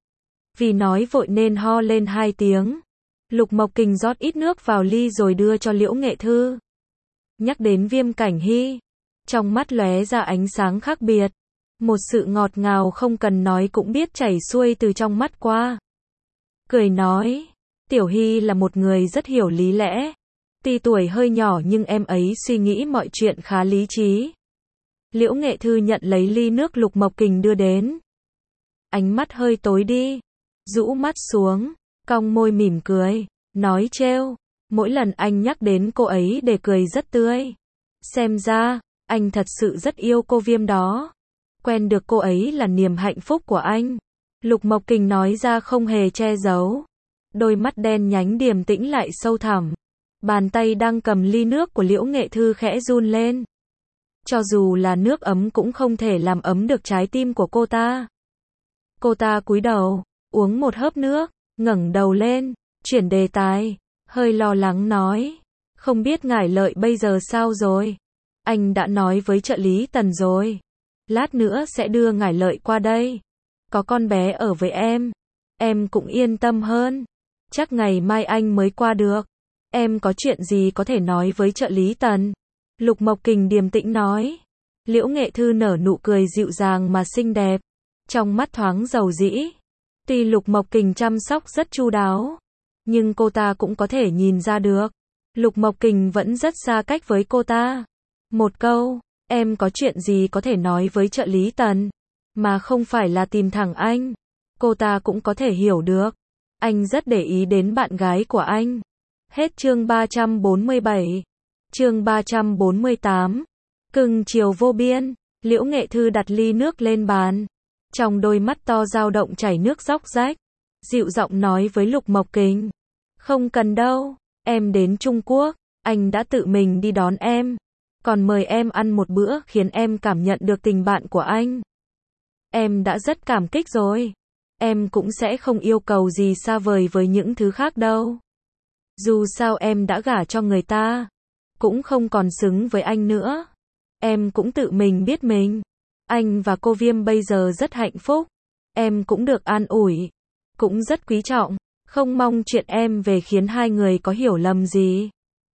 Vì nói vội nên ho lên hai tiếng. Lục Mộc Kình rót ít nước vào ly rồi đưa cho Liễu Nghệ Thư. Nhắc đến Viêm Cảnh Hy, trong mắt lóe ra ánh sáng khác biệt. Một sự ngọt ngào không cần nói cũng biết chảy xuôi từ trong mắt qua. Cười nói, Tiểu Hy là một người rất hiểu lý lẽ. Tuy tuổi hơi nhỏ nhưng em ấy suy nghĩ mọi chuyện khá lý trí. Liễu Nghệ Thư nhận lấy ly nước Lục Mộc Kình đưa đến. Ánh mắt hơi tối đi, rũ mắt xuống, cong môi mỉm cười, nói trêu. Mỗi lần anh nhắc đến cô ấy để cười rất tươi. Xem ra, anh thật sự rất yêu cô Viêm đó. Quen được cô ấy là niềm hạnh phúc của anh. Lục Mộc Kình nói ra không hề che giấu. Đôi mắt đen nhánh điềm tĩnh lại sâu thẳm. Bàn tay đang cầm ly nước của Liễu Nghệ Thư khẽ run lên. Cho dù là nước ấm cũng không thể làm ấm được trái tim của cô ta. Cô ta cúi đầu, uống một hớp nước, ngẩng đầu lên, chuyển đề tài, hơi lo lắng nói. Không biết Ngải Lợi bây giờ sao rồi? Anh đã nói với trợ lý Tần rồi. Lát nữa sẽ đưa Ngải Lợi qua đây. Có con bé ở với em. Em cũng yên tâm hơn. Chắc ngày mai anh mới qua được. Em có chuyện gì có thể nói với trợ lý Tần? Lục Mộc Kình điềm tĩnh nói. Liễu Nghệ Thư nở nụ cười dịu dàng mà xinh đẹp. Trong mắt thoáng dầu dĩ. Tuy Lục Mộc Kình chăm sóc rất chu đáo, nhưng cô ta cũng có thể nhìn ra được. Lục Mộc Kình vẫn rất xa cách với cô ta. Một câu, em có chuyện gì có thể nói với trợ lý Tần, mà không phải là tìm thẳng anh. Cô ta cũng có thể hiểu được. Anh rất để ý đến bạn gái của anh. Hết chương ba trăm bốn mươi bảy. Chương ba trăm bốn mươi tám. Cưng chiều vô biên. Liễu Nghệ Thư đặt ly nước lên bàn. Trong đôi mắt to dao động chảy nước róc rách. Dịu giọng nói với Lục Mộc Kình. Không cần đâu. Em đến Trung Quốc. Anh đã tự mình đi đón em. Còn mời em ăn một bữa khiến em cảm nhận được tình bạn của anh. Em đã rất cảm kích rồi. Em cũng sẽ không yêu cầu gì xa vời với những thứ khác đâu. Dù sao em đã gả cho người ta. Cũng không còn xứng với anh nữa. Em cũng tự mình biết mình. Anh và cô Viêm bây giờ rất hạnh phúc. Em cũng được an ủi. Cũng rất quý trọng. Không mong chuyện em về khiến hai người có hiểu lầm gì.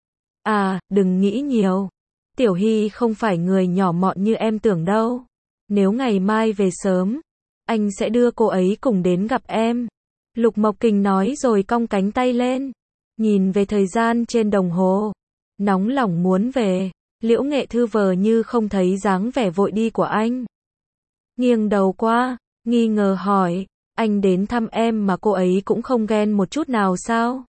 À, đừng nghĩ nhiều. Tiểu Hy không phải người nhỏ mọn như em tưởng đâu. Nếu ngày mai về sớm, anh sẽ đưa cô ấy cùng đến gặp em. Lục Mộc Kình nói rồi cong cánh tay lên. Nhìn về thời gian trên đồng hồ. Nóng lòng muốn về. Liễu Nghệ Thư vờ như không thấy dáng vẻ vội đi của anh. Nghiêng đầu qua, nghi ngờ hỏi. Anh đến thăm em mà cô ấy cũng không ghen một chút nào sao?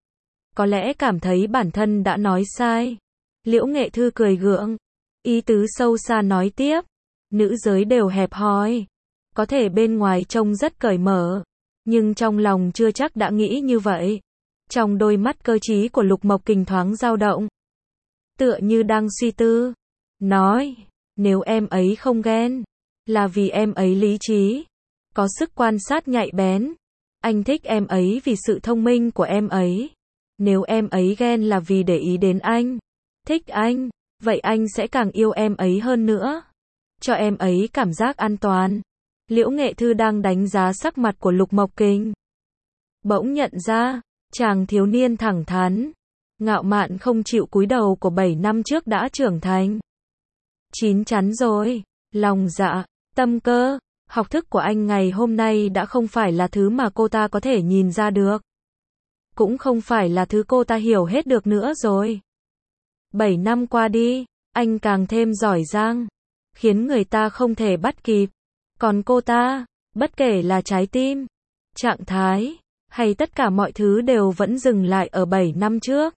Có lẽ cảm thấy bản thân đã nói sai. Liễu Nghệ Thư cười gượng. Ý tứ sâu xa nói tiếp. Nữ giới đều hẹp hòi. Có thể bên ngoài trông rất cởi mở. Nhưng trong lòng chưa chắc đã nghĩ như vậy. Trong đôi mắt cơ trí của Lục Mộc Kình thoáng dao động. Tựa như đang suy tư. Nói, nếu em ấy không ghen, là vì em ấy lý trí. Có sức quan sát nhạy bén. Anh thích em ấy vì sự thông minh của em ấy. Nếu em ấy ghen là vì để ý đến anh, thích anh, vậy anh sẽ càng yêu em ấy hơn nữa. Cho em ấy cảm giác an toàn. Liễu Nghệ Thư đang đánh giá sắc mặt của Lục Mộc Kình. Bỗng nhận ra, chàng thiếu niên thẳng thắn, ngạo mạn không chịu cúi đầu của bảy năm trước đã trưởng thành. Chín chắn rồi, lòng dạ, tâm cơ, học thức của anh ngày hôm nay đã không phải là thứ mà cô ta có thể nhìn ra được. Cũng không phải là thứ cô ta hiểu hết được nữa rồi. Bảy năm qua đi, anh càng thêm giỏi giang, khiến người ta không thể bắt kịp. Còn cô ta, bất kể là trái tim, trạng thái, hay tất cả mọi thứ đều vẫn dừng lại ở bảy năm trước.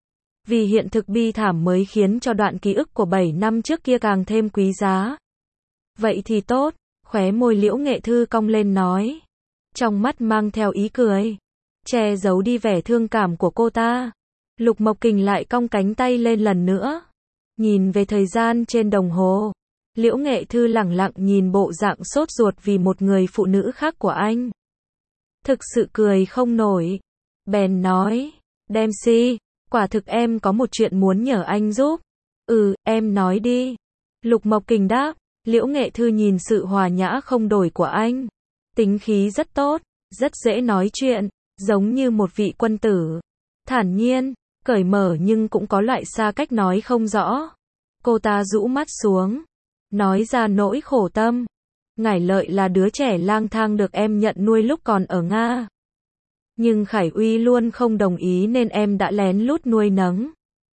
Vì hiện thực bi thảm mới khiến cho đoạn ký ức của bảy năm trước kia càng thêm quý giá. Vậy thì tốt, khóe môi Liễu Nghệ Thư cong lên nói. Trong mắt mang theo ý cười, che giấu đi vẻ thương cảm của cô ta. Lục Mộc Kình lại cong cánh tay lên lần nữa. Nhìn về thời gian trên đồng hồ. Liễu Nghệ Thư lẳng lặng nhìn bộ dạng sốt ruột vì một người phụ nữ khác của anh. Thực sự cười không nổi. Bèn nói, Dempsey, quả thực em có một chuyện muốn nhờ anh giúp. Ừ, em nói đi. Lục Mộc Kình đáp. Liễu Nghệ Thư nhìn sự hòa nhã không đổi của anh. Tính khí rất tốt, rất dễ nói chuyện, giống như một vị quân tử. Thản nhiên, cởi mở nhưng cũng có loại xa cách nói không rõ. Cô ta rũ mắt xuống, nói ra nỗi khổ tâm. Ngải Lợi là đứa trẻ lang thang được em nhận nuôi lúc còn ở Nga. Nhưng Khải Uy luôn không đồng ý nên em đã lén lút nuôi nấng.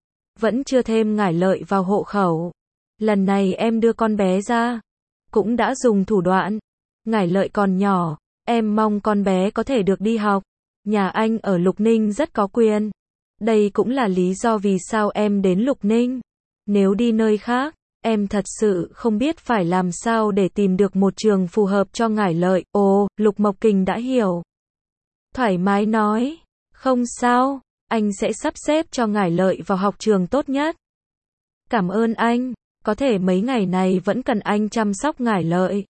Vẫn chưa thêm Ngải Lợi vào hộ khẩu. Lần này em đưa con bé ra, cũng đã dùng thủ đoạn. Ngải Lợi còn nhỏ, em mong con bé có thể được đi học. Nhà anh ở Lục Ninh rất có quyền. Đây cũng là lý do vì sao em đến Lục Ninh. Nếu đi nơi khác, Em thật sự không biết phải làm sao để tìm được một trường phù hợp cho Ngải Lợi. Ồ, Lục Mộc Kình đã hiểu. Thoải mái nói, không sao, anh sẽ sắp xếp cho Ngải Lợi vào học trường tốt nhất. Cảm ơn anh, có thể mấy ngày này vẫn cần anh chăm sóc Ngải Lợi.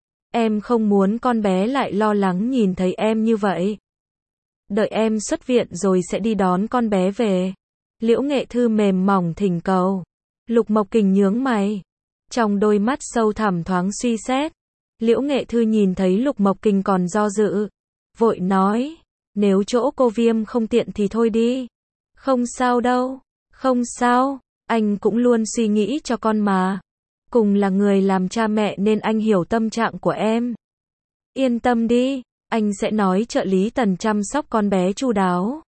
Em không muốn con bé lại lo lắng nhìn thấy em như vậy. Đợi em xuất viện rồi sẽ đi đón con bé về. Liễu Nghệ Thư mềm mỏng thỉnh cầu. Lục Mộc Kình nhướng mày. Trong đôi mắt sâu thẳm thoáng suy xét. Liễu Nghệ Thư nhìn thấy Lục Mộc Kình còn do dự. Vội nói, nếu chỗ cô Viêm không tiện thì thôi đi. Không sao đâu, không sao, anh cũng luôn suy nghĩ cho con mà. Cùng là người làm cha mẹ nên anh hiểu tâm trạng của em. Yên tâm đi, anh sẽ nói trợ lý Tần chăm sóc con bé chu đáo.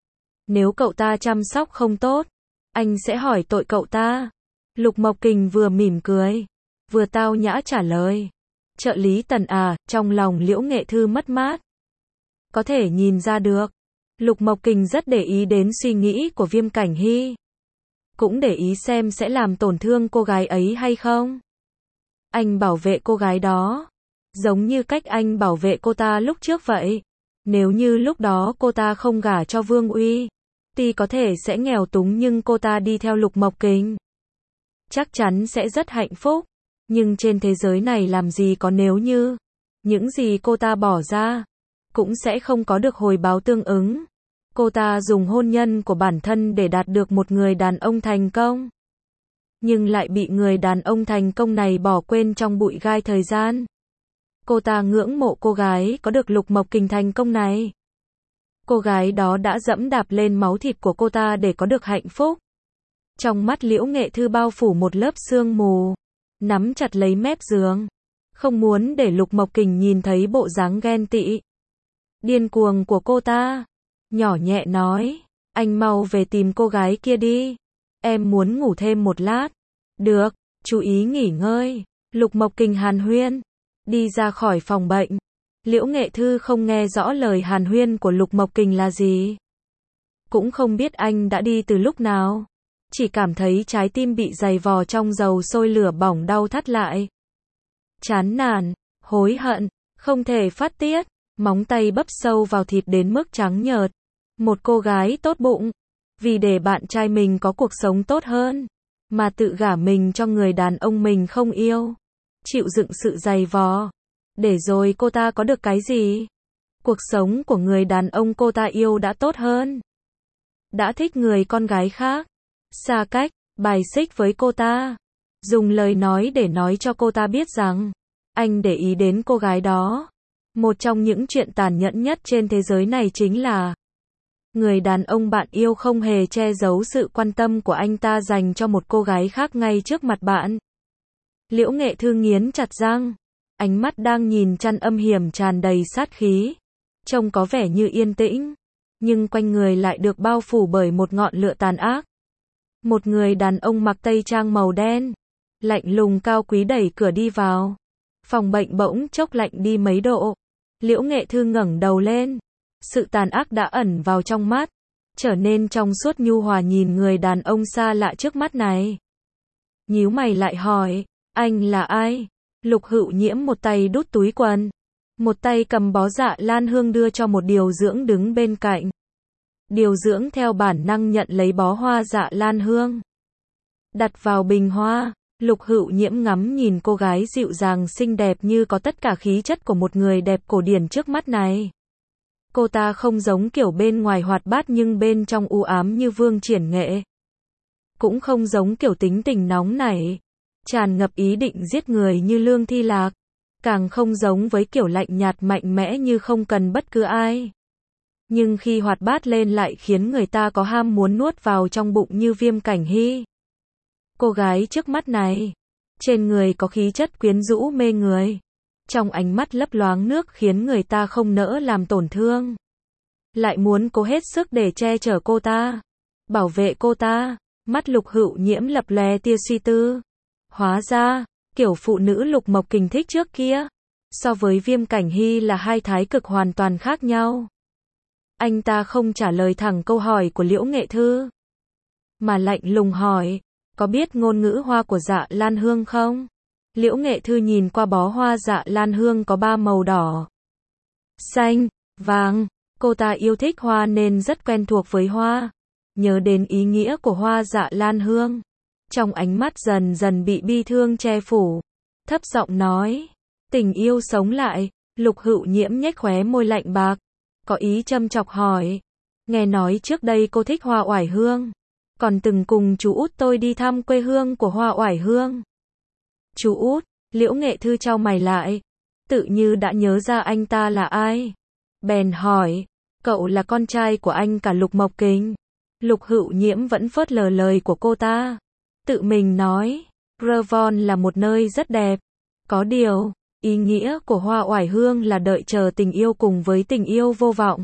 Nếu cậu ta chăm sóc không tốt, anh sẽ hỏi tội cậu ta. Lục Mộc Kình vừa mỉm cười, vừa tao nhã trả lời. Trợ lý Tần à, trong lòng Liễu Nghệ Thư mất mát. Có thể nhìn ra được, Lục Mộc Kình rất để ý đến suy nghĩ của Viêm Cảnh Hy. Cũng để ý xem sẽ làm tổn thương cô gái ấy hay không. Anh bảo vệ cô gái đó, giống như cách anh bảo vệ cô ta lúc trước vậy. Nếu như lúc đó cô ta không gả cho Vương Uy, tuy có thể sẽ nghèo túng nhưng cô ta đi theo Lục Mộc Kình, chắc chắn sẽ rất hạnh phúc. Nhưng trên thế giới này làm gì có nếu như, những gì cô ta bỏ ra, cũng sẽ không có được hồi báo tương ứng. Cô ta dùng hôn nhân của bản thân để đạt được một người đàn ông thành công. Nhưng lại bị người đàn ông thành công này bỏ quên trong bụi gai thời gian. Cô ta ngưỡng mộ cô gái có được Lục Mộc Kình thành công này. Cô gái đó đã dẫm đạp lên máu thịt của cô ta để có được hạnh phúc. Trong mắt Liễu Nghệ Thư bao phủ một lớp sương mù, nắm chặt lấy mép giường, không muốn để Lục Mộc Kình nhìn thấy bộ dáng ghen tị, điên cuồng của cô ta. Nhỏ nhẹ nói, anh mau về tìm cô gái kia đi. Em muốn ngủ thêm một lát. Được, chú ý nghỉ ngơi. Lục Mộc Kình hàn huyên, đi ra khỏi phòng bệnh. Liễu Nghệ Thư không nghe rõ lời hàn huyên của Lục Mộc Kình là gì. Cũng không biết anh đã đi từ lúc nào. Chỉ cảm thấy trái tim bị giày vò trong dầu sôi lửa bỏng đau thắt lại. Chán nản, hối hận, không thể phát tiết. Móng tay bấp sâu vào thịt đến mức trắng nhợt. Một cô gái tốt bụng, vì để bạn trai mình có cuộc sống tốt hơn, mà tự gả mình cho người đàn ông mình không yêu. Chịu đựng sự giày vò. Để rồi cô ta có được cái gì? Cuộc sống của người đàn ông cô ta yêu đã tốt hơn. Đã thích người con gái khác. Xa cách, bài xích với cô ta. Dùng lời nói để nói cho cô ta biết rằng, anh để ý đến cô gái đó. Một trong những chuyện tàn nhẫn nhất trên thế giới này chính là người đàn ông bạn yêu không hề che giấu sự quan tâm của anh ta dành cho một cô gái khác ngay trước mặt bạn. Liễu Nghệ Thư nghiến chặt răng, ánh mắt đang nhìn chăn âm hiểm tràn đầy sát khí. Trông có vẻ như yên tĩnh, nhưng quanh người lại được bao phủ bởi một ngọn lửa tàn ác. Một người đàn ông mặc tây trang màu đen, lạnh lùng cao quý đẩy cửa đi vào. Phòng bệnh bỗng chốc lạnh đi mấy độ. Liễu Nghệ Thư ngẩng đầu lên. Sự tàn ác đã ẩn vào trong mắt, trở nên trong suốt nhu hòa nhìn người đàn ông xa lạ trước mắt này. Nhíu mày lại hỏi, anh là ai? Lục Hữu Nhiễm một tay đút túi quần, một tay cầm bó dạ lan hương đưa cho một điều dưỡng đứng bên cạnh. Điều dưỡng theo bản năng nhận lấy bó hoa dạ lan hương, đặt vào bình hoa. Lục Hữu Nhiễm ngắm nhìn cô gái dịu dàng xinh đẹp như có tất cả khí chất của một người đẹp cổ điển trước mắt này. Cô ta không giống kiểu bên ngoài hoạt bát nhưng bên trong u ám như Vương Triển Nghệ. Cũng không giống kiểu tính tình nóng nảy, tràn ngập ý định giết người như Lương Thi Lạc. Càng không giống với kiểu lạnh nhạt mạnh mẽ như không cần bất cứ ai. Nhưng khi hoạt bát lên lại khiến người ta có ham muốn nuốt vào trong bụng như Viêm Cảnh Hy. Cô gái trước mắt này, trên người có khí chất quyến rũ mê người. Trong ánh mắt lấp loáng nước khiến người ta không nỡ làm tổn thương. Lại muốn cố hết sức để che chở cô ta, bảo vệ cô ta. Mắt Lục Hữu Nhiễm lập lòe tia suy tư. Hóa ra, kiểu phụ nữ Lục Mộc Kình thích trước kia, so với Viêm Cảnh Hy là hai thái cực hoàn toàn khác nhau. Anh ta không trả lời thẳng câu hỏi của Liễu Nghệ Thư, mà lạnh lùng hỏi, có biết ngôn ngữ hoa của Dạ Lan Hương không? Liễu Nghệ Thư nhìn qua bó hoa Dạ Lan Hương có ba màu đỏ, xanh, vàng. Cô ta yêu thích hoa nên rất quen thuộc với hoa. Nhớ đến ý nghĩa của hoa Dạ Lan Hương. Trong ánh mắt dần dần bị bi thương che phủ. Thấp giọng nói. Tình yêu sống lại. Lục Hữu Nhiễm nhếch khóe môi lạnh bạc. Có ý châm chọc hỏi. Nghe nói trước đây cô thích hoa oải hương. Còn từng cùng chú út tôi đi thăm quê hương của hoa oải hương. Chú út, Liễu Nghệ Thư chau mày lại. Tự như đã nhớ ra anh ta là ai. Bèn hỏi. Cậu là con trai của anh cả Lục Mộc Kình. Lục Hữu Nhiễm vẫn phớt lờ lời của cô ta. Tự mình nói. Revon là một nơi rất đẹp. Có điều, ý nghĩa của hoa oải hương là đợi chờ tình yêu cùng với tình yêu vô vọng.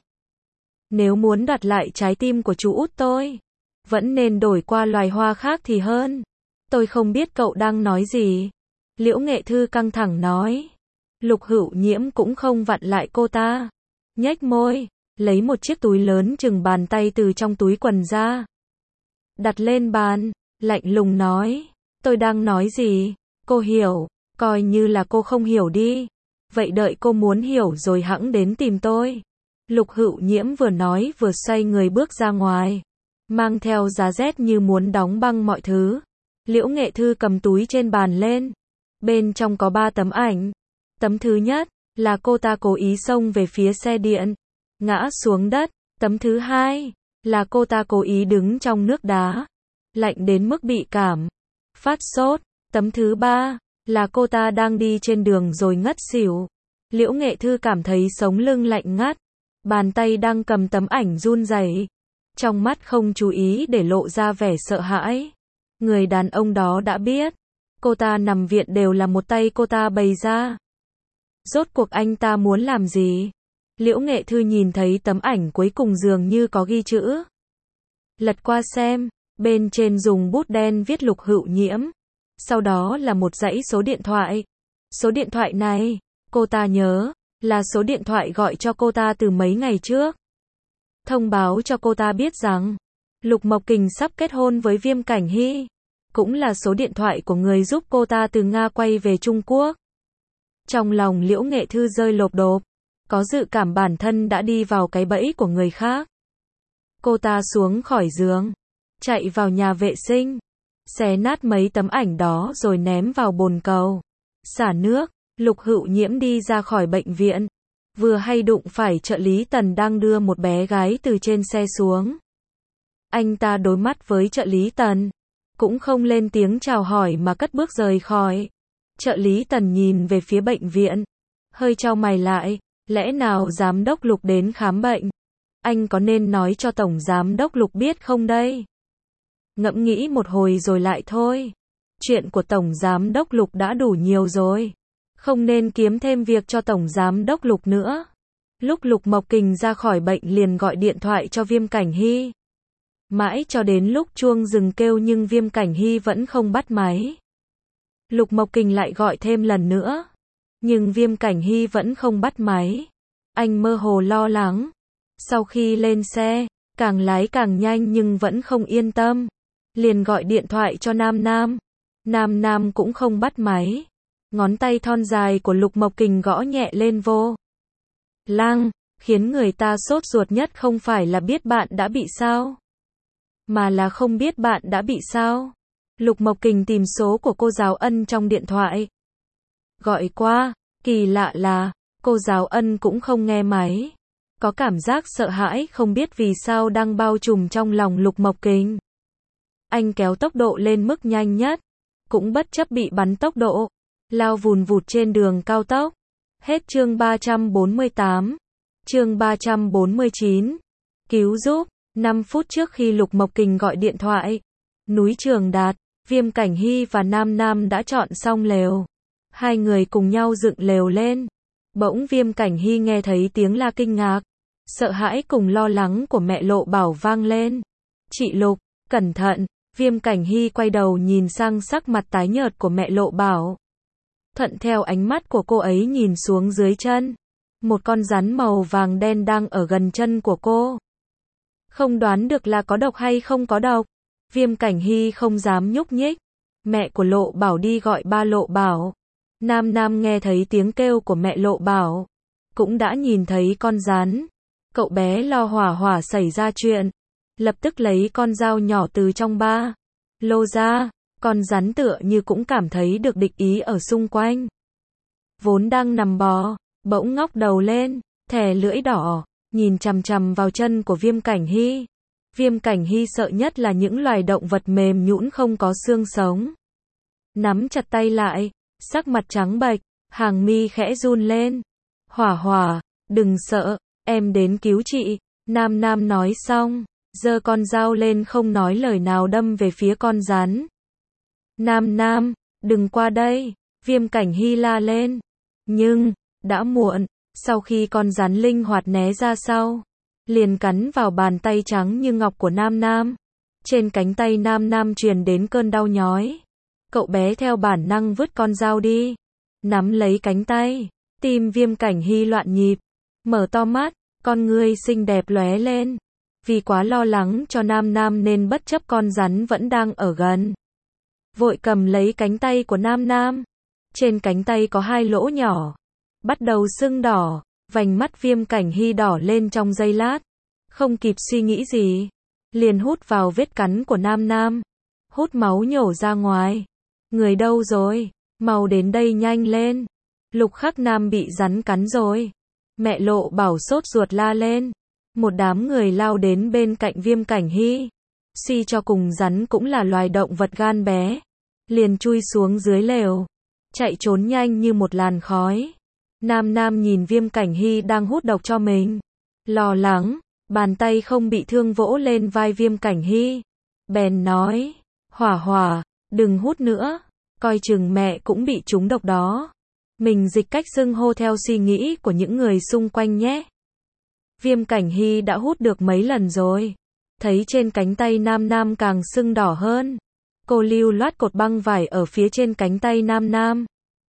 Nếu muốn đoạt lại trái tim của chú út tôi, vẫn nên đổi qua loài hoa khác thì hơn. Tôi không biết cậu đang nói gì. Liễu Nghệ Thư căng thẳng nói. Lục Hữu Nhiễm cũng không vặn lại cô ta. Nhếch môi, lấy một chiếc túi lớn chừng bàn tay từ trong túi quần ra. Đặt lên bàn, lạnh lùng nói. Tôi đang nói gì? Cô hiểu, coi như là cô không hiểu đi. Vậy đợi cô muốn hiểu rồi hẵng đến tìm tôi. Lục Hữu Nhiễm vừa nói vừa xoay người bước ra ngoài. Mang theo giá rét như muốn đóng băng mọi thứ. Liễu Nghệ Thư cầm túi trên bàn lên. Bên trong có ba tấm ảnh. Tấm thứ nhất là cô ta cố ý xông về phía xe điện, ngã xuống đất. Tấm thứ hai là cô ta cố ý đứng trong nước đá, lạnh đến mức bị cảm, phát sốt. Tấm thứ ba là cô ta đang đi trên đường rồi ngất xỉu. Liễu Nghệ Thư cảm thấy sống lưng lạnh ngắt. Bàn tay đang cầm tấm ảnh run rẩy. Trong mắt không chú ý để lộ ra vẻ sợ hãi. Người đàn ông đó đã biết. Cô ta nằm viện đều là một tay cô ta bày ra. Rốt cuộc anh ta muốn làm gì? Liễu Nghệ Thư nhìn thấy tấm ảnh cuối cùng dường như có ghi chữ. Lật qua xem, bên trên dùng bút đen viết Lục Hữu Nhiễm. Sau đó là một dãy số điện thoại. Số điện thoại này, cô ta nhớ, là số điện thoại gọi cho cô ta từ mấy ngày trước. Thông báo cho cô ta biết rằng, Lục Mộc Kình sắp kết hôn với Viêm Cảnh Hy. Cũng là số điện thoại của người giúp cô ta từ Nga quay về Trung Quốc. Trong lòng Liễu Nghệ Thư rơi lộp độp. Có dự cảm bản thân đã đi vào cái bẫy của người khác. Cô ta xuống khỏi giường. Chạy vào nhà vệ sinh. Xé nát mấy tấm ảnh đó rồi ném vào bồn cầu. Xả nước. Lục Hữu Nhiễm đi ra khỏi bệnh viện. Vừa hay đụng phải trợ lý Tần đang đưa một bé gái từ trên xe xuống. Anh ta đối mắt với trợ lý Tần. Cũng không lên tiếng chào hỏi mà cất bước rời khỏi. Trợ lý Tần nhìn về phía bệnh viện. Hơi chau mày lại. Lẽ nào giám đốc Lục đến khám bệnh? Anh có nên nói cho tổng giám đốc Lục biết không đây? Ngẫm nghĩ một hồi rồi lại thôi. Chuyện của tổng giám đốc Lục đã đủ nhiều rồi. Không nên kiếm thêm việc cho tổng giám đốc Lục nữa. Lúc Lục Mộc Kình ra khỏi bệnh liền gọi điện thoại cho Viêm Cảnh Hy. Mãi cho đến lúc chuông dừng kêu nhưng Viêm Cảnh Hy vẫn không bắt máy. Lục Mộc Kình lại gọi thêm lần nữa. Nhưng Viêm Cảnh Hy vẫn không bắt máy. Anh mơ hồ lo lắng. Sau khi lên xe, càng lái càng nhanh nhưng vẫn không yên tâm. Liền gọi điện thoại cho Nam Nam. Nam Nam cũng không bắt máy. Ngón tay thon dài của Lục Mộc Kình gõ nhẹ lên vô lăng, khiến người ta sốt ruột nhất không phải là biết bạn đã bị sao, mà là không biết bạn đã bị sao. Lục Mộc Kình tìm số của cô giáo Ân trong điện thoại. Gọi qua, kỳ lạ là, cô giáo Ân cũng không nghe máy. Có cảm giác sợ hãi không biết vì sao đang bao trùm trong lòng Lục Mộc Kình. Anh kéo tốc độ lên mức nhanh nhất, cũng bất chấp bị bắn tốc độ, lao vùn vụt trên đường cao tốc. Hết chương ba trăm bốn mươi tám. Chương ba trăm bốn mươi chín. Cứu giúp. năm phút trước khi Lục Mộc Kình gọi điện thoại, núi Trường Đạt, Viêm Cảnh Hy và Nam Nam đã chọn xong lều. Hai người cùng nhau dựng lều lên. Bỗng Viêm Cảnh Hy nghe thấy tiếng la kinh ngạc, sợ hãi cùng lo lắng của mẹ Lộ Bảo vang lên. Chị Lục, cẩn thận. Viêm Cảnh Hy quay đầu nhìn sang sắc mặt tái nhợt của mẹ Lộ Bảo. Thuận theo ánh mắt của cô ấy nhìn xuống dưới chân. Một con rắn màu vàng đen đang ở gần chân của cô. Không đoán được là có độc hay không có độc. Viêm Cảnh Hy không dám nhúc nhích. Mẹ của Lộ Bảo đi gọi ba Lộ Bảo. Nam Nam nghe thấy tiếng kêu của mẹ Lộ Bảo, cũng đã nhìn thấy con rắn. Cậu bé lo hỏa hỏa xảy ra chuyện, lập tức lấy con dao nhỏ từ trong ba lô ra. Con rắn tựa như cũng cảm thấy được địch ý ở xung quanh. Vốn đang nằm bò, bỗng ngóc đầu lên, thè lưỡi đỏ, nhìn chằm chằm vào chân của Viêm Cảnh Hy. Viêm Cảnh Hy sợ nhất là những loài động vật mềm nhũn không có xương sống. Nắm chặt tay lại, sắc mặt trắng bệch, hàng mi khẽ run lên. Hỏa hỏa, đừng sợ, em đến cứu chị. Nam Nam nói xong, giơ con dao lên không nói lời nào đâm về phía con rắn. Nam Nam, đừng qua đây, Viêm Cảnh Hy la lên. Nhưng, đã muộn, sau khi con rắn linh hoạt né ra sau, liền cắn vào bàn tay trắng như ngọc của Nam Nam. Trên cánh tay Nam Nam truyền đến cơn đau nhói. Cậu bé theo bản năng vứt con dao đi, nắm lấy cánh tay, tim Viêm Cảnh Hy loạn nhịp, mở to mắt, con ngươi xinh đẹp lóe lên. Vì quá lo lắng cho Nam Nam nên bất chấp con rắn vẫn đang ở gần, vội cầm lấy cánh tay của Nam Nam. Trên cánh tay có hai lỗ nhỏ, bắt đầu sưng đỏ, vành mắt Viêm Cảnh Hy đỏ lên trong giây lát. Không kịp suy nghĩ gì, liền hút vào vết cắn của Nam Nam, hút máu nhổ ra ngoài. Người đâu rồi? Mau đến đây nhanh lên. Lục Khắc Nam bị rắn cắn rồi. Mẹ Lộ Bảo sốt ruột la lên. Một đám người lao đến bên cạnh Viêm Cảnh Hy. Suy cho cùng rắn cũng là loài động vật gan bé, liền chui xuống dưới lều, chạy trốn nhanh như một làn khói. Nam Nam nhìn Viêm Cảnh Hy đang hút độc cho mình, lo lắng, bàn tay không bị thương vỗ lên vai Viêm Cảnh Hy, bèn nói, hỏa hỏa, đừng hút nữa, coi chừng mẹ cũng bị trúng độc đó. Mình dịch cách xưng hô theo suy nghĩ của những người xung quanh nhé. Viêm Cảnh Hy đã hút được mấy lần rồi, thấy trên cánh tay Nam Nam càng sưng đỏ hơn. Cô lưu loát cột băng vải ở phía trên cánh tay Nam Nam,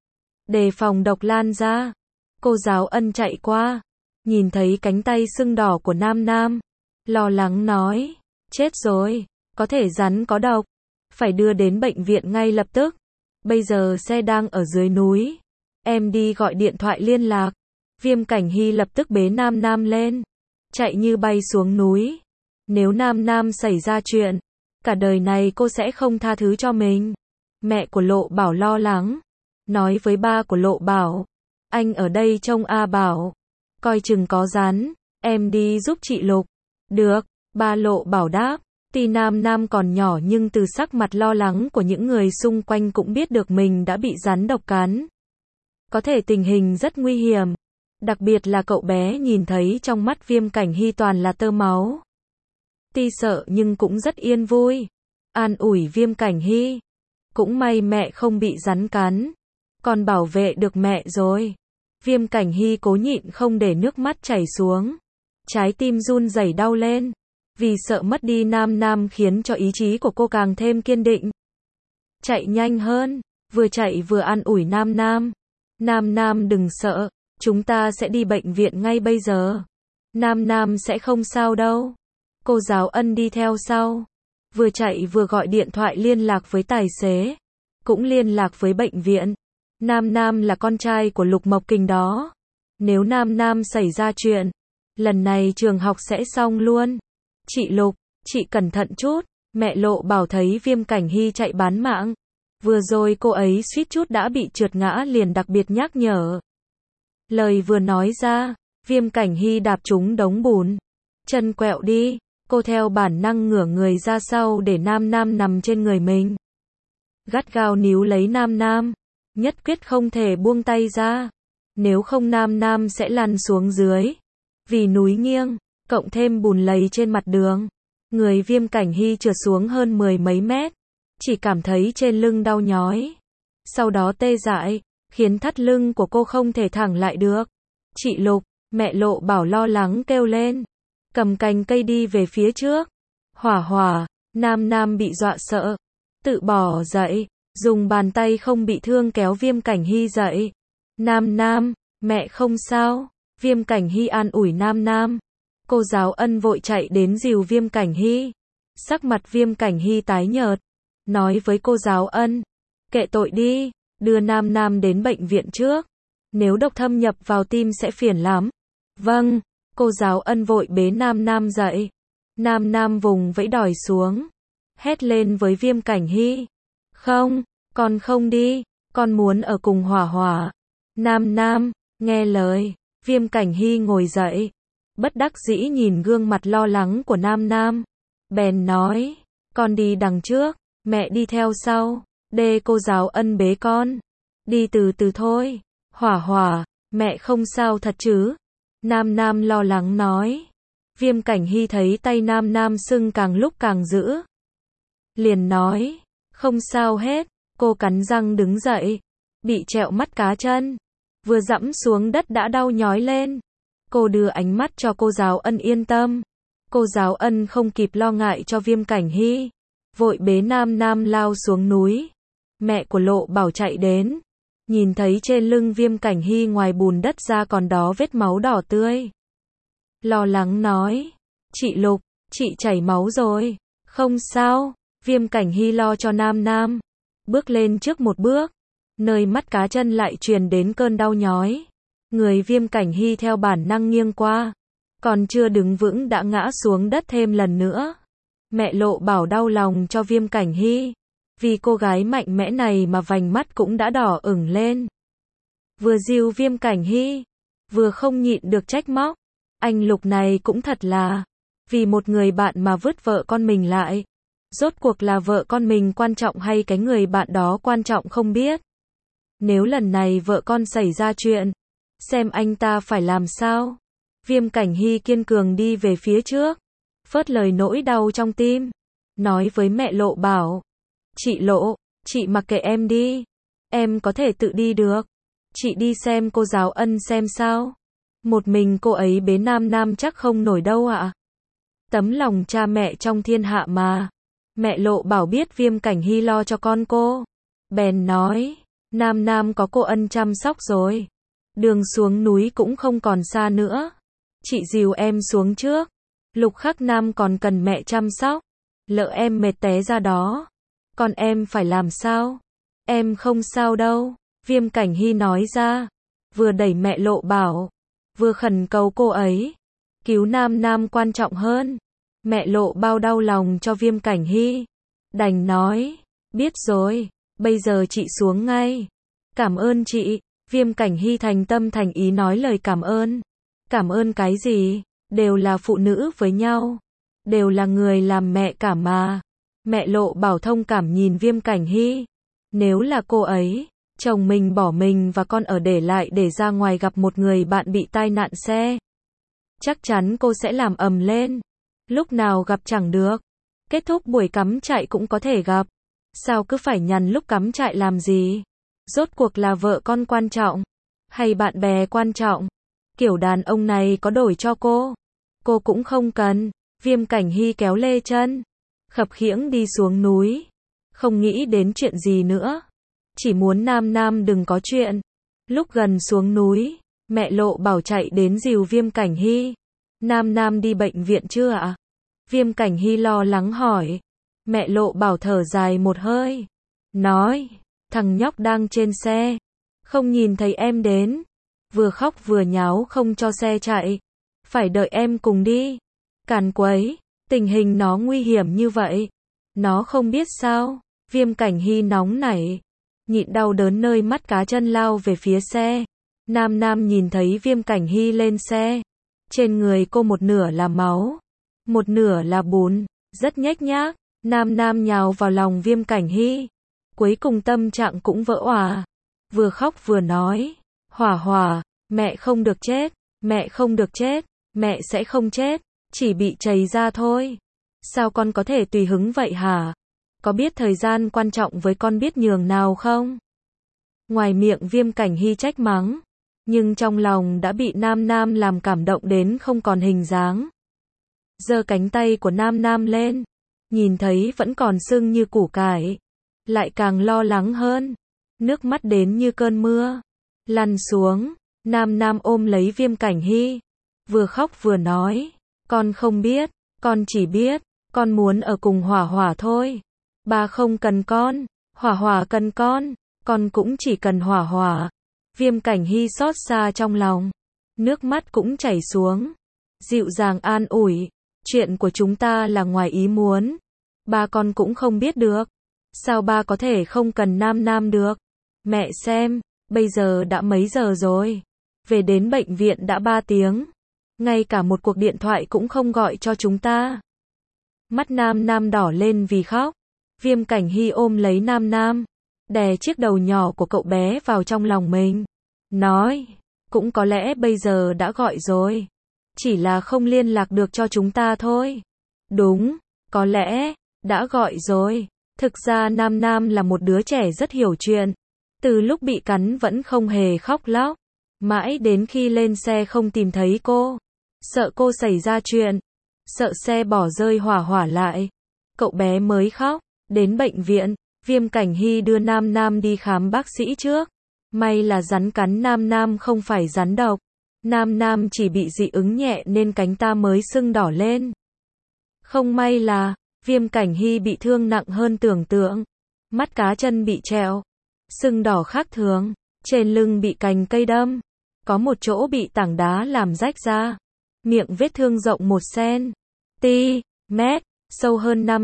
đề phòng độc lan ra. Cô giáo Ân chạy qua, nhìn thấy cánh tay sưng đỏ của Nam Nam, lo lắng nói, chết rồi, có thể rắn có độc, phải đưa đến bệnh viện ngay lập tức. Bây giờ xe đang ở dưới núi, em đi gọi điện thoại liên lạc. Viêm Cảnh Hy lập tức bế Nam Nam lên, chạy như bay xuống núi. Nếu Nam Nam xảy ra chuyện, cả đời này cô sẽ không tha thứ cho mình. Mẹ của Lộ Bảo lo lắng, nói với ba của Lộ Bảo, anh ở đây trông A Bảo, coi chừng có rắn, em đi giúp chị Lục. Được, ba Lộ Bảo đáp. Tuy Nam Nam còn nhỏ nhưng từ sắc mặt lo lắng của những người xung quanh cũng biết được mình đã bị rắn độc cắn. Có thể tình hình rất nguy hiểm, đặc biệt là cậu bé nhìn thấy trong mắt Viêm Cảnh Hy toàn là tơ máu. Tuy sợ nhưng cũng rất yên vui, an ủi Viêm Cảnh Hy. Cũng may mẹ không bị rắn cắn, còn bảo vệ được mẹ rồi. Viêm Cảnh Hy cố nhịn không để nước mắt chảy xuống, trái tim run rẩy đau lên, vì sợ mất đi Nam Nam khiến cho ý chí của cô càng thêm kiên định. Chạy nhanh hơn, vừa chạy vừa an ủi Nam Nam. Nam Nam đừng sợ, chúng ta sẽ đi bệnh viện ngay bây giờ. Nam Nam sẽ không sao đâu. Cô giáo Ân đi theo sau, vừa chạy vừa gọi điện thoại liên lạc với tài xế, cũng liên lạc với bệnh viện. Nam Nam là con trai của Lục Mộc Kình đó. Nếu Nam Nam xảy ra chuyện, lần này trường học sẽ xong luôn. Chị Lục, chị cẩn thận chút. Mẹ Lộ Bảo thấy Viêm Cảnh Hy chạy bán mạng, vừa rồi cô ấy suýt chút đã bị trượt ngã liền đặc biệt nhắc nhở. Lời vừa nói ra, Viêm Cảnh Hy đạp trúng đống bùn, chân quẹo đi. Cô theo bản năng ngửa người ra sau để Nam Nam nằm trên người mình, gắt gao níu lấy Nam Nam, nhất quyết không thể buông tay ra, nếu không Nam Nam sẽ lăn xuống dưới. Vì núi nghiêng, cộng thêm bùn lầy trên mặt đường, người Viêm Cảnh Hy trượt xuống hơn mười mấy mét, chỉ cảm thấy trên lưng đau nhói, sau đó tê dại, khiến thắt lưng của cô không thể thẳng lại được. Chị Lục, mẹ Lộ Bảo lo lắng kêu lên, cầm cành cây đi về phía trước. Hỏa hỏa, Nam Nam bị dọa sợ, tự bỏ dậy, dùng bàn tay không bị thương kéo Viêm Cảnh Hy dậy. Nam Nam, mẹ không sao. Viêm Cảnh Hy an ủi Nam Nam. Cô giáo Ân vội chạy đến dìu Viêm Cảnh Hy. Sắc mặt Viêm Cảnh Hy tái nhợt, nói với cô giáo Ân, kệ tội đi, đưa Nam Nam đến bệnh viện trước, nếu độc thâm nhập vào tim sẽ phiền lắm. Vâng, cô giáo Ân vội bế Nam Nam dậy. Nam Nam vùng vẫy đòi xuống, hét lên với Viêm Cảnh Hy, không, con không đi, con muốn ở cùng Hỏa Hỏa. Nam Nam, nghe lời, Viêm Cảnh Hy ngồi dậy, bất đắc dĩ nhìn gương mặt lo lắng của Nam Nam, bèn nói, con đi đằng trước, mẹ đi theo sau, để cô giáo Ân bế con, đi từ từ thôi. Hỏa Hỏa, mẹ không sao thật chứ? Nam Nam lo lắng nói. Viêm Cảnh Hy thấy tay Nam Nam sưng càng lúc càng dữ, liền nói, không sao hết. Cô cắn răng đứng dậy, bị trẹo mắt cá chân, vừa dẫm xuống đất đã đau nhói lên. Cô đưa ánh mắt cho cô giáo Ân yên tâm. Cô giáo Ân không kịp lo ngại cho Viêm Cảnh Hy, vội bế Nam Nam lao xuống núi. Mẹ của Lộ Bảo chạy đến, nhìn thấy trên lưng Viêm Cảnh Hy ngoài bùn đất ra còn đó vết máu đỏ tươi, lo lắng nói, chị Lục, chị chảy máu rồi. Không sao. Viêm Cảnh Hy lo cho Nam Nam, bước lên trước một bước, nơi mắt cá chân lại truyền đến cơn đau nhói. Người Viêm Cảnh Hy theo bản năng nghiêng qua, còn chưa đứng vững đã ngã xuống đất thêm lần nữa. Mẹ Lộ Bảo đau lòng cho Viêm Cảnh Hy, vì cô gái mạnh mẽ này mà vành mắt cũng đã đỏ ửng lên. Vừa dìu Viêm Cảnh Hy, vừa không nhịn được trách móc, anh Lục này cũng thật là, vì một người bạn mà vứt vợ con mình lại. Rốt cuộc là vợ con mình quan trọng hay cái người bạn đó quan trọng không biết. Nếu lần này vợ con xảy ra chuyện, xem anh ta phải làm sao. Viêm Cảnh Hy kiên cường đi về phía trước, phớt lời nỗi đau trong tim, nói với mẹ Lộ Bảo, chị Lộ, chị mặc kệ em đi, em có thể tự đi được. Chị đi xem cô giáo Ân xem sao. Một mình cô ấy bế Nam Nam chắc không nổi đâu ạ. Tấm lòng cha mẹ trong thiên hạ mà. Mẹ Lộ Bảo biết Viêm Cảnh Hy lo cho con cô, bèn nói, Nam Nam có cô Ân chăm sóc rồi, đường xuống núi cũng không còn xa nữa, chị dìu em xuống trước. Lục Khắc Nam còn cần mẹ chăm sóc, lỡ em mệt té ra đó, còn em phải làm sao? Em không sao đâu. Viêm Cảnh Hy nói ra, vừa đẩy mẹ Lộ Bảo, vừa khẩn cầu cô ấy, cứu Nam Nam quan trọng hơn. Mẹ Lộ bao đau lòng cho Viêm Cảnh Hy, đành nói, biết rồi, bây giờ chị xuống ngay. Cảm ơn chị. Viêm Cảnh Hy thành tâm thành ý nói lời cảm ơn. Cảm ơn cái gì, đều là phụ nữ với nhau, đều là người làm mẹ cả mà. Mẹ Lộ Bảo thông cảm nhìn Viêm Cảnh Hy, nếu là cô ấy, chồng mình bỏ mình và con ở để lại để ra ngoài gặp một người bạn bị tai nạn xe, chắc chắn cô sẽ làm ầm lên. Lúc nào gặp chẳng được, kết thúc buổi cắm trại cũng có thể gặp, sao cứ phải nhằn lúc cắm trại làm gì? Rốt cuộc là vợ con quan trọng, hay bạn bè quan trọng? Kiểu đàn ông này có đổi cho cô, cô cũng không cần. Viêm Cảnh Hy kéo lê chân, khập khiễng đi xuống núi, không nghĩ đến chuyện gì nữa, chỉ muốn Nam Nam đừng có chuyện. Lúc gần xuống núi, mẹ Lộ Bảo chạy đến dìu Viêm Cảnh Hy. Nam Nam đi bệnh viện chưa ạ? Viêm Cảnh Hy lo lắng hỏi. Mẹ Lộ Bảo thở dài một hơi, nói, thằng nhóc đang trên xe, không nhìn thấy em đến, vừa khóc vừa nháo không cho xe chạy, phải đợi em cùng đi. Càn quấy, tình hình nó nguy hiểm như vậy, nó không biết sao? Viêm Cảnh Hy nóng nảy, nhịn đau đớn nơi mắt cá chân lao về phía xe. Nam Nam nhìn thấy Viêm Cảnh Hy lên xe, trên người cô một nửa là máu, một nửa là bùn, rất nhếch nhác. Nam Nam nhào vào lòng Viêm Cảnh Hy, cuối cùng tâm trạng cũng vỡ òa, vừa khóc vừa nói, Hỏa Hỏa, mẹ không được chết, mẹ không được chết, mẹ sẽ không chết, chỉ bị chảy ra thôi. Sao con có thể tùy hứng vậy hả? Có biết thời gian quan trọng với con biết nhường nào không? Ngoài miệng Viêm Cảnh Hy trách mắng, nhưng trong lòng đã bị Nam Nam làm cảm động đến không còn hình dáng. Giơ cánh tay của Nam Nam lên, nhìn thấy vẫn còn sưng như củ cải, lại càng lo lắng hơn. Nước mắt đến như cơn mưa, lăn xuống. Nam Nam ôm lấy Viêm Cảnh Hy, vừa khóc vừa nói, con không biết, con chỉ biết, Con muốn ở cùng Hỏa Hỏa thôi. Ba không cần con, Hỏa Hỏa cần con, con cũng chỉ cần Hỏa Hỏa. Viêm Cảnh Hy xót xa trong lòng, nước mắt cũng chảy xuống, dịu dàng an ủi, chuyện của chúng ta là ngoài ý muốn, ba con cũng không biết được, sao ba có thể không cần Nam Nam được. Mẹ xem, bây giờ đã mấy giờ rồi, về đến bệnh viện đã ba tiếng, ngay cả một cuộc điện thoại cũng không gọi cho chúng ta. Mắt Nam Nam đỏ lên vì khóc, Viêm Cảnh Hy ôm lấy Nam Nam, đè chiếc đầu nhỏ của cậu bé vào trong lòng mình, nói, cũng có lẽ bây giờ đã gọi rồi, chỉ là không liên lạc được cho chúng ta thôi. Đúng, có lẽ, đã gọi rồi. Thực ra Nam Nam là một đứa trẻ rất hiểu chuyện, từ lúc bị cắn vẫn không hề khóc lóc, mãi đến khi lên xe không tìm thấy cô, sợ cô xảy ra chuyện, sợ xe bỏ rơi Hỏa Hỏa lại, cậu bé mới khóc. Đến bệnh viện, Viêm Cảnh Hy đưa Nam Nam đi khám bác sĩ trước. May là rắn cắn Nam Nam không phải rắn độc. Nam Nam chỉ bị dị ứng nhẹ nên cánh ta mới sưng đỏ lên. Không may là, Viêm Cảnh Hy bị thương nặng hơn tưởng tượng. Mắt cá chân bị trẹo, sưng đỏ khác thường, trên lưng bị cành cây đâm, có một chỗ bị tảng đá làm rách ra. Miệng vết thương rộng một xen-ti-mét, sâu hơn năm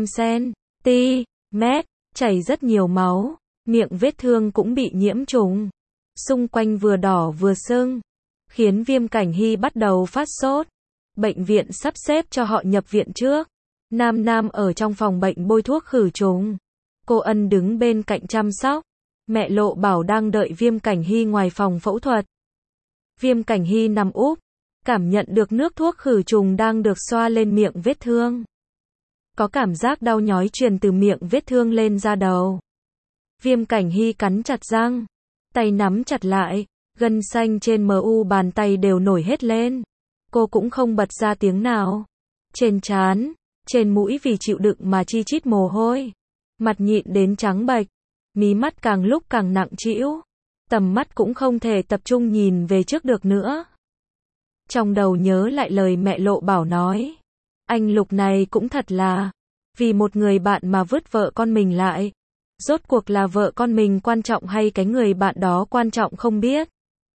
xen-ti-mét, chảy rất nhiều máu, miệng vết thương cũng bị nhiễm trùng, xung quanh vừa đỏ vừa sưng, khiến Viêm Cảnh Hy bắt đầu phát sốt. Bệnh viện sắp xếp cho họ nhập viện trước. Nam Nam ở trong phòng bệnh bôi thuốc khử trùng. Cô Ân đứng bên cạnh chăm sóc. Mẹ Lộ Bảo đang đợi Viêm Cảnh Hy ngoài phòng phẫu thuật. Viêm Cảnh Hy nằm úp, cảm nhận được nước thuốc khử trùng đang được xoa lên miệng vết thương. Có cảm giác đau nhói truyền từ miệng vết thương lên da đầu. Viêm Cảnh Hy cắn chặt răng, tay nắm chặt lại, gân xanh trên mu bàn tay đều nổi hết lên. Cô cũng không bật ra tiếng nào. Trên trán, trên mũi vì chịu đựng mà chi chít mồ hôi. Mặt nhịn đến trắng bệch, mí mắt càng lúc càng nặng trĩu. Tầm mắt cũng không thể tập trung nhìn về trước được nữa. Trong đầu nhớ lại lời mẹ Lộ Bảo nói. Anh Lục này cũng thật là, vì một người bạn mà vứt vợ con mình lại. Rốt cuộc là vợ con mình quan trọng hay cái người bạn đó quan trọng không biết.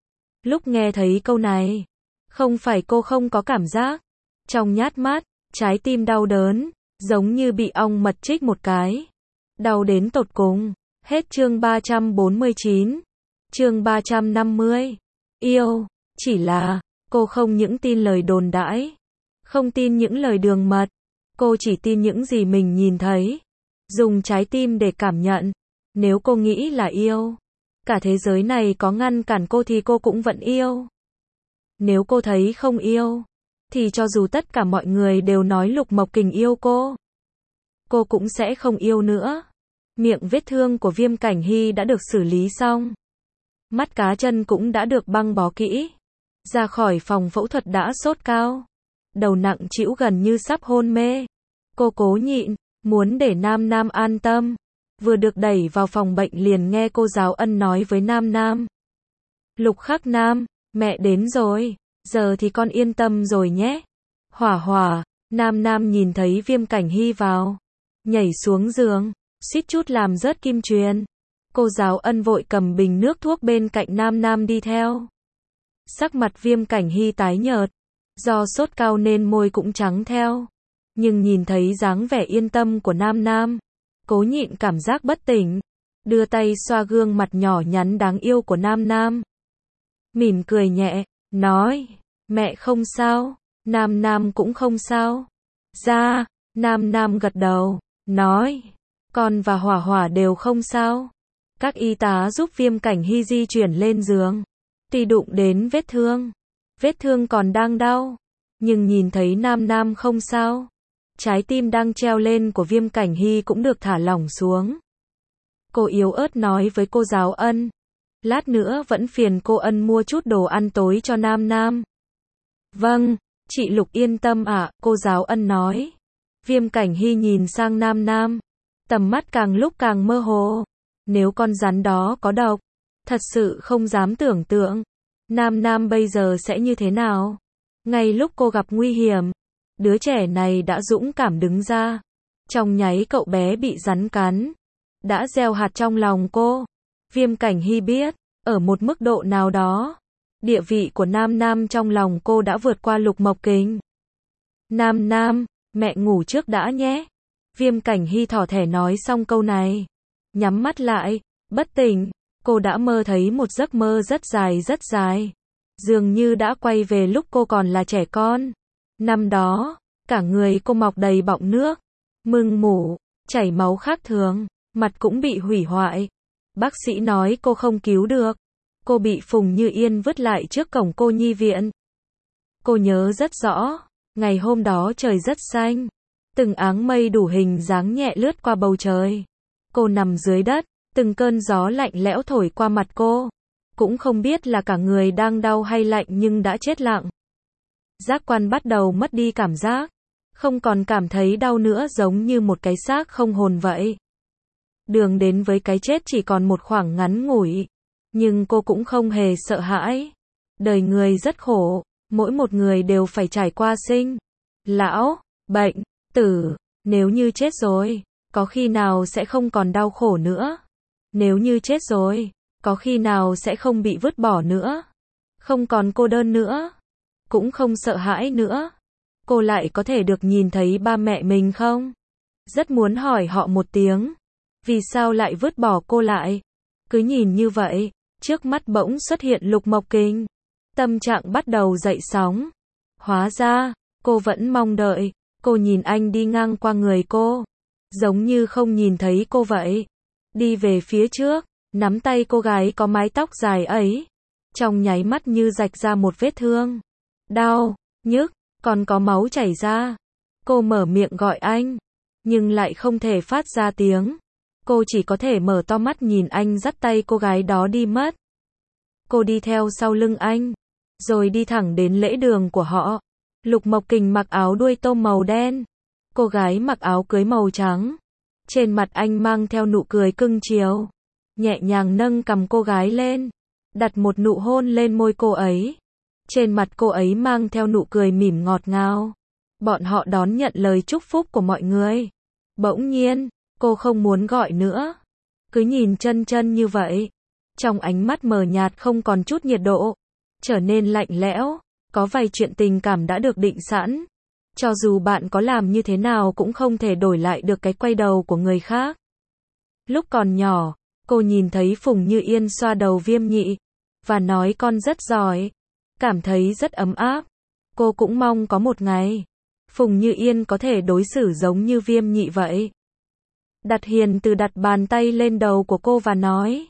Lúc nghe thấy câu này, không phải cô không có cảm giác. Trong nhát mắt, trái tim đau đớn, giống như bị ong mật chích một cái. Đau đến tột cùng. Hết chương ba trăm bốn mươi chín. Chương ba trăm năm mươi. Yêu, chỉ là, cô không những tin lời đồn đãi, không tin những lời đường mật, cô chỉ tin những gì mình nhìn thấy. Dùng trái tim để cảm nhận. Nếu cô nghĩ là yêu, cả thế giới này có ngăn cản cô thì cô cũng vẫn yêu. Nếu cô thấy không yêu, thì cho dù tất cả mọi người đều nói Lục Mộc Kình yêu cô, cô cũng sẽ không yêu nữa. Miệng vết thương của Viêm Cảnh Hy đã được xử lý xong. Mắt cá chân cũng đã được băng bó kỹ. Ra khỏi phòng phẫu thuật đã sốt cao. Đầu nặng trĩu gần như sắp hôn mê. Cô cố nhịn, muốn để Nam Nam an tâm. Vừa được đẩy vào phòng bệnh liền nghe cô giáo Ân nói với Nam Nam. Lục Khắc Nam, mẹ đến rồi, giờ thì con yên tâm rồi nhé. Hỏa Hỏa, Nam Nam nhìn thấy Viêm Cảnh Hy vào, nhảy xuống giường, suýt chút làm rớt kim truyền. Cô giáo Ân vội cầm bình nước thuốc bên cạnh Nam Nam đi theo. Sắc mặt Viêm Cảnh Hy tái nhợt, do sốt cao nên môi cũng trắng theo. Nhưng nhìn thấy dáng vẻ yên tâm của Nam Nam, cố nhịn cảm giác bất tỉnh, đưa tay xoa gương mặt nhỏ nhắn đáng yêu của Nam Nam. Mỉm cười nhẹ, nói, mẹ không sao, Nam Nam cũng không sao. Dạ, Nam Nam gật đầu, nói, con và Hỏa Hỏa đều không sao. Các y tá giúp Viêm Cảnh Hy di chuyển lên giường, thì đụng đến vết thương. Vết thương còn đang đau, nhưng nhìn thấy Nam Nam không sao. Trái tim đang treo lên của Viêm Cảnh Hy cũng được thả lỏng xuống. Cô yếu ớt nói với cô giáo Ân, lát nữa vẫn phiền cô Ân mua chút đồ ăn tối cho Nam Nam. Vâng, chị Lục yên tâm ạ, cô giáo Ân nói. Viêm Cảnh Hy nhìn sang Nam Nam, tầm mắt càng lúc càng mơ hồ. Nếu con rắn đó có độc, thật sự không dám tưởng tượng Nam Nam bây giờ sẽ như thế nào. Ngay lúc cô gặp nguy hiểm, Đứa trẻ này đã dũng cảm đứng ra. Trong nháy cậu bé bị rắn cắn, đã gieo hạt trong lòng cô. Viêm Cảnh Hy biết, ở một mức độ nào đó, địa vị của Nam Nam trong lòng cô đã vượt qua Lục Mộc Kình. Nam Nam, mẹ ngủ trước đã nhé. Viêm Cảnh Hy thỏ thẻ nói xong câu này, nhắm mắt lại, bất tỉnh. Cô đã mơ thấy một giấc mơ rất dài rất dài. Dường như đã quay về lúc cô còn là trẻ con. Năm đó, cả người cô mọc đầy bọng nước, mưng mủ, chảy máu khác thường, mặt cũng bị hủy hoại. Bác sĩ nói cô không cứu được. Cô bị Phùng Như Yên vứt lại trước cổng cô nhi viện. Cô nhớ rất rõ, ngày hôm đó trời rất xanh. Từng áng mây đủ hình dáng nhẹ lướt qua bầu trời. Cô nằm dưới đất, từng cơn gió lạnh lẽo thổi qua mặt cô. Cũng không biết là cả người đang đau hay lạnh nhưng đã chết lặng. Giác quan bắt đầu mất đi cảm giác. Không còn cảm thấy đau nữa, giống như một cái xác không hồn vậy. Đường đến với cái chết chỉ còn một khoảng ngắn ngủi. Nhưng cô cũng không hề sợ hãi. Đời người rất khổ, mỗi một người đều phải trải qua sinh, lão, bệnh, tử. Nếu như chết rồi, có khi nào sẽ không còn đau khổ nữa. Nếu như chết rồi, có khi nào sẽ không bị vứt bỏ nữa. Không còn cô đơn nữa, cũng không sợ hãi nữa. Cô lại có thể được nhìn thấy ba mẹ mình không? Rất muốn hỏi họ một tiếng. Vì sao lại vứt bỏ cô lại? Cứ nhìn như vậy, trước mắt bỗng xuất hiện Lục Mộc Kình. Tâm trạng bắt đầu dậy sóng. Hóa ra, cô vẫn mong đợi. Cô nhìn anh đi ngang qua người cô, giống như không nhìn thấy cô vậy. Đi về phía trước, nắm tay cô gái có mái tóc dài ấy. Trong nháy mắt như rạch ra một vết thương. Đau, nhức, còn có máu chảy ra. Cô mở miệng gọi anh, nhưng lại không thể phát ra tiếng. Cô chỉ có thể mở to mắt nhìn anh dắt tay cô gái đó đi mất. Cô đi theo sau lưng anh, rồi đi thẳng đến lễ đường của họ. Lục Mộc Kình mặc áo đuôi tôm màu đen. Cô gái mặc áo cưới màu trắng. Trên mặt anh mang theo nụ cười cưng chiều. Nhẹ nhàng nâng cằm cô gái lên, đặt một nụ hôn lên môi cô ấy. Trên mặt cô ấy mang theo nụ cười mỉm ngọt ngào. Bọn họ đón nhận lời chúc phúc của mọi người. Bỗng nhiên, cô không muốn gọi nữa. Cứ nhìn chân chân như vậy. Trong ánh mắt mờ nhạt không còn chút nhiệt độ. Trở nên lạnh lẽo. Có vài chuyện tình cảm đã được định sẵn. Cho dù bạn có làm như thế nào cũng không thể đổi lại được cái quay đầu của người khác. Lúc còn nhỏ, cô nhìn thấy Phùng Như Yên xoa đầu Viêm Nhị, và nói con rất giỏi. Cảm thấy rất ấm áp. Cô cũng mong có một ngày, Phùng Như Yên có thể đối xử giống như Viêm Nhị vậy. Đặt hiền từ đặt bàn tay lên đầu của cô và nói.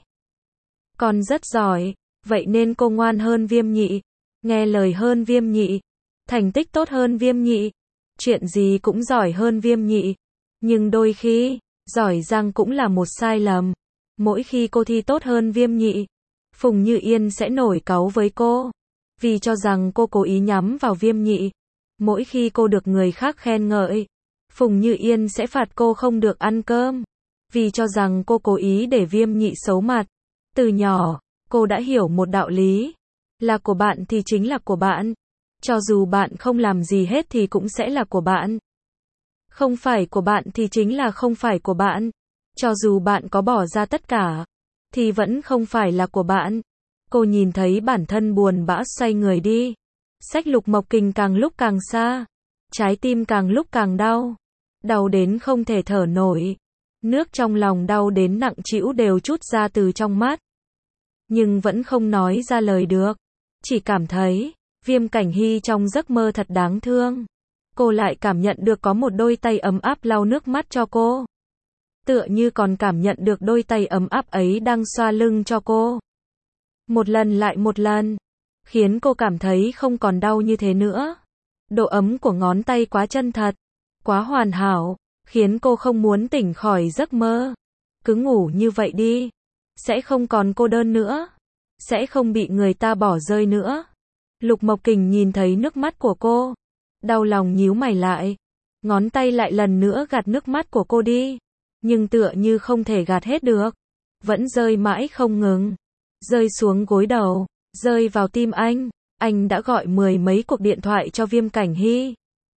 Con rất giỏi, vậy nên cô ngoan hơn Viêm Nhị, nghe lời hơn Viêm Nhị, thành tích tốt hơn Viêm Nhị, chuyện gì cũng giỏi hơn Viêm Nhị. Nhưng đôi khi, giỏi giang cũng là một sai lầm. Mỗi khi cô thi tốt hơn Viêm Nhị, Phùng Như Yên sẽ nổi cáu với cô, vì cho rằng cô cố ý nhắm vào Viêm Nhị. Mỗi khi cô được người khác khen ngợi, Phùng Như Yên sẽ phạt cô không được ăn cơm, vì cho rằng cô cố ý để Viêm Nhị xấu mặt. Từ nhỏ, cô đã hiểu một đạo lý, là của bạn thì chính là của bạn. Cho dù bạn không làm gì hết thì cũng sẽ là của bạn. Không phải của bạn thì chính là không phải của bạn. Cho dù bạn có bỏ ra tất cả, thì vẫn không phải là của bạn. Cô nhìn thấy bản thân buồn bã xoay người đi. Xách Lục Mộc Kình càng lúc càng xa. Trái tim càng lúc càng đau. Đau đến không thể thở nổi. Nước trong lòng đau đến nặng trĩu đều trút ra từ trong mắt. Nhưng vẫn không nói ra lời được. Chỉ cảm thấy, Viêm Cảnh Hy trong giấc mơ thật đáng thương. Cô lại cảm nhận được có một đôi tay ấm áp lau nước mắt cho cô. Tựa như còn cảm nhận được đôi tay ấm áp ấy đang xoa lưng cho cô. Một lần lại một lần. Khiến cô cảm thấy không còn đau như thế nữa. Độ ấm của ngón tay quá chân thật, quá hoàn hảo, khiến cô không muốn tỉnh khỏi giấc mơ. Cứ ngủ như vậy đi. Sẽ không còn cô đơn nữa. Sẽ không bị người ta bỏ rơi nữa. Lục Mộc Kình nhìn thấy nước mắt của cô. Đau lòng nhíu mày lại. Ngón tay lại lần nữa gạt nước mắt của cô đi. Nhưng tựa như không thể gạt hết được. Vẫn rơi mãi không ngừng. Rơi xuống gối đầu. Rơi vào tim anh. Anh đã gọi mười mấy cuộc điện thoại cho Viêm Cảnh Hy.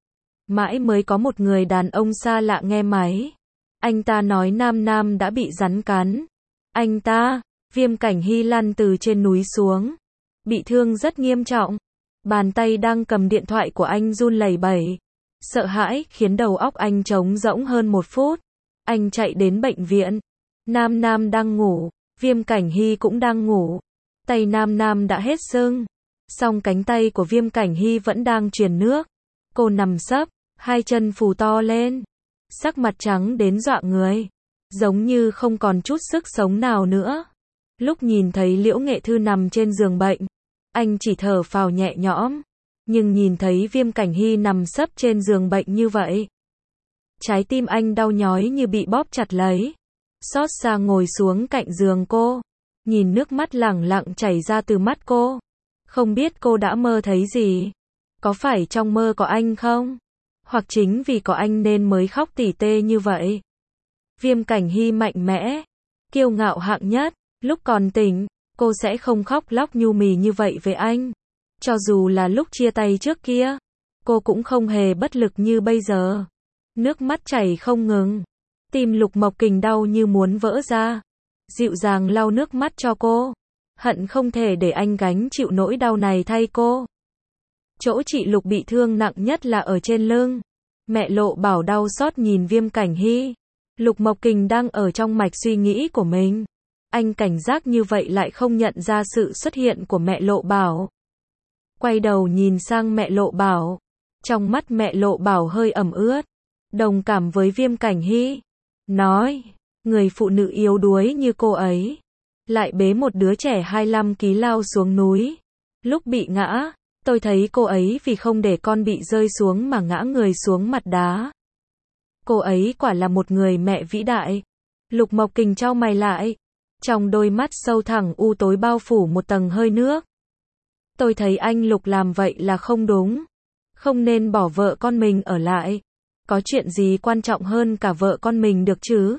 Mãi mới có một người đàn ông xa lạ nghe máy. Anh ta nói Nam Nam đã bị rắn cắn. Anh ta, Viêm Cảnh Hy lăn từ trên núi xuống. Bị thương rất nghiêm trọng. Bàn tay đang cầm điện thoại của anh run lẩy bẩy. Sợ hãi khiến đầu óc anh trống rỗng hơn một phút. Anh chạy đến bệnh viện. Nam Nam đang ngủ. Viêm Cảnh Hy cũng đang ngủ. Tay Nam Nam đã hết sưng. Song cánh tay của Viêm Cảnh Hy vẫn đang truyền nước. Cô nằm sấp, hai chân phù to lên. Sắc mặt trắng đến dọa người. Giống như không còn chút sức sống nào nữa. Lúc nhìn thấy Liễu Nghệ Thư nằm trên giường bệnh, anh chỉ thở phào nhẹ nhõm. Nhưng nhìn thấy Viêm Cảnh Hy nằm sấp trên giường bệnh như vậy, trái tim anh đau nhói như bị bóp chặt lấy. Xót xa ngồi xuống cạnh giường cô, nhìn nước mắt lẳng lặng chảy ra từ mắt cô. Không biết cô đã mơ thấy gì? Có phải trong mơ có anh không? Hoặc chính vì có anh nên mới khóc tỉ tê như vậy? Viêm Cảnh Hy mạnh mẽ, kiêu ngạo hạng nhất. Lúc còn tỉnh, cô sẽ không khóc lóc nhu mì như vậy với anh. Cho dù là lúc chia tay trước kia, cô cũng không hề bất lực như bây giờ. Nước mắt chảy không ngừng. Tim Lục Mộc Kình đau như muốn vỡ ra. Dịu dàng lau nước mắt cho cô. Hận không thể để anh gánh chịu nỗi đau này thay cô. Chỗ chị Lục bị thương nặng nhất là ở trên lưng. Mẹ Lộ Bảo đau xót nhìn Viêm Cảnh Hy. Lục Mộc Kình đang ở trong mạch suy nghĩ của mình. Anh cảnh giác như vậy lại không nhận ra sự xuất hiện của mẹ Lộ Bảo. Quay đầu nhìn sang mẹ Lộ Bảo. Trong mắt mẹ Lộ Bảo hơi ẩm ướt. Đồng cảm với Viêm Cảnh Hy. Nói, người phụ nữ yếu đuối như cô ấy, lại bế một đứa trẻ hai mươi lăm ki lô gam lao xuống núi. Lúc bị ngã, tôi thấy cô ấy vì không để con bị rơi xuống mà ngã người xuống mặt đá. Cô ấy quả là một người mẹ vĩ đại. Lục Mộc Kình chau mày lại. Trong đôi mắt sâu thẳm u tối bao phủ một tầng hơi nước. Tôi thấy anh Lục làm vậy là không đúng. Không nên bỏ vợ con mình ở lại. Có chuyện gì quan trọng hơn cả vợ con mình được chứ?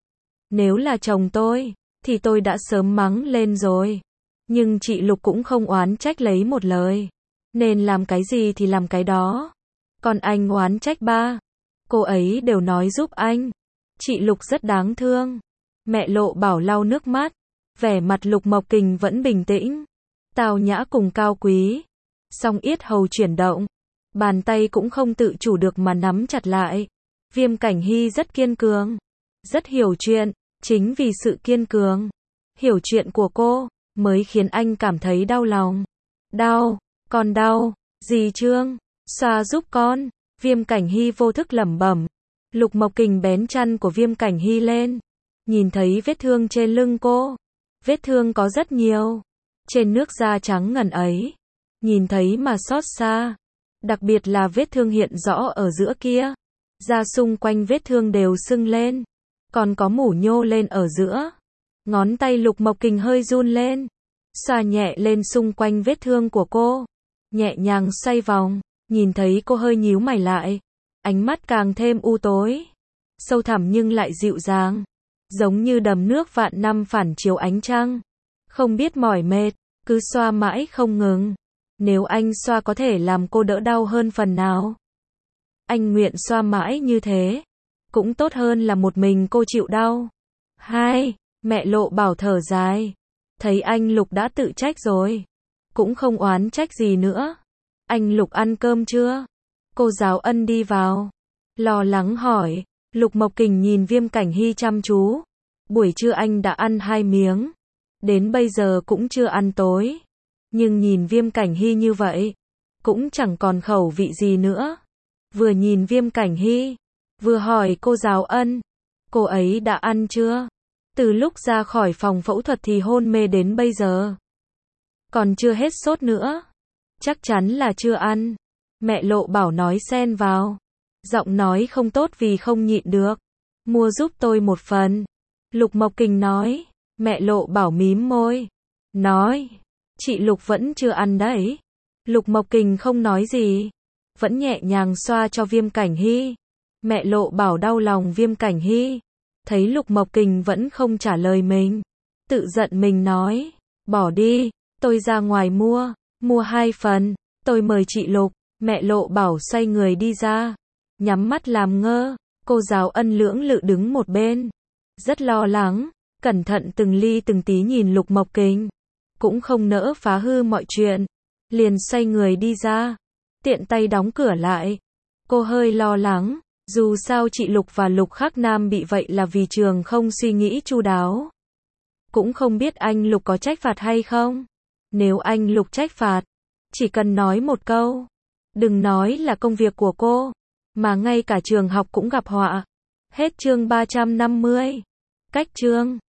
Nếu là chồng tôi, thì tôi đã sớm mắng lên rồi. Nhưng chị Lục cũng không oán trách lấy một lời. Nên làm cái gì thì làm cái đó. Còn anh oán trách ba. Cô ấy đều nói giúp anh. Chị Lục rất đáng thương. Mẹ Lộ Bảo lau nước mắt. Vẻ mặt Lục Mộc Kình vẫn bình tĩnh. Tào nhã cùng cao quý. Song yết hầu chuyển động. Bàn tay cũng không tự chủ được mà nắm chặt lại. Viêm Cảnh Hy rất kiên cường. Rất hiểu chuyện. Chính vì sự kiên cường, hiểu chuyện của cô, mới khiến anh cảm thấy đau lòng. Đau, con đau, dì Trương, xoa giúp con. Viêm Cảnh Hy vô thức lẩm bẩm. Lục Mộc Kình bén chăn của Viêm Cảnh Hy lên. Nhìn thấy vết thương trên lưng cô. Vết thương có rất nhiều. Trên nước da trắng ngần ấy. Nhìn thấy mà xót xa. Đặc biệt là vết thương hiện rõ ở giữa kia. Da xung quanh vết thương đều sưng lên. Còn có mủ nhô lên ở giữa. Ngón tay Lục Mộc Kình hơi run lên. Xoa nhẹ lên xung quanh vết thương của cô. Nhẹ nhàng xoay vòng. Nhìn thấy cô hơi nhíu mày lại. Ánh mắt càng thêm u tối. Sâu thẳm nhưng lại dịu dàng. Giống như đầm nước vạn năm phản chiếu ánh trăng. Không biết mỏi mệt. Cứ xoa mãi không ngừng. Nếu anh xoa có thể làm cô đỡ đau hơn phần nào. Anh nguyện xoa mãi như thế. Cũng tốt hơn là một mình cô chịu đau. Hai, mẹ Lộ Bảo thở dài. Thấy anh Lục đã tự trách rồi. Cũng không oán trách gì nữa. Anh Lục ăn cơm chưa? Cô giáo Ân đi vào. Lo lắng hỏi. Lục Mộc Kình nhìn Viêm Cảnh Hy chăm chú. Buổi trưa anh đã ăn hai miếng. Đến bây giờ cũng chưa ăn tối. Nhưng nhìn Viêm Cảnh Hy như vậy, cũng chẳng còn khẩu vị gì nữa. Vừa nhìn Viêm Cảnh Hy, vừa hỏi cô giáo Ân. Cô ấy đã ăn chưa? Từ lúc ra khỏi phòng phẫu thuật thì hôn mê đến bây giờ. Còn chưa hết sốt nữa. Chắc chắn là chưa ăn. Mẹ Lộ Bảo nói xen vào. Giọng nói không tốt vì không nhịn được. Mua giúp tôi một phần. Lục Mộc Kình nói. Mẹ Lộ Bảo mím môi. Nói. Chị Lục vẫn chưa ăn đấy. Lục Mộc Kình không nói gì. Vẫn nhẹ nhàng xoa cho Viêm Cảnh Hy. Mẹ Lộ Bảo đau lòng Viêm Cảnh Hy. Thấy Lục Mộc Kình vẫn không trả lời mình. Tự giận mình nói. Bỏ đi. Tôi ra ngoài mua. Mua hai phần. Tôi mời chị Lục. Mẹ Lộ Bảo xoay người đi ra. nhắm mắt làm ngơ. Cô giáo Ân lưỡng lự đứng một bên, rất lo lắng, cẩn thận từng ly từng tí nhìn Lục Mộc Kình, cũng không nỡ phá hư mọi chuyện, liền xoay người đi ra, tiện tay đóng cửa lại. Cô hơi lo lắng, dù sao chị Lục và Lục Khắc Nam bị vậy là vì trường không suy nghĩ chu đáo. Cũng không biết anh Lục có trách phạt hay không. Nếu anh Lục trách phạt, chỉ cần nói một câu, đừng nói là công việc của cô, mà ngay cả trường học cũng gặp họa. Hết chương ba trăm năm mươi. Cách chương